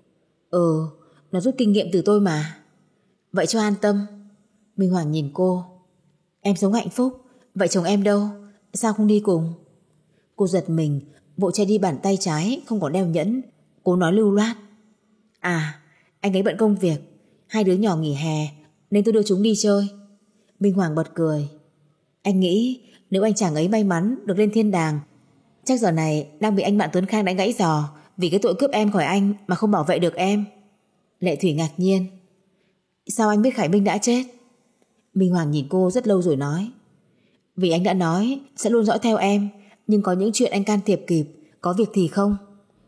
"Ừ, nó rút kinh nghiệm từ tôi mà." "Vậy cho an tâm." Minh Hoàng nhìn cô: Em sống hạnh phúc. Vậy chồng em đâu? Sao không đi cùng? Cô giật mình, vội che đi bàn tay trái không có đeo nhẫn. Cô nói lưu loát: À, anh ấy bận công việc, hai đứa nhỏ nghỉ hè nên tôi đưa chúng đi chơi. Minh Hoàng bật cười. Anh nghĩ nếu anh chàng ấy may mắn được lên thiên đàng, chắc giờ này đang bị anh bạn Tuấn Khang đánh gãy giò vì cái tội cướp em khỏi anh mà không bảo vệ được em. Lệ Thủy ngạc nhiên. Sao anh biết Khải Minh đã chết? Minh Hoàng nhìn cô rất lâu rồi nói: Vì anh đã nói sẽ luôn dõi theo em, nhưng có những chuyện anh can thiệp kịp, có việc thì không.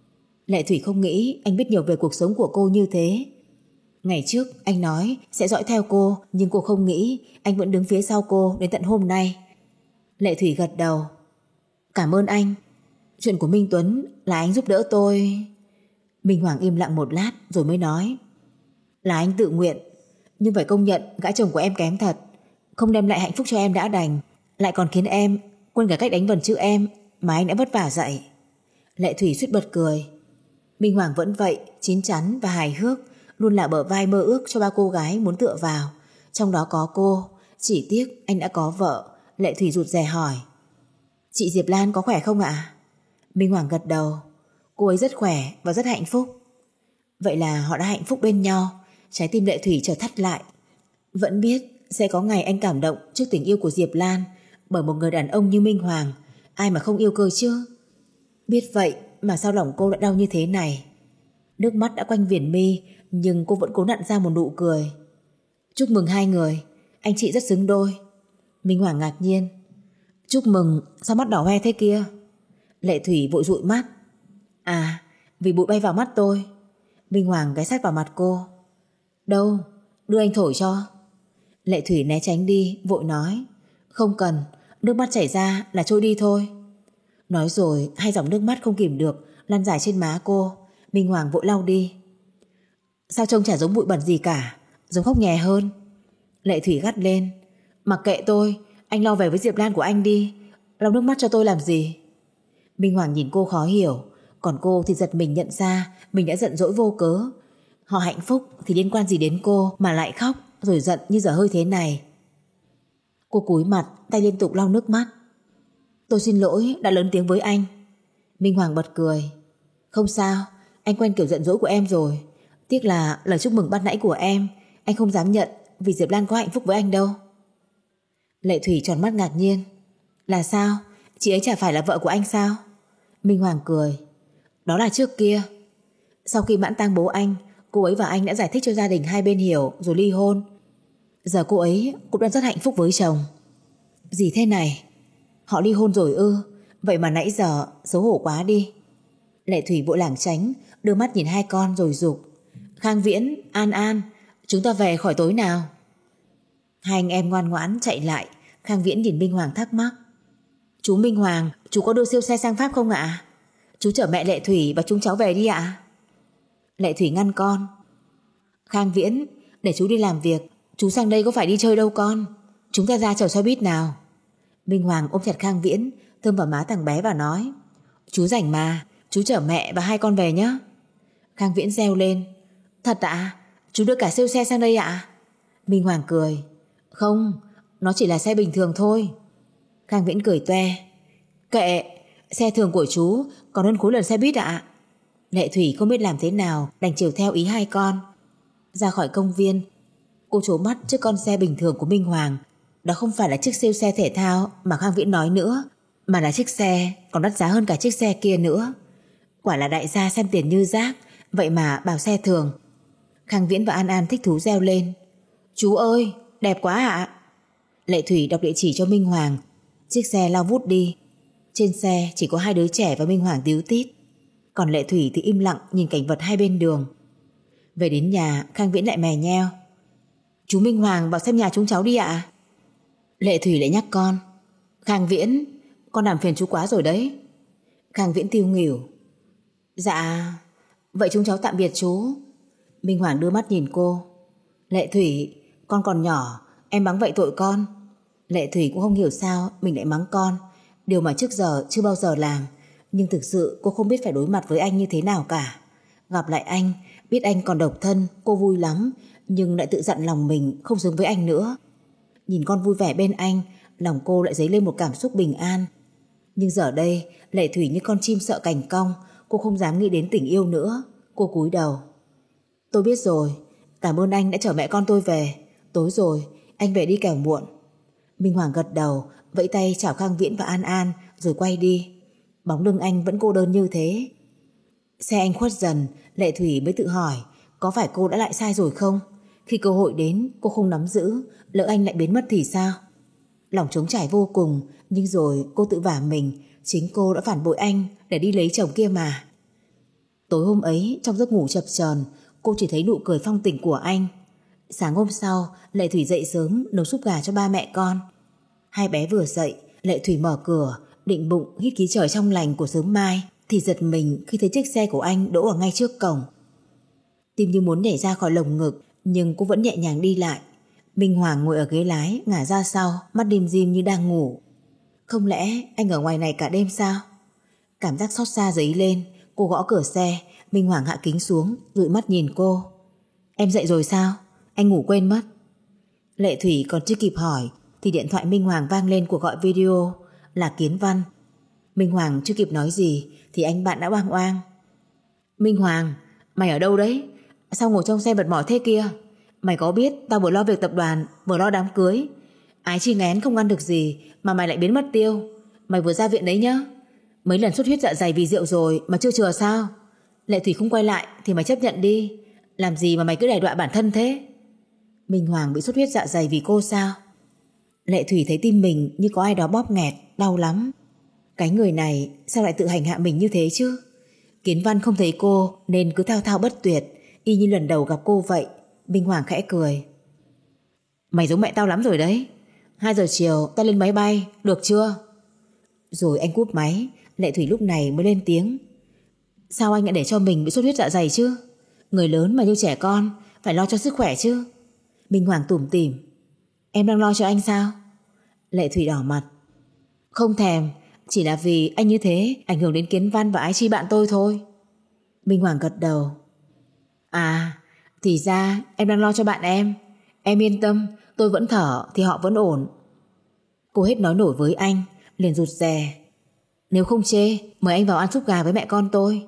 Lệ Thủy không nghĩ anh biết nhiều về cuộc sống của cô như thế. Ngày trước anh nói sẽ dõi theo cô, nhưng cô không nghĩ anh vẫn đứng phía sau cô đến tận hôm nay. Lệ Thủy gật đầu. Cảm ơn anh. Chuyện của Minh Tuấn là anh giúp đỡ tôi. Minh Hoàng im lặng một lát rồi mới nói: Là anh tự nguyện, nhưng phải công nhận gã chồng của em kém thật. Không đem lại hạnh phúc cho em đã đành, lại còn khiến em quên cả cách đánh vần chữ em mà anh đã vất vả dạy. Lệ Thủy suýt bật cười. Minh Hoàng vẫn vậy, chín chắn và hài hước, luôn là bờ vai mơ ước cho ba cô gái muốn tựa vào. Trong đó có cô. Chỉ tiếc anh đã có vợ. Lệ Thủy rụt rè hỏi: Chị Diệp Lan có khỏe không ạ? Minh Hoàng gật đầu. Cô ấy rất khỏe và rất hạnh phúc. Vậy là họ đã hạnh phúc bên nhau. Trái tim Lệ Thủy chợt thắt lại. Vẫn biết sẽ có ngày anh cảm động trước tình yêu của Diệp Lan, bởi một người đàn ông như Minh Hoàng, ai mà không yêu cơ chứ. Biết vậy mà sao lòng cô lại đau như thế này. Nước mắt đã quanh viền mi, nhưng cô vẫn cố nặn ra một nụ cười. Chúc mừng hai người, anh chị rất xứng đôi. Minh Hoàng ngạc nhiên. Chúc mừng, sao mắt đỏ hoe thế kia? Lệ Thủy vội dụi mắt. À, vì bụi bay vào mắt tôi. Minh Hoàng ghé sát vào mặt cô. Đâu, đưa anh thổi cho. Lệ Thủy né tránh đi, vội nói: Không cần, nước mắt chảy ra là trôi đi thôi. Nói rồi hai dòng nước mắt không kìm được lăn dài trên má cô. Minh Hoàng vội lau đi. Sao trông chả giống bụi bẩn gì cả, giống khóc nhè hơn. Lệ Thủy gắt lên: Mặc kệ tôi, anh lo về với Diệp Lan của anh đi, lau nước mắt cho tôi làm gì? Minh Hoàng nhìn cô khó hiểu, còn cô thì giật mình nhận ra mình đã giận dỗi vô cớ. Họ hạnh phúc thì liên quan gì đến cô mà lại khóc rồi giận như dở hơi thế này. Cô cúi mặt, tay liên tục lau nước mắt. Tôi xin lỗi đã lớn tiếng với anh. Minh Hoàng bật cười. Không sao, anh quen kiểu giận dỗi của em rồi. Tiếc là lời chúc mừng ban nãy của em anh không dám nhận, vì Diệp Lan có hạnh phúc với anh đâu. Lệ Thủy tròn mắt ngạc nhiên. Là sao? Chị ấy chả phải là vợ của anh sao? Minh Hoàng cười. Đó là trước kia. Sau khi mãn tang bố anh, cô ấy và anh đã giải thích cho gia đình hai bên hiểu rồi ly hôn. Giờ cô ấy cũng đang rất hạnh phúc với chồng. Gì thế này? Họ ly hôn rồi ư? Vậy mà nãy giờ xấu hổ quá đi. Lệ Thủy vội lảng tránh, đưa mắt nhìn hai con rồi giục: Khang Viễn, An An, chúng ta về khỏi tối nào. Hai anh em ngoan ngoãn chạy lại. Khang Viễn nhìn Minh Hoàng thắc mắc: Chú Minh Hoàng, chú có đưa siêu xe sang Pháp không ạ? Chú chở mẹ Lệ Thủy và chúng cháu về đi ạ. Lệ Thủy ngăn con: Khang Viễn, để chú đi làm việc, chú sang đây có phải đi chơi đâu con. Chúng ta ra chở xe buýt nào. Minh Hoàng ôm chặt Khang Viễn, thơm vào má thằng bé và nói: Chú rảnh mà, chú chở mẹ và hai con về nhé. Khang Viễn reo lên: Thật ạ? À? Chú đưa cả siêu xe sang đây ạ? À? Minh Hoàng cười: Không, nó chỉ là xe bình thường thôi. Khang Viễn cười toe: Kệ, xe thường của chú còn hơn khối lần xe buýt ạ. À? Lệ Thủy không biết làm thế nào, đành chiều theo ý hai con. Ra khỏi công viên, cô trố mắt trước con xe bình thường của Minh Hoàng. Đó không phải là chiếc siêu xe thể thao mà Khang Viễn nói nữa, mà là chiếc xe còn đắt giá hơn cả chiếc xe kia nữa. Quả là đại gia xem tiền như rác, vậy mà bảo xe thường. Khang Viễn và An An thích thú reo lên: Chú ơi, đẹp quá ạ. À? Lệ Thủy đọc địa chỉ cho Minh Hoàng. Chiếc xe lao vút đi. Trên xe chỉ có hai đứa trẻ và Minh Hoàng tíu tít. Còn Lệ Thủy thì im lặng nhìn cảnh vật hai bên đường. Về đến nhà, Khang Viễn lại mè nheo: Chú Minh Hoàng vào xem nhà chúng cháu đi ạ. À? Lệ Thủy lại nhắc con: Khang Viễn, con làm phiền chú quá rồi đấy. Khang Viễn tiêu nghỉu: Dạ, vậy chúng cháu tạm biệt chú. Minh Hoàng đưa mắt nhìn cô: Lệ Thủy, con còn nhỏ, em mắng vậy tội con. Lệ Thủy cũng không hiểu sao mình lại mắng con, điều mà trước giờ chưa bao giờ làm. Nhưng thực sự cô không biết phải đối mặt với anh như thế nào cả. Gặp lại anh, biết anh còn độc thân, cô vui lắm, nhưng lại tự dặn lòng mình không giống với anh nữa. Nhìn con vui vẻ bên anh, lòng cô lại dấy lên một cảm xúc bình an. Nhưng giờ đây Lệ Thủy như con chim sợ cành cong, cô không dám nghĩ đến tình yêu nữa. Cô cúi đầu. Tôi biết rồi, cảm ơn anh đã chở mẹ con tôi về. Tối rồi, anh về đi kẻo muộn. Minh Hoàng gật đầu, vẫy tay chào Khang Viễn và An An rồi quay đi. Bóng lưng anh vẫn cô đơn như thế. Xe anh khuất dần, Lệ Thủy mới tự hỏi có phải cô đã lại sai rồi không? Khi cơ hội đến cô không nắm giữ, lỡ anh lại biến mất thì sao? Lòng trống trải vô cùng, nhưng rồi cô tự vả mình, chính cô đã phản bội anh để đi lấy chồng kia mà. Tối hôm ấy trong giấc ngủ chập chờn, cô chỉ thấy nụ cười phong tình của anh. Sáng hôm sau, Lệ Thủy dậy sớm nấu súp gà cho ba mẹ con. Hai bé vừa dậy, Lệ Thủy mở cửa, định bụng hít khí trời trong lành của sớm mai, thì giật mình khi thấy chiếc xe của anh đỗ ở ngay trước cổng. Tim như muốn nhảy ra khỏi lồng ngực, nhưng cô vẫn nhẹ nhàng đi lại. Minh Hoàng ngồi ở ghế lái, ngả ra sau, mắt lim dim như đang ngủ. Không lẽ anh ở ngoài này cả đêm sao? Cảm giác xót xa dấy lên, cô gõ cửa xe. Minh Hoàng hạ kính xuống, dụi mắt nhìn cô. Em dậy rồi sao? Anh ngủ quên mất. Lệ Thủy còn chưa kịp hỏi thì điện thoại Minh Hoàng vang lên cuộc gọi video. Là Kiến Văn. Minh Hoàng chưa kịp nói gì thì anh bạn đã oang oang. Minh Hoàng, mày ở đâu đấy? Sao ngồi trong xe mệt mỏi thế kia? Mày có biết tao vừa lo việc tập đoàn, vừa lo đám cưới, ái chi ngén không ăn được gì mà mày lại biến mất tiêu. Mày vừa ra viện đấy nhá. Mấy lần xuất huyết dạ dày vì rượu rồi mà chưa chừa sao? Lệ Thủy không quay lại thì mày chấp nhận đi. Làm gì mà mày cứ đày đọa bản thân thế? Minh Hoàng bị xuất huyết dạ dày vì cô sao? Lệ Thủy thấy tim mình như có ai đó bóp nghẹt, đau lắm. Cái người này sao lại tự hành hạ mình như thế chứ? Kiến Văn không thấy cô nên cứ thao thao bất tuyệt, y như lần đầu gặp cô vậy. Minh Hoàng khẽ cười. Mày giống mẹ tao lắm rồi đấy. Hai giờ chiều tao lên máy bay, được chưa? Rồi anh cúp máy. Lệ Thủy lúc này mới lên tiếng. Sao anh lại để cho mình bị xuất huyết dạ dày chứ? Người lớn mà như trẻ con, phải lo cho sức khỏe chứ. Minh Hoàng tủm tỉm. Em đang lo cho anh sao? Lệ Thủy đỏ mặt. Không thèm, chỉ là vì anh như thế ảnh hưởng đến Kiến Văn và ái chi bạn tôi thôi. Minh Hoàng gật đầu. À, thì ra em đang lo cho bạn em. Em yên tâm, tôi vẫn thở thì họ vẫn ổn. Cô hết nói nổi với anh, liền rụt rè. Nếu không chê, mời anh vào ăn súp gà với mẹ con tôi.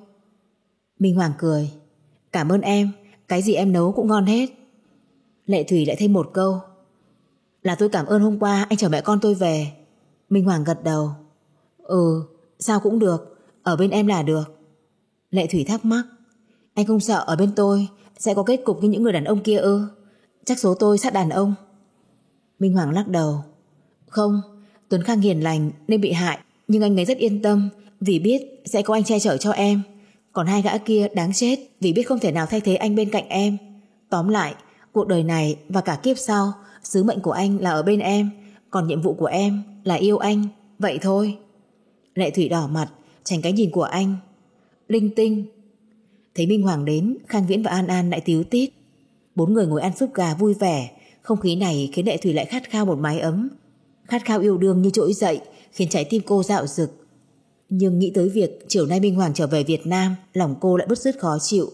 Minh Hoàng cười. Cảm ơn em, cái gì em nấu cũng ngon hết. Lệ Thủy lại thêm một câu. Là tôi cảm ơn hôm qua anh chở mẹ con tôi về. Minh Hoàng gật đầu. Ừ, sao cũng được, ở bên em là được. Lệ Thủy thắc mắc. Anh không sợ ở bên tôi sẽ có kết cục như những người đàn ông kia ư? Chắc số tôi sát đàn ông. Minh Hoàng lắc đầu. Không, Tuấn Khang hiền lành nên bị hại, nhưng anh ấy rất yên tâm vì biết sẽ có anh che chở cho em. Còn hai gã kia đáng chết vì biết không thể nào thay thế anh bên cạnh em. Tóm lại, cuộc đời này và cả kiếp sau, sứ mệnh của anh là ở bên em, còn nhiệm vụ của em là yêu anh, vậy thôi. Lệ Thủy đỏ mặt, tránh cái nhìn của anh. Linh tinh. Thấy Minh Hoàng đến, Khang Viễn và An An lại tíu tít. Bốn người ngồi ăn súp gà vui vẻ. Không khí này khiến Lệ Thủy lại khát khao một mái ấm. Khát khao yêu đương như trỗi dậy, khiến trái tim cô dạo dực. Nhưng nghĩ tới việc chiều nay Minh Hoàng trở về Việt Nam, lòng cô lại bứt rứt khó chịu.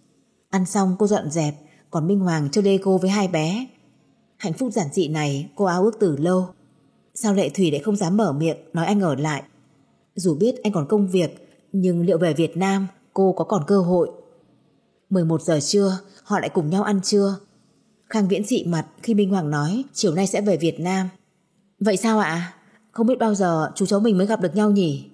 Ăn xong cô dọn dẹp, còn Minh Hoàng chơi Lego với hai bé. Hạnh phúc giản dị này cô ao ước từ lâu. Sao Lệ Thủy lại không dám mở miệng nói anh ở lại? Dù biết anh còn công việc, nhưng liệu về Việt Nam cô có còn cơ hội? mười một giờ trưa họ lại cùng nhau ăn trưa. Khang Viễn dị mặt khi Minh Hoàng nói chiều nay sẽ về Việt Nam. Vậy sao ạ? Không biết bao giờ chú cháu mình mới gặp được nhau nhỉ?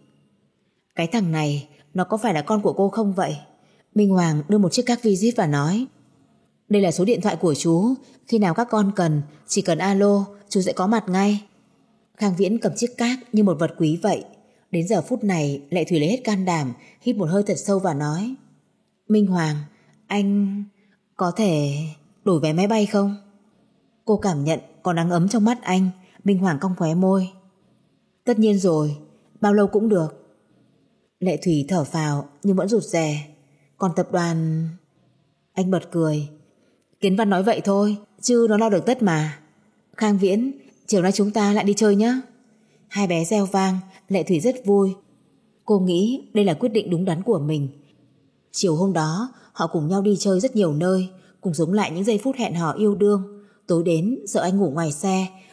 Cái thằng này nó có phải là con của cô không vậy? Minh Hoàng đưa một chiếc card visit và nói. Đây là số điện thoại của chú, khi nào các con cần chỉ cần alo, chú sẽ có mặt ngay. Khang Viễn cầm chiếc card như một vật quý vậy. Đến giờ phút này Lệ Thủy lấy hết can đảm, hít một hơi thật sâu và nói. Minh Hoàng, anh có thể đổi vé máy bay không? Cô cảm nhận còn nắng ấm trong mắt anh. Minh Hoàng cong khóe môi. Tất nhiên rồi, bao lâu cũng được. Lệ Thủy thở phào nhưng vẫn rụt rè. Còn tập đoàn... Anh bật cười. Kiến Văn nói vậy thôi, chứ nó lo được tất mà. Khang Viễn, chiều nay chúng ta lại đi chơi nhé. Hai bé reo vang. Lệ Thủy rất vui. Cô nghĩ đây là quyết định đúng đắn của mình. Chiều hôm đó họ cùng nhau đi chơi rất nhiều nơi, cùng sống lại những giây phút hẹn hò yêu đương. Tối đến sợ anh ngủ ngoài xe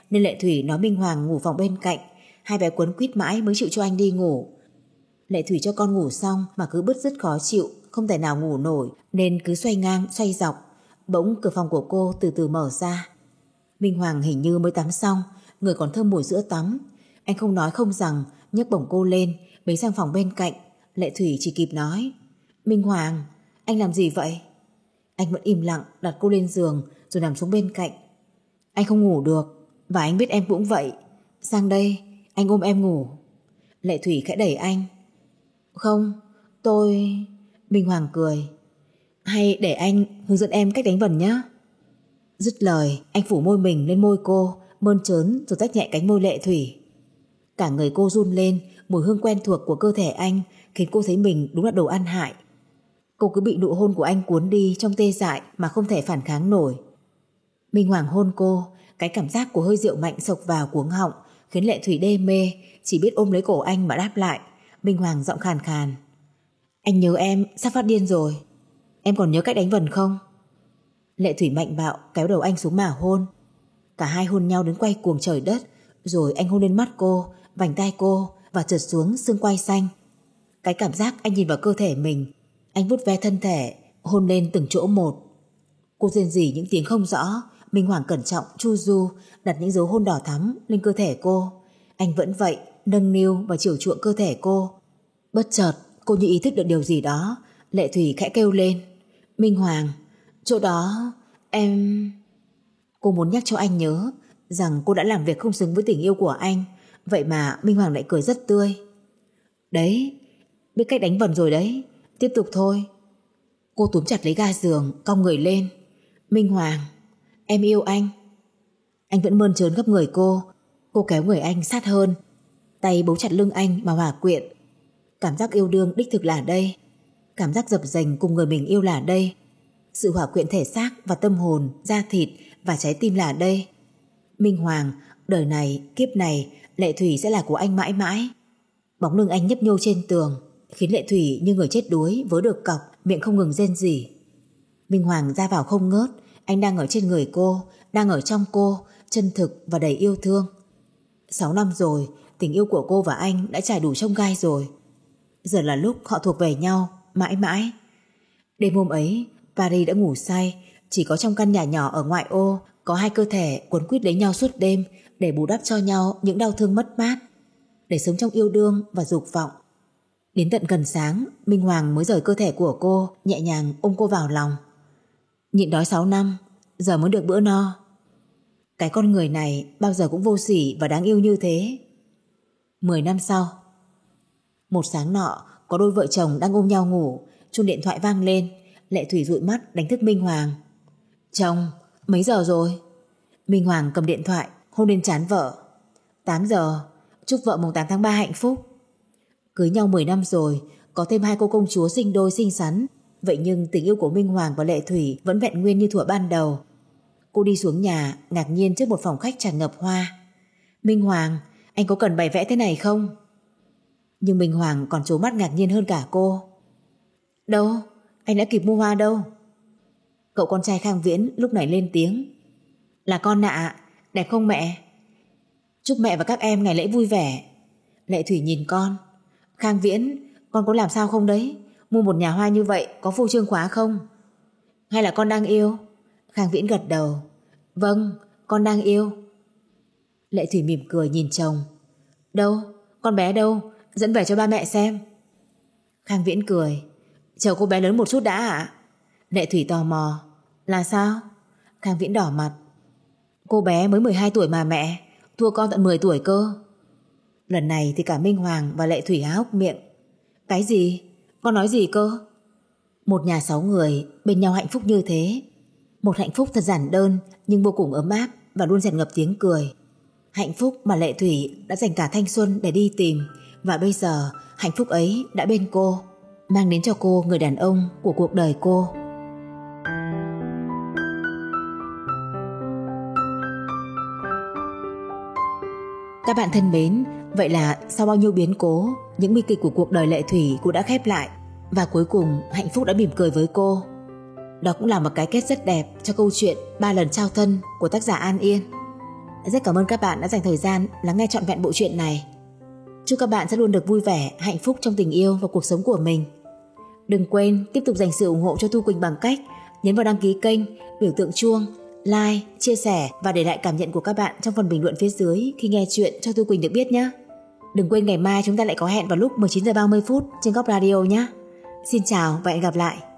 nên Lệ Thủy nói Minh Hoàng ngủ phòng bên cạnh. Hai bé quấn quýt mãi mới chịu cho anh đi ngủ. Lệ Thủy cho con ngủ xong mà cứ bứt rứt khó chịu, không thể nào ngủ nổi nên cứ xoay ngang xoay dọc. Bỗng cửa phòng của cô từ từ mở ra. Minh Hoàng hình như mới tắm xong, người còn thơm mùi sữa tắm. Anh không nói không rằng nhấc bổng cô lên, bế sang phòng bên cạnh. Lệ Thủy chỉ kịp nói: Minh Hoàng, anh làm gì vậy? Anh vẫn im lặng đặt cô lên giường rồi nằm xuống bên cạnh. Anh không ngủ được, và anh biết em cũng vậy. Sang đây, anh ôm em ngủ. Lệ Thủy khẽ đẩy anh. Không, tôi... Minh Hoàng cười. Hay để anh hướng dẫn em cách đánh vần nhé. Dứt lời, anh phủ môi mình lên môi cô, mơn trớn rồi tách nhẹ cánh môi Lệ Thủy. Cả người cô run lên, mùi hương quen thuộc của cơ thể anh khiến cô thấy mình đúng là đồ ăn hại. Cô cứ bị nụ hôn của anh cuốn đi trong tê dại mà không thể phản kháng nổi. Minh Hoàng hôn cô, cái cảm giác của hơi rượu mạnh xộc vào cuống họng khiến Lệ Thủy đê mê, chỉ biết ôm lấy cổ anh mà đáp lại. Minh Hoàng giọng khàn khàn: Anh nhớ em sắp phát điên rồi. Em còn nhớ cách đánh vần không? Lệ Thủy mạnh bạo kéo đầu anh xuống mà hôn. Cả hai hôn nhau đến quay cuồng trời đất. Rồi anh hôn lên mắt cô, vành tai cô và trượt xuống xương quai xanh. Cái cảm giác anh nhìn vào cơ thể mình. Anh vuốt ve thân thể, hôn lên từng chỗ một. Cô rên rỉ những tiếng không rõ. Minh Hoàng cẩn trọng chu du đặt những dấu hôn đỏ thắm lên cơ thể cô. Anh vẫn vậy, nâng niu và chiều chuộng cơ thể cô. Bất chợt cô như ý thức được điều gì đó. Lệ Thủy khẽ kêu lên: Minh Hoàng, chỗ đó em... Cô muốn nhắc cho anh nhớ rằng cô đã làm việc không xứng với tình yêu của anh. Vậy mà Minh Hoàng lại cười rất tươi. Đấy, biết cách đánh vần rồi đấy, tiếp tục thôi. Cô túm chặt lấy ga giường, cong người lên. Minh Hoàng, em yêu anh. Anh vẫn mơn trớn khắp người cô. Cô kéo người anh sát hơn, tay bấu chặt lưng anh mà hòa quyện. Cảm giác yêu đương đích thực là đây. Cảm giác dập dềnh cùng người mình yêu là đây. Sự hòa quyện thể xác và tâm hồn, da thịt và trái tim là đây. Minh Hoàng, đời này, kiếp này, Lệ Thủy sẽ là của anh mãi mãi. Bóng lưng anh nhấp nhô trên tường khiến Lệ Thủy như người chết đuối vớ được cọc, miệng không ngừng rên rỉ. Minh Hoàng ra vào không ngớt. Anh đang ở trên người cô, đang ở trong cô, chân thực và đầy yêu thương. Sáu năm rồi, tình yêu của cô và anh đã trải đủ chông gai rồi. Giờ là lúc họ thuộc về nhau mãi mãi. Đêm hôm ấy, Paris đã ngủ say. Chỉ có trong căn nhà nhỏ ở ngoại ô có hai cơ thể quấn quýt lấy nhau suốt đêm để bù đắp cho nhau những đau thương mất mát, để sống trong yêu đương và dục vọng. Đến tận gần sáng, Minh Hoàng mới rời cơ thể của cô, nhẹ nhàng ôm cô vào lòng. Nhịn đói sáu năm, giờ mới được bữa no. Cái con người này bao giờ cũng vô sỉ và đáng yêu như thế. Mười năm sau, một sáng nọ, có đôi vợ chồng đang ôm nhau ngủ. Chuông điện thoại vang lên. Lệ Thủy dụi mắt đánh thức Minh Hoàng. Chồng, mấy giờ rồi? Minh Hoàng cầm điện thoại hôn lên trán vợ. Tám giờ. Chúc vợ mùng tám tháng ba hạnh phúc. Cưới nhau mười năm rồi, có thêm hai cô công chúa sinh đôi xinh xắn. Vậy nhưng tình yêu của Minh Hoàng và Lệ Thủy vẫn vẹn nguyên như thuở ban đầu. Cô đi xuống nhà, ngạc nhiên trước một phòng khách tràn ngập hoa. Minh Hoàng, anh có cần bày vẽ thế này không? Nhưng Minh Hoàng còn trố mắt ngạc nhiên hơn cả cô. Đâu, anh đã kịp mua hoa đâu. Cậu con trai Khang Viễn lúc này lên tiếng. Là con nạ, đẹp không mẹ? Chúc mẹ và các em ngày lễ vui vẻ. Lệ Thủy nhìn con. Khang Viễn, con có làm sao không đấy? Mua một nhà hoa như vậy có phô trương quá không? Hay là con đang yêu? Khang Viễn gật đầu. Vâng, con đang yêu. Lệ Thủy mỉm cười nhìn chồng. Đâu, con bé đâu? Dẫn về cho ba mẹ xem. Khang Viễn cười. Chờ cô bé lớn một chút đã ạ. Lệ Thủy tò mò. Là sao? Khang Viễn đỏ mặt. Cô bé mới mười hai tuổi mà mẹ, thua con tận mười tuổi cơ. Lần này thì cả Minh Hoàng và Lệ Thủy há hốc miệng. Cái gì? Con nói gì cơ? Một nhà sáu người bên nhau hạnh phúc như thế. Một hạnh phúc thật giản đơn nhưng vô cùng ấm áp và luôn dàn ngập tiếng cười. Hạnh phúc mà Lệ Thủy đã dành cả thanh xuân để đi tìm. Và bây giờ hạnh phúc ấy đã bên cô, mang đến cho cô người đàn ông của cuộc đời cô. Các bạn thân mến, vậy là sau bao nhiêu biến cố, những bi kịch của cuộc đời Lệ Thủy cũng đã khép lại. Và cuối cùng hạnh phúc đã mỉm cười với cô. Đó cũng là một cái kết rất đẹp cho câu chuyện Ba lần trao thân của tác giả An Yên. Rất cảm ơn các bạn đã dành thời gian lắng nghe trọn vẹn bộ truyện này. Chúc các bạn sẽ luôn được vui vẻ, hạnh phúc trong tình yêu và cuộc sống của mình. Đừng quên tiếp tục dành sự ủng hộ cho Thu Quỳnh bằng cách nhấn vào đăng ký kênh, biểu tượng chuông, like, chia sẻ và để lại cảm nhận của các bạn trong phần bình luận phía dưới khi nghe chuyện cho Thu Quỳnh được biết nhé. Đừng quên ngày mai chúng ta lại có hẹn vào lúc mười chín giờ ba mươi phút trên Góc Radio nhé. Xin chào và hẹn gặp lại.